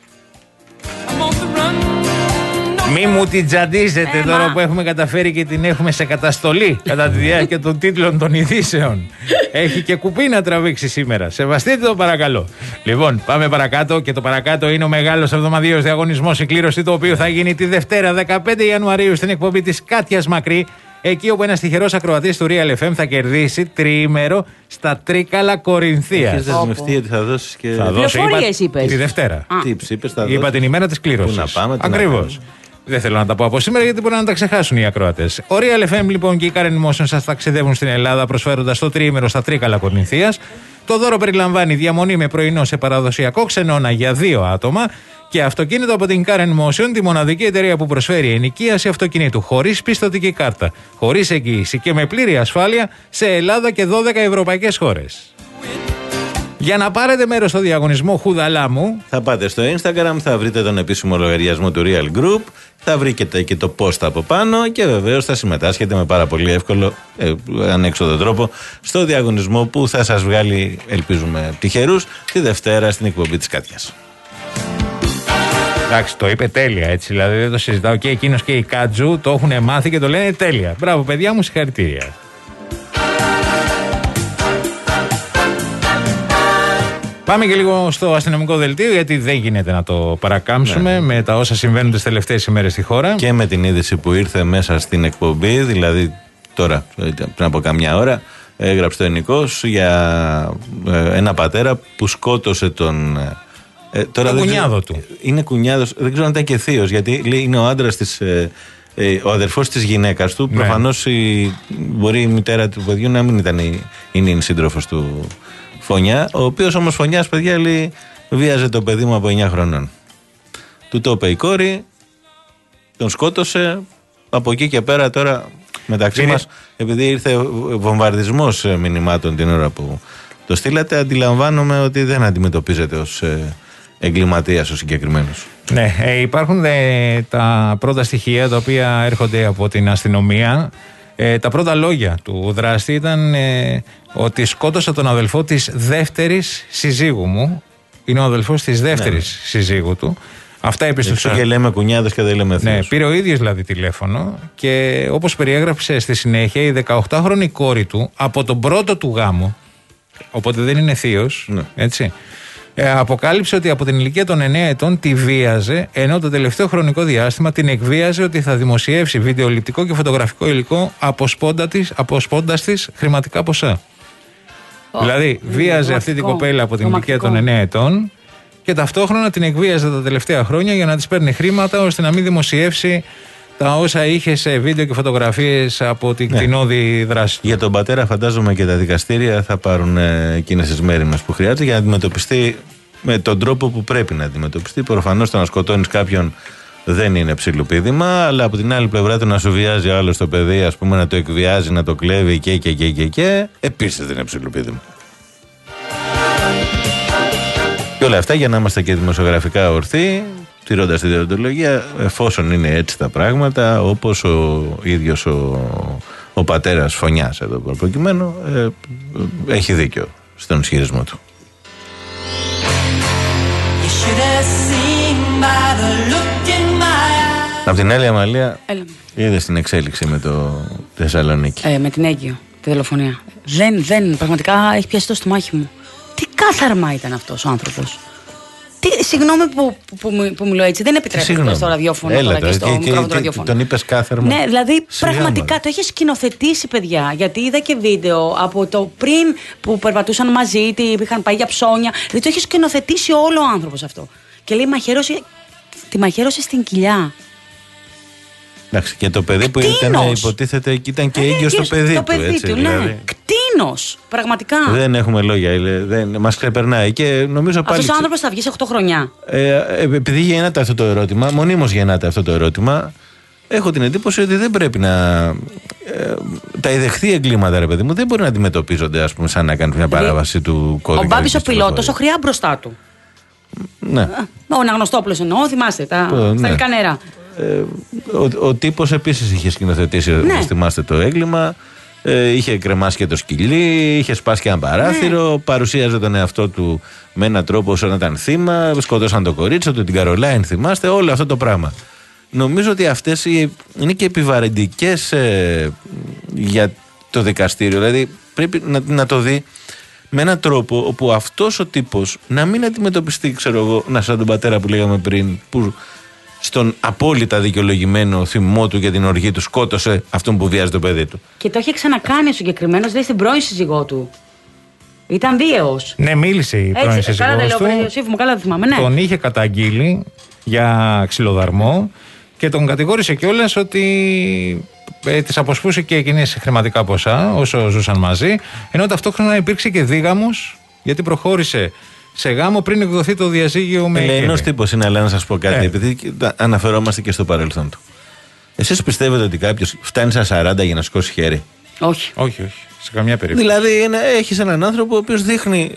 Μη μου την τζαντίζετε ε, τώρα μα. Που έχουμε καταφέρει και την έχουμε σε καταστολή κατά τη διάρκεια των τίτλων των ειδήσεων. Έχει και κουπί να τραβήξει σήμερα. Σεβαστείτε το παρακαλώ. Λοιπόν, πάμε παρακάτω και το παρακάτω είναι ο μεγάλος εβδομαδιαίος διαγωνισμός, η κλήρωση του οποίου θα γίνει τη Δευτέρα δεκαπέντε Ιανουαρίου στην εκπομπή της Κάτιας Μακρύ. Εκεί όπου ένας τυχερός ακροατής του Real εφ εμ θα κερδίσει τριήμερο στα Τρίκαλα Κορινθίας. Έχεις δεσμευτεί ότι θα δώσεις και. Θα δώσω, είπα, τη Δευτέρα. Τι είπες, θα είπα την ημέρα της κλήρωσης. Πού να πάμε, ακριβώς. Δεν θέλω να τα πω από σήμερα γιατί μπορεί να τα ξεχάσουν οι ακροατές. Ο Real εφ εμ λοιπόν και η Karen Motion σας ταξιδεύουν στην Ελλάδα προσφέροντας το τριήμερο στα Τρίκαλα Κορινθίας. Το δώρο περιλαμβάνει διαμονή με πρωινό σε παραδοσιακό ξενώνα για δύο άτομα και αυτοκίνητο από την Karen Motion, τη μοναδική εταιρεία που προσφέρει ενοικίαση αυτοκινήτου χωρίς πιστωτική κάρτα, χωρίς εγγύηση και με πλήρη ασφάλεια σε Ελλάδα και δώδεκα ευρωπαϊκές χώρες. Για να πάρετε μέρος στο διαγωνισμό Χουδαλά μου, θα πάτε στο Instagram, θα βρείτε τον επίσημο λογαριασμό του Real Group, θα βρείτε και το post από πάνω και βεβαίως θα συμμετάσχετε με πάρα πολύ εύκολο, ε, ανέξοδο τρόπο στο διαγωνισμό που θα σας βγάλει, ελπίζουμε τυχερούς, τη Δευτέρα στην εκπομπή της Κάτιας. Εντάξει, το είπε τέλεια, έτσι, δηλαδή δεν το συζητάω. Και εκείνος και η Κάτζου το έχουν μάθει και το λένε τέλεια. Μπράβο, παιδιά μου, συγχαρητήρια. Πάμε και λίγο στο αστυνομικό δελτίο, γιατί δεν γίνεται να το παρακάμψουμε ναι. με τα όσα συμβαίνουν τις τελευταίες ημέρες στη χώρα. Και με την είδηση που ήρθε μέσα στην εκπομπή, δηλαδή τώρα, πριν από καμιά ώρα, έγραψε το Ενικός για ένα πατέρα που σκότωσε τον. Ε, τώρα το κουνιάδο ξέρω, του. Είναι κουνιάδος, δεν ξέρω αν ήταν και θείος, γιατί λέει, είναι ο άντρας της. Ε, ε, ο αδερφός της γυναίκας του. Ναι. Προφανώς η, μπορεί η μητέρα του παιδιού να μην ήταν η, είναι η σύντροφος του. Φωνιά, ο οποίος όμως Φωνιάς, παιδιά, λέει, βίαζε το παιδί μου από εννιά χρονών. Του το είπε η κόρη, τον σκότωσε, από εκεί και πέρα τώρα μεταξύ είναι... μας, επειδή ήρθε βομβαρδισμός μηνυμάτων την ώρα που το στείλατε, αντιλαμβάνομαι ότι δεν αντιμετωπίζεται ως εγκληματίας ο συγκεκριμένος. Ναι, ε, υπάρχουν ε, τα πρώτα στοιχεία τα οποία έρχονται από την αστυνομία. Ε, τα πρώτα λόγια του δράστη ήταν ε, ότι σκότωσα τον αδελφό της δεύτερης συζύγου μου. Είναι ο αδελφός της δεύτερης ναι. συζύγου του. Αυτά επιστρέψαν. Και λέμε κουνιάδες και δεν λέμε θείος. Ναι, πήρε ο ίδιος δηλαδή τηλέφωνο και όπως περιέγραψε στη συνέχεια, η δεκαοκτάχρονη κόρη του από τον πρώτο του γάμο, οπότε δεν είναι θείος, ναι. έτσι. Ε, αποκάλυψε ότι από την ηλικία των εννέα ετών τη βίαζε, ενώ το τελευταίο χρονικό διάστημα την εκβίαζε ότι θα δημοσιεύσει βιντεοληπτικό και φωτογραφικό υλικό αποσπώντας της χρηματικά ποσά. Oh. Δηλαδή, βίαζε αυτή την κοπέλα από την ηλικία των εννέα ετών και ταυτόχρονα την εκβίαζε τα τελευταία χρόνια για να της παίρνει χρήματα ώστε να μην δημοσιεύσει τα όσα είχε σε βίντεο και φωτογραφίες από την ναι. κτηνώδη δράση. Για τον πατέρα, φαντάζομαι και τα δικαστήρια θα πάρουν ε, εκείνες τις μέρημνες που χρειάζεται για να αντιμετωπιστεί με τον τρόπο που πρέπει να αντιμετωπιστεί. Προφανώς το να σκοτώνεις κάποιον δεν είναι ψιλοπίδημα, αλλά από την άλλη πλευρά το να σου βιάζει άλλο το παιδί, ας πούμε, να το εκβιάζει, να το κλέβει και και και και, και επίσης δεν είναι ψιλοπίδημα. Και όλα αυτά για να είμαστε και δημοσιογραφικά ορθοί, τηρώντας τη δεοντολογία, εφόσον είναι έτσι τα πράγματα, όπως ο ίδιος ο, ο πατέρας Φωνιάς εδώ προκειμένου, ε, έχει δίκιο στον ισχυρισμό του. Απ' την άλλη, Αμαλία, είδες την εξέλιξη με το Θεσσαλονίκη. Ε, με την Αίγυπτο, τη δολοφονία. Δεν, δεν, πραγματικά έχει πιάσει το στομάχι μου. Τι κάθαρμα ήταν αυτός ο άνθρωπος. Τι, συγγνώμη που, που, που, που μιλώ έτσι, δεν επιτρέπεται στο ραδιόφωνο. Έλα, τώρα και στο και, μικρόφωνο και, του ραδιόφωνο. Τον είπες κάθαρμα. Ναι, δηλαδή Σιγά πραγματικά μα. Το έχει σκηνοθετήσει, παιδιά. Γιατί είδα και βίντεο από το πριν που περπατούσαν μαζί, τι είχαν πάει για ψώνια. Δηλαδή το έχει σκηνοθετήσει όλο ο άνθρωπος αυτό. Και λέει μαχαίρωσε, τη μαχαίρωσε στην κοιλιά. Εντάξει, και το παιδί που ήταν, υποτίθεται, ήταν και έγκυος στο παιδί το του. παιδί Έτσι, του, ναι. δηλαδή. Κτίνος, πραγματικά. Δεν έχουμε λόγια, δεν, μας ξεπερνάει. Και νομίζω πάλι. Αυτός ο άνθρωπος θα βγει σε οκτώ χρονιά. Ε, επειδή γεννάται αυτό το ερώτημα, μονίμως γεννάται αυτό το ερώτημα, έχω την εντύπωση ότι δεν πρέπει να. Ε, τα ιδεχθή εγκλήματα, ρε παιδί μου, δεν μπορεί να αντιμετωπίζονται, ας πούμε, σαν να κάνει μια παράβαση του κώδικα. Ο Μπάμπης ο πιλότος, ο χρειά μπροστά του. Ναι. Ο Αναγνωστόπουλος εννοώ, θυμάστε τα ναι. σταλικά νερά. Ε, ο, ο τύπος επίσης είχε σκηνοθετήσει, ναι. θυμάστε, το έγκλημα. Ε, είχε κρεμάσει και το σκυλί, είχε σπάσει και ένα παράθυρο, ναι. παρουσίαζε τον εαυτό του με έναν τρόπο όσο να ήταν θύμα, σκότωσαν το κορίτσι του, την Καρολάιν, θυμάστε, όλο αυτό το πράγμα. Νομίζω ότι αυτές είναι και επιβαρυντικές ε, για το δικαστήριο. Δηλαδή πρέπει να, να το δει με έναν τρόπο όπου αυτός ο τύπος να μην αντιμετωπιστεί, ξέρω εγώ, να σαν τον πατέρα που λέγαμε πριν, που στον απόλυτα δικαιολογημένο θυμό του για την οργή του σκότωσε αυτόν που βιάζει το παιδί του. Και το είχε ξανακάνει ο συγκεκριμένος, δηλαδή στην πρώην σύζυγό του. Ήταν βίαιος. Ναι, μίλησε η πρώην σύζυγός του. Καλά, καλά δεν θυμάμαι, ναι. Τον είχε καταγγείλει για ξυλοδαρμό και τον κατηγόρησε κιόλας ότι ε, της αποσπούσε και εκείνες χρηματικά ποσά όσο ζούσαν μαζί, ενώ ταυτόχρονα υπήρξε και δίγαμος γιατί προχώρησε σε γάμο πριν εκδοθεί το διαζύγιο με. Ελεηνός τύπος είναι, αλλά να σας πω κάτι, ε. επειδή αναφερόμαστε και στο παρελθόν του. Εσείς πιστεύετε ότι κάποιος φτάνει στα σαράντα για να σηκώσει χέρι? Όχι. Όχι, όχι. Σε καμιά περίπτωση. Δηλαδή έχεις έναν άνθρωπο ο οποίος δείχνει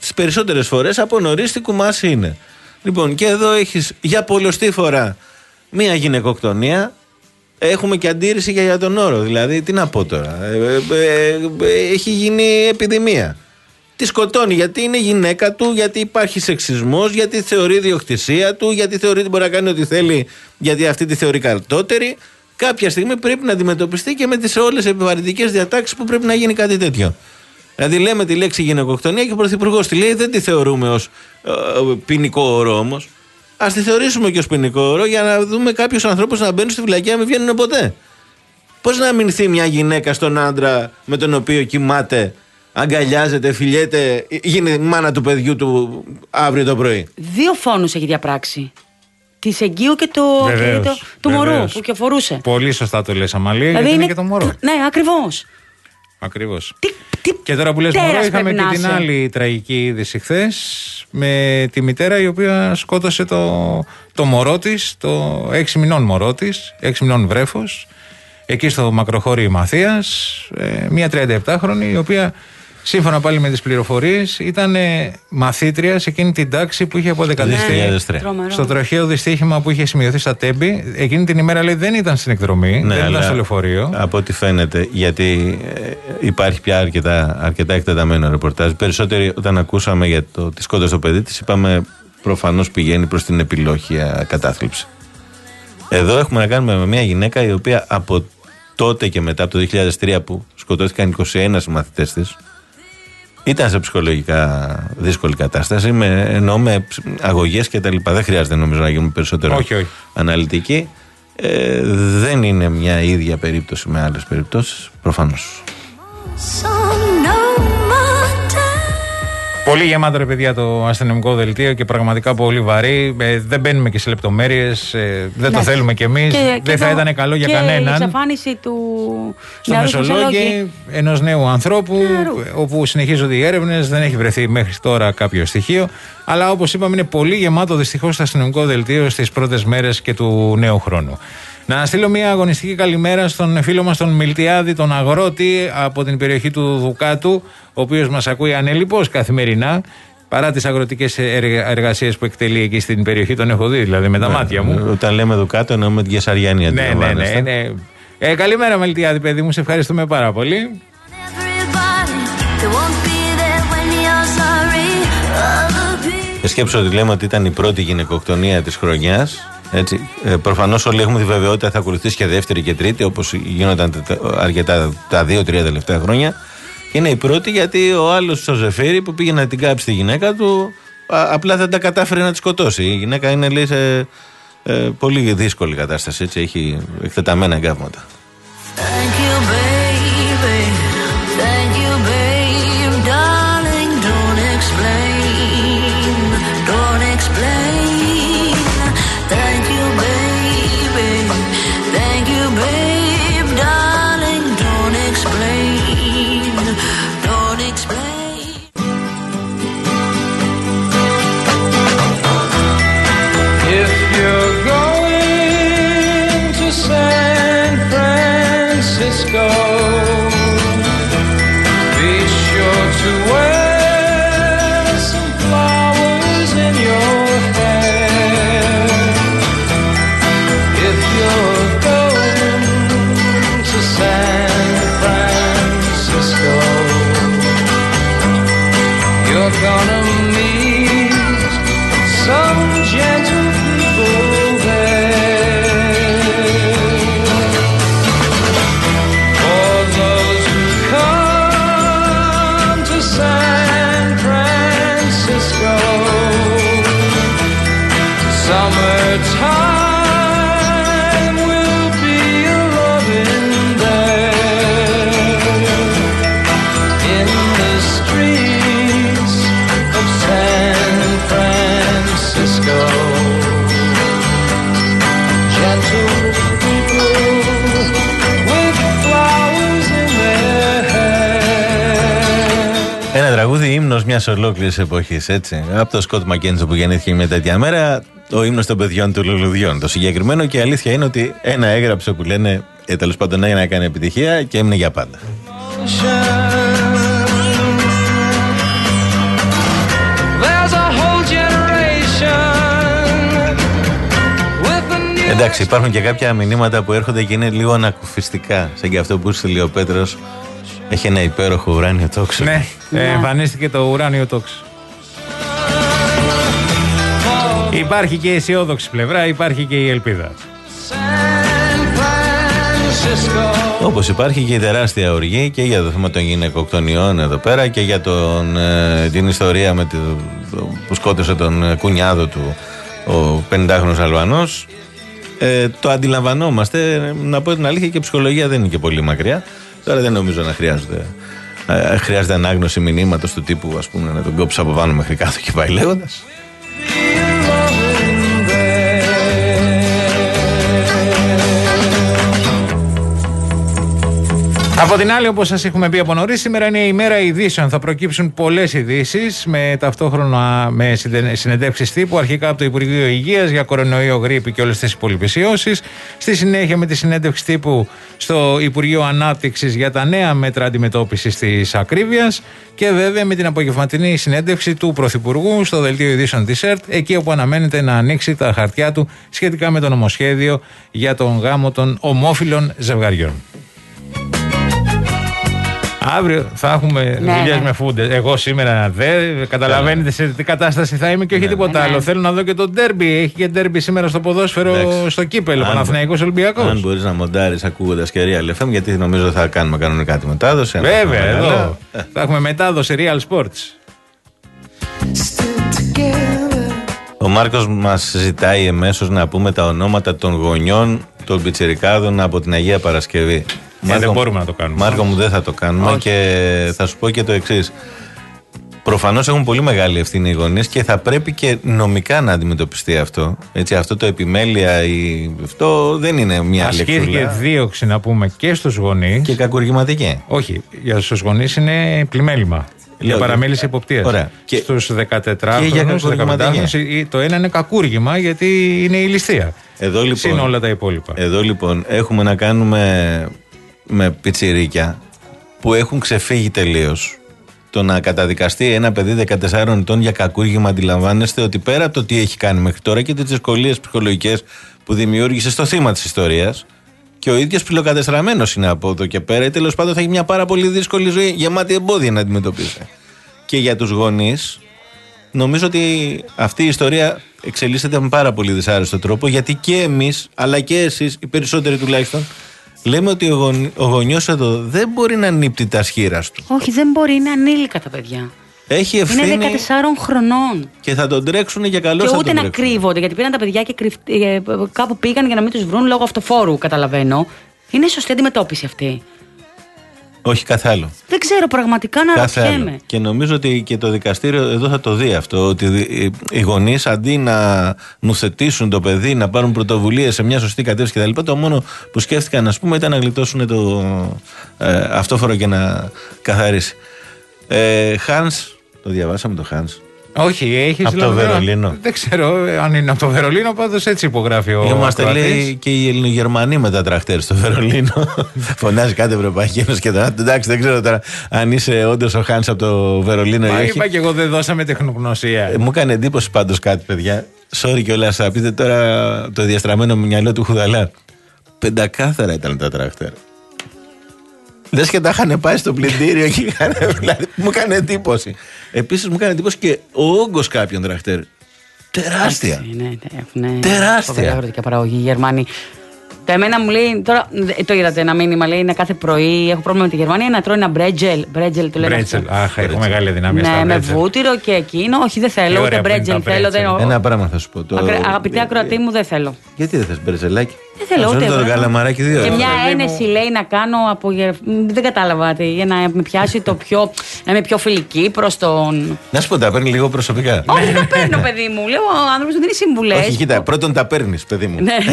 τις περισσότερες φορές από νωρίς τι κουμάσι είναι. Λοιπόν, και εδώ έχεις για πολλοστή φορά μία γυναικοκτονία. Έχουμε και αντίρρηση για, για τον όρο. Δηλαδή, τι να πω τώρα. Ε, ε, ε, έχει γίνει επιδημία. Τη σκοτώνει γιατί είναι γυναίκα του, γιατί υπάρχει σεξισμός, γιατί θεωρεί ιδιοκτησία του, γιατί θεωρεί ότι μπορεί να κάνει ό,τι θέλει, γιατί αυτή τη θεωρεί κατώτερη. Κάποια στιγμή πρέπει να αντιμετωπιστεί και με τις όλες τις επιβαρυντικές διατάξεις που πρέπει να γίνει κάτι τέτοιο. Δηλαδή, λέμε τη λέξη γυναικοκτονία και ο Πρωθυπουργός τη λέει, δεν τη θεωρούμε ως ε, ποινικό όρο όμως. Ας τη θεωρήσουμε και ως ποινικό όρο για να δούμε κάποιους ανθρώπους να μπαίνουν στη φυλακή να μην βγαίνουν ποτέ. Πώς να αμυνθεί μια γυναίκα στον άντρα με τον οποίο κοιμάται, αγκαλιάζεται, φιλιέται, γίνει μάνα του παιδιού του αύριο το πρωί? Δύο φόνους έχει διαπράξει. Της εγγύου και, το, και το, του μωρού που κυοφορούσε. Πολύ σωστά το λες, Αμαλία, δηλαδή γιατί είναι, είναι και το μωρό. Ναι, ακριβώς. Ακριβώς. Τι, τι, και τώρα που λες μωρό, είχαμε και την άλλη τραγική είδηση χθες με τη μητέρα η οποία σκότωσε το, το μωρό της, το έξι μηνών μωρό της, έξι μηνών βρέφος, εκεί στο Μακροχώρι Μαθίας, ε, μια τριανταεπτάχρονη η οποία σύμφωνα πάλι με τις πληροφορίες ήταν μαθήτρια σε εκείνη την τάξη που είχε αποδεκατιστεί στο τροχαίο δυστύχημα που είχε σημειωθεί στα Τέμπη. Εκείνη την ημέρα λέει δεν ήταν στην εκδρομή, ναι, δεν ήταν στο λεωφορείο. Από ό,τι φαίνεται, γιατί υπάρχει πια αρκετά, αρκετά εκτεταμένο ρεπορτάζ. Περισσότεροι όταν ακούσαμε για το τη σκότωσε το παιδί της είπαμε προφανώς πηγαίνει προς την επιλόχια κατάθλιψη. Εδώ έχουμε να κάνουμε με μια γυναίκα η οποία από τότε και μετά, από το δύο χιλιάδες τρία που σκοτώθηκαν είκοσι ένα συμμαθητές της, ήταν σε ψυχολογικά δύσκολη κατάσταση, με, εννοώ με αγωγές και τα λοιπά. Δεν χρειάζεται νομίζω να γίνουμε περισσότερο όχι, όχι. αναλυτικοί. Ε, δεν είναι μια ίδια περίπτωση με άλλες περιπτώσεις, προφανώς. Πολύ γεμάτο ρε παιδιά το αστυνομικό δελτίο και πραγματικά πολύ βαρύ. Ε, δεν μπαίνουμε και σε λεπτομέρειες. Ε, δεν ναι. το θέλουμε κι εμείς. Και, δεν και θα το, ήταν καλό για κανέναν. Και η εξαφάνιση του στο Μεσολόγγι ενός νέου ανθρώπου, Νεαρού. όπου συνεχίζονται οι έρευνες. Δεν έχει βρεθεί μέχρι τώρα κάποιο στοιχείο. Αλλά όπως είπαμε, είναι πολύ γεμάτο δυστυχώς το αστυνομικό δελτίο στις πρώτες μέρες και του νέου χρόνου. Να στείλω μια αγωνιστική καλημέρα στον φίλο μας τον Μιλτιάδη, τον αγρότη από την περιοχή του Δουκάτου, ο οποίος μας ακούει ανέλιπως καθημερινά, παρά τις αγροτικές εργασίες που εκτελεί εκεί στην περιοχή. Τον έχω δει δηλαδή με τα ναι, μάτια μου. Όταν λέμε Δουκάτου εννοούμε την Κεσαριανή. Ναι, ναι, ναι, ναι. Ε, καλημέρα Μιλτιάδη παιδί μου, σε ευχαριστούμε πάρα πολύ. Σκέψω ότι λέμε ότι ήταν η πρώτη γυναικοκτονία της χρονιάς. Έτσι, ε, προφανώς όλοι έχουμε τη βεβαιότητα θα ακολουθήσει και δεύτερη και τρίτη, όπως γίνονταν αρκετά τα δύο-τρία τελευταία χρόνια. Είναι η πρώτη γιατί ο άλλος ο Ζεφύρη που πήγε να την κάψει τη γυναίκα του, α, απλά δεν τα κατάφερε να τη σκοτώσει. Η γυναίκα είναι λέει, σε ε, πολύ δύσκολη κατάσταση, έτσι, έχει εκτεταμένα εγκάβματα. Μιας ολόκληρης εποχής, έτσι. Από το Σκοτ Μακένζο που γεννήθηκε μια τέτοια μέρα, ο ύμνος των παιδιών του λουλουδιών. Το συγκεκριμένο και η αλήθεια είναι ότι ένα έγραψε που λένε, ε, τέλος πάντων ένα έκανε επιτυχία και έμεινε για πάντα. Εντάξει, υπάρχουν και κάποια μηνύματα που έρχονται και είναι λίγο ανακουφιστικά. Σαν και αυτό που στείλει ο Πέτρος. Έχει ένα υπέροχο ουράνιο τόξο. Ναι, ε, εμφανίστηκε το ουράνιο τόξο. Υπάρχει και η αισιόδοξη πλευρά, υπάρχει και η ελπίδα. Όπως υπάρχει και η τεράστια οργή και για το θέμα των γυναικοκτονιών εδώ πέρα και για τον, ε, την ιστορία με το, το, που σκότωσε τον κουνιάδο του ο πενηντάχρονος Αλβανός. Ε, το αντιλαμβανόμαστε, να πω την αλήθεια, και η ψυχολογία δεν είναι και πολύ μακριά. Τώρα δεν νομίζω να χρειάζεται, ε, χρειάζεται ανάγνωση μηνύματος του τύπου, ας πούμε, να τον κόψει από πάνω μέχρι κάτω και πάει λέγοντας. Από την άλλη, όπως σας έχουμε πει από νωρίς, σήμερα είναι η ημέρα ειδήσεων. Θα προκύψουν πολλές ειδήσεις με ταυτόχρονα με συνεντεύξεις τύπου, αρχικά από το Υπουργείο Υγείας για κορονοϊό, γρίπη και όλες τις υπόλοιπες ιώσεις. Στη συνέχεια με τη συνέντευξη τύπου στο Υπουργείο Ανάπτυξης για τα νέα μέτρα αντιμετώπισης της ακρίβειας. Και βέβαια με την απογευματινή συνέντευξη του Πρωθυπουργού στο Δελτίο Ειδήσεων της ΕΡΤ, εκεί όπου αναμένεται να ανοίξει τα χαρτιά του σχετικά με το νομοσχέδιο για τον γάμο των ομόφυλων ζευγαριών. Αύριο θα έχουμε ναι, δουλειές ναι. με φούντες. Εγώ σήμερα δεν καταλαβαίνετε σε τι κατάσταση θα είμαι και όχι ναι, τίποτα ναι. άλλο. Θέλω να δω και το ντέρμπι. Έχει και ντέρμπι σήμερα στο ποδόσφαιρο, εντάξει, στο κύπελο. Παναθηναϊκός Ολυμπιακός. Αν μπορείς να μοντάρεις ακούγοντας και Real εφ εμ, γιατί νομίζω θα κάνουμε κανονικά τη μετάδοση. Βέβαια, εδώ ε. θα έχουμε μετάδοση Real Sports. Ο Μάρκος μας ζητάει εμέσως να πούμε τα ονόματα των γονιών των πιτσιρικάδων από την Αγία Παρασκευή. Ε, Μάρκο, δεν μπορούμε να το κάνουμε. Μάρκο μου, δεν θα το κάνουμε. Όχι. Και θα σου πω και το εξής. Προφανώς έχουν πολύ μεγάλη ευθύνη οι γονείς και θα πρέπει και νομικά να αντιμετωπιστεί αυτό. Έτσι, αυτό το επιμέλεια, η... αυτό δεν είναι μια λεξούλα. Ασκήθηκε δίωξη, να πούμε, και στους γονείς. Και κακουργηματική. Όχι, για τους γονείς είναι πλημέλημα. Για παραμέληση εποπτείας. Ωραία. Και στους δεκατετράχρονους, δεκαπεντάχρονους, το ένα είναι κακούργημα γιατί είναι η ληστεία. Εδώ λοιπόν, συν όλα τα υπόλοιπα. Εδώ λοιπόν έχουμε να κάνουμε με πιτσιρίκια που έχουν ξεφύγει τελείως. Το να καταδικαστεί ένα παιδί δεκατεσσάρων ετών για κακούργημα, αντιλαμβάνεστε ότι πέρα από το τι έχει κάνει μέχρι τώρα και τις δυσκολίες ψυχολογικές που δημιούργησε στο θύμα της ιστορίας, και ο ίδιος ψιλοκατεστραμμένος είναι από εδώ και πέρα, ή τέλος πάντων θα έχει μια πάρα πολύ δύσκολη ζωή, γεμάτη εμπόδια να αντιμετωπίσει. Και για τους γονείς, νομίζω ότι αυτή η ιστορία εξελίσσεται με πάρα πολύ δυσάρεστο τρόπο, γιατί και εμείς, αλλά και εσείς, οι περισσότεροι τουλάχιστον, λέμε ότι ο, γονι, ο γονιός εδώ δεν μπορεί να νύπτει τα σχήρας του. Όχι, δεν μπορεί, είναι ανήλικα τα παιδιά. Έχει ευθύνη. Είναι δεκατεσσάρων χρονών. Και θα τον τρέξουν για καλό. Και ούτε να κρύβονται, γιατί πήραν τα παιδιά και κρυφ... κάπου πήγαν για να μην τους βρουν λόγω αυτοφόρου, καταλαβαίνω. Είναι σωστή αντιμετώπιση αυτή. Όχι, καθ' άλλο. Δεν ξέρω, πραγματικά να ρωτιέμαι. Και νομίζω ότι και το δικαστήριο εδώ θα το δει αυτό. Ότι οι γονείς αντί να νουθετήσουν το παιδί, να πάρουν πρωτοβουλίες σε μια σωστή κατεύθυνση κτλ., το μόνο που σκέφτηκαν, ας πούμε, ήταν να γλιτώσουν το ε, αυτόφορο και να καθαρίσει. Ε, Χάνς, το διαβάσαμε το Χάνς. Όχι, έχει από το Βερολίνο. Δεν ξέρω αν είναι από το Βερολίνο, πάντως έτσι υπογράφει ο Είμαστε λέει και οι Ελληνογερμανοί με τα τραχτέρ στο Βερολίνο. Φωνάζει κάτι Ευρωπαϊκή Ένωση και τώρα. Εντάξει, δεν ξέρω τώρα αν είσαι όντως ο Χάνς από το Βερολίνο. Μα ή όχι. Είπα και εγώ δεν δώσαμε τεχνογνωσία. Ε, μου έκανε εντύπωση πάντως κάτι, παιδιά. Sorry κιόλας, θα πείτε τώρα το διαστραμμένο μυαλό του Χουδαλά. Πεντακάθαρα ήταν τα τραχτέρ. Λες και τα είχαν πάει στο πλυντήριο και είχαν, δηλαδή, μου έκανε εντύπωση. Επίσης μου έκανε εντύπωση και ο όγκος κάποιων τραχτέρ. Τεράστια. Ναι, ναι, τεράστια. Διαφορετικά παραγωγή οι Γερμανοί. Τα εμένα μου λέει, τώρα το είδατε ένα μήνυμα, λέει, είναι κάθε πρωί, έχω πρόβλημα με τη Γερμανία, να τρώω ένα μπρέτζελ. Μπρέτζελ το λένε. Μπρέτζελ, αχ, έχω μεγάλη δυνάμει στα μπρέτζελ. Ναι, με βούτυρο και εκείνο, όχι δεν θέλω, ούτε μπρέτζελ θέλω. Ένα πράγμα θα σου πω. Αγαπητέ ακροατή μου, δεν θέλω. Γιατί δεν θες μπρέτζελάκι? Δεν θέλω ούτε. Το καλαμαράκι δύο. Και μια ένεση λέει να κάνω από. Δεν κατάλαβα τι, για να με πιάσει το πιο. Να είμαι πιο φιλική προς τον. Να σου πω, τα παίρνει λίγο προσωπικά. Όχι, τα παίρνω, παιδί μου. Λέω, ο άνθρωπος μου δίνει συμβουλές. Όχι, κοίτα, πρώτον τα παίρνει, παιδί μου. Ναι,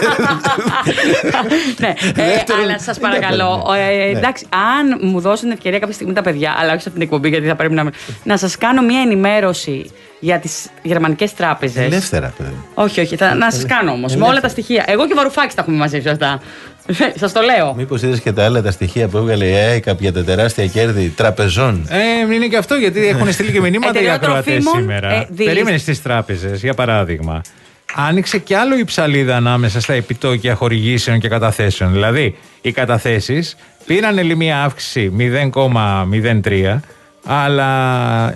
αλλά σας παρακαλώ. Εντάξει, αν μου δώσουν ευκαιρία κάποια στιγμή τα παιδιά, αλλά όχι σε αυτήν την εκπομπή, γιατί θα πρέπει να. Να σας κάνω μια ενημέρωση για τις γερμανικές τράπεζες. Ελεύθερα, παιδί. Όχι, όχι, θα, να σας κάνω όμως. Με όλα τα στοιχεία. Εγώ και ο Βαρουφάκης τα έχουμε μαζέψει αυτά. Σας το λέω. Μήπως είδες και τα άλλα τα στοιχεία που έβγαλε η ΑΕΚΑΠ για τα τεράστια κέρδη τραπεζών? Ε, είναι και αυτό, γιατί έχουν στείλει και μηνύματα οι ακροατές σήμερα. Ε, Περίμενε στις τράπεζες, για παράδειγμα. άνοιξε κι άλλο η ψαλίδα ανάμεσα στα επιτόκια χορηγήσεων και καταθέσεων. Δηλαδή, οι καταθέσεις πήραν άλλη μια αύξηση μηδέν κόμμα μηδέν τρία, αλλά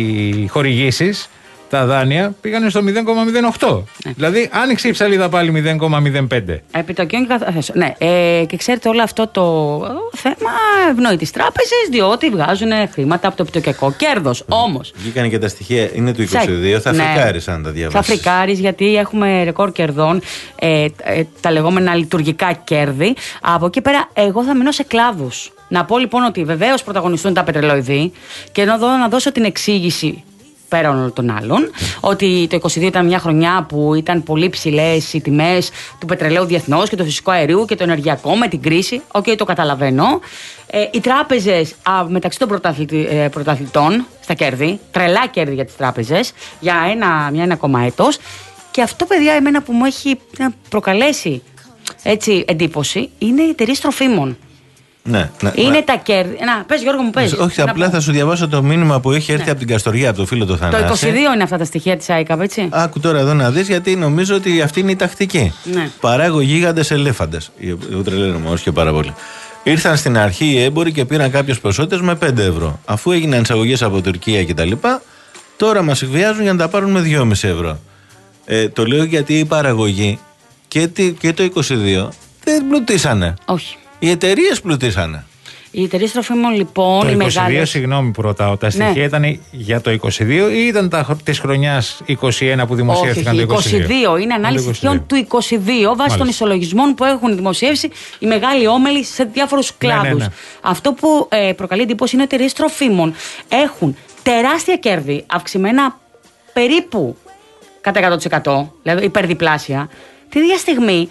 οι χορηγήσεις, τα δάνεια, πήγανε στο μηδέν κόμμα μηδέν οκτώ. Ναι. Δηλαδή, άνοιξε η ψαλίδα πάλι μηδέν κόμμα μηδέν πέντε. Επιτοκίων και καταθέσεων. Ναι, ε, και ξέρετε, όλο αυτό το θέμα ευνοεί τις τράπεζες, διότι βγάζουν χρήματα από το επιτοκιακό κέρδος. Όμως. Βγήκαν και τα στοιχεία, είναι του είκοσι δύο, θα φρικάρεις, ναι, αν τα διαβάσεις. Θα φρικάρεις, γιατί έχουμε ρεκόρ κερδών, ε, ε, τα λεγόμενα λειτουργικά κέρδη. Από εκεί πέρα, εγώ θα μείνω σε κλάδους. Να πω λοιπόν ότι βεβαίως πρωταγωνιστούν τα πετρελοειδή και εδώ να δώσω την εξήγηση πέραν όλων των άλλων, ότι το είκοσι δύο ήταν μια χρονιά που ήταν πολύ ψηλές οι τιμές του πετρελαίου διεθνώς και του φυσικού αερίου και το ενεργειακό με την κρίση. Οκ, okay, το καταλαβαίνω. Ε, οι τράπεζες α, μεταξύ των πρωταθλητή, ε, πρωταθλητών στα κέρδη, τρελά κέρδη για τις τράπεζες για ένα, μια ένα ακόμα έτος. Και αυτό, παιδιά, εμένα που μου έχει προκαλέσει έτσι, εντύπωση, είναι οι εταιρείες τροφίμων. Ναι, ναι, είναι ναι. τα κέρδη. Να, πες Γιώργο μου, πες. Όχι, απλά πω. θα σου διαβάσω το μήνυμα που έχει έρθει, ναι, από την Καστοριά, από το φίλο του Θανάση. Το είκοσι δύο είναι αυτά τα στοιχεία της ΆΙΚΑΠ, έτσι. Άκου τώρα εδώ να δεις, γιατί νομίζω ότι αυτή είναι η τακτική. Ναι. Παράγω γίγαντες ελέφαντες. Εγώ τρελαίνομαι, όχι και πάρα πολύ. Ήρθαν στην αρχή οι έμποροι και πήραν κάποιες ποσότητες με πέντε ευρώ. Αφού έγιναν εισαγωγές από Τουρκία κτλ., τώρα μας εκβιάζουν για να τα πάρουν με δυόμισι ευρώ. Ε, το λέω γιατί η παραγωγή και, και το είκοσι δύο δεν πλουτίσανε. Όχι. Οι εταιρείες πλουτίσανε. Οι εταιρείες τροφίμων, λοιπόν, το οι είκοσι δύο, μεγάλες. Συγγνώμη που ρωτάω, τα στοιχεία, ναι, ήταν για το είκοσι δύο ή ήταν τα της χρονιάς είκοσι ένα που δημοσιεύτηκαν? Όχι, το είκοσι δύο. είκοσι δύο είναι ανάλυση στοιχείων του είκοσι δύο βάσει των ισολογισμών που έχουν δημοσιεύσει οι μεγάλοι όμελοι σε διάφορους κλάδους. Ναι, ναι, ναι. Αυτό που ε, προκαλεί εντύπωση είναι ότι οι εταιρείες τροφίμων έχουν τεράστια κέρδη, αυξημένα περίπου κατά εκατό τοις εκατό, δηλαδή υπερδιπλάσια, τη ίδια στιγμή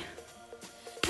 που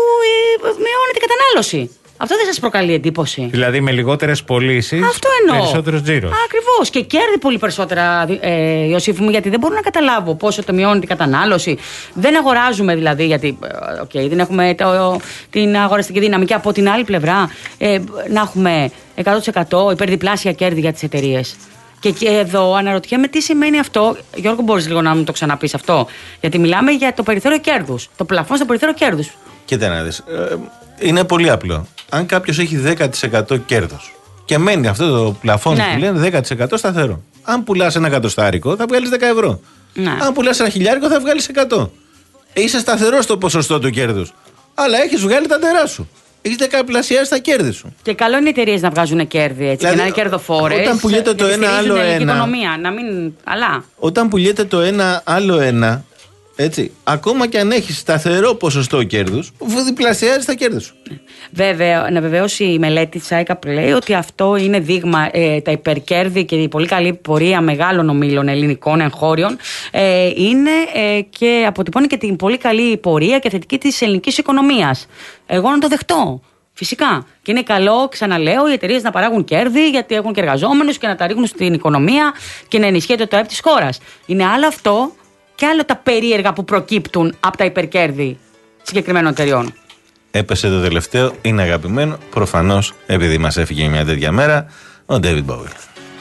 ε, μειώνεται η κατανάλωση. Αυτό δεν σας προκαλεί εντύπωση? Δηλαδή με λιγότερες πωλήσεις, περισσότερος τζίρος. Ακριβώς. Και κέρδη πολύ περισσότερα, ε, Ιωσήφ μου, γιατί δεν μπορώ να καταλάβω πόσο το μειώνει την κατανάλωση. Δεν αγοράζουμε δηλαδή, γιατί okay, δεν έχουμε το, την αγοραστική δύναμη. Και από την άλλη πλευρά ε, να έχουμε εκατό τοις εκατό υπερδιπλάσια κέρδη για τις εταιρείες. Και, και εδώ αναρωτιέμαι τι σημαίνει αυτό. Γιώργο, μπορείς λίγο να μου το ξαναπείς αυτό? Γιατί μιλάμε για το περιθώριο κέρδους. Το πλαφόν στο περιθώριο κέρδους. Κοίτα να δεις. Ε, είναι πολύ απλό. Αν κάποιος έχει δέκα τοις εκατό κέρδος και μένει αυτό το πλαφόν, ναι, που λένε δέκα τοις εκατό σταθερό. Αν πουλάς ένα εκατοστάρικο θα βγάλεις δέκα ευρώ. Ναι. Αν πουλάς ένα χιλιάρικο θα βγάλεις εκατό. Είσαι σταθερός στο ποσοστό του κέρδους. Αλλά έχεις βγάλει τα ντερά σου. Έχεις δεκαπλασιάσει τα κέρδη σου. Και καλό είναι οι εταιρείες να βγάζουν κέρδη, έτσι, δηλαδή, και να είναι κερδοφόρες. Όταν πουλιέται το ένα άλλο ένα. Οικονομία, να μην, αλλά. Όταν πουλιέται το ένα άλλο ένα, έτσι, ακόμα και αν έχει σταθερό ποσοστό κέρδους, διπλασιάζει τα κέρδη σου. Βέβαια, να βεβαιώσει η μελέτη της ΆΙΚΑΠ λέει ότι αυτό είναι δείγμα, ε, τα υπερκέρδη και η πολύ καλή πορεία μεγάλων ομίλων ελληνικών εγχώριων ε, είναι ε, και αποτυπώνει και την πολύ καλή πορεία και θετική της ελληνικής οικονομίας. Εγώ να το δεχτώ. Φυσικά. Και είναι καλό, ξαναλέω, οι εταιρείες να παράγουν κέρδη, γιατί έχουν και εργαζόμενους, και να τα ρίχνουν στην οικονομία και να ενισχύεται το ΑΕΠ της χώρας. Είναι άλλο αυτό και άλλο τα περίεργα που προκύπτουν από τα υπερκέρδη συγκεκριμένων εταιρεών. Έπεσε το τελευταίο, είναι αγαπημένο, προφανώς επειδή μας έφυγε μια τέτοια μέρα, ο David Bowie.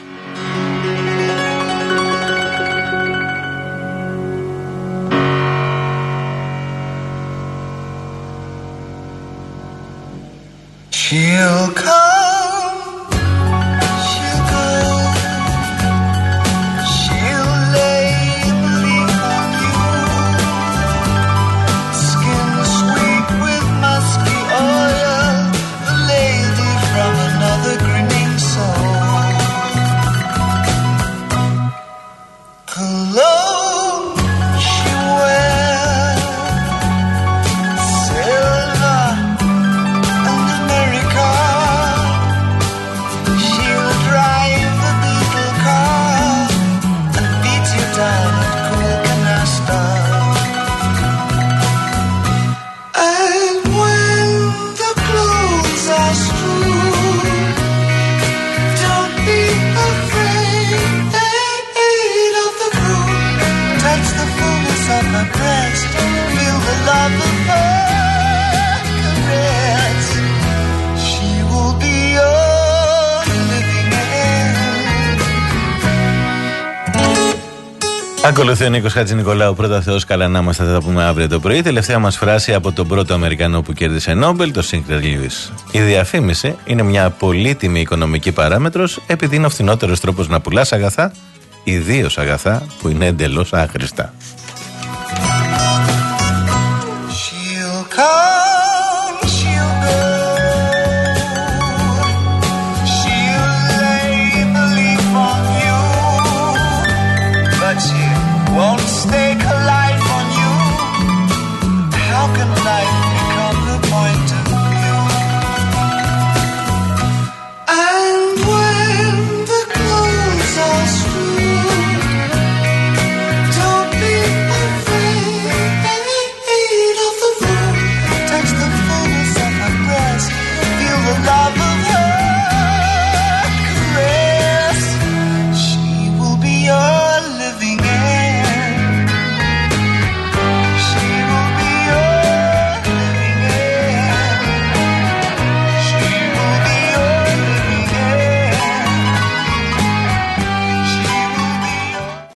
She'll come, she'll go, she'll lay the leaf on you, skin sweet with musky oil, the lady from another grinning soul. Cologne she'll wear, silver and America. Ακολουθεί ο Νίκος Χατζηνικολάου. Πρώτα Θεός, καλά να είμαστε, θα τα πούμε αύριο το πρωί. Τελευταία μας φράση από τον πρώτο Αμερικανό που κέρδισε Νόμπελ, το Sinclair Lewis. Η διαφήμιση είναι μια πολύτιμη οικονομική παράμετρος, επειδή είναι ο φθηνότερος τρόπος να πουλάς αγαθά, ιδίως αγαθά που είναι εντελώς άχρηστα. She'll come.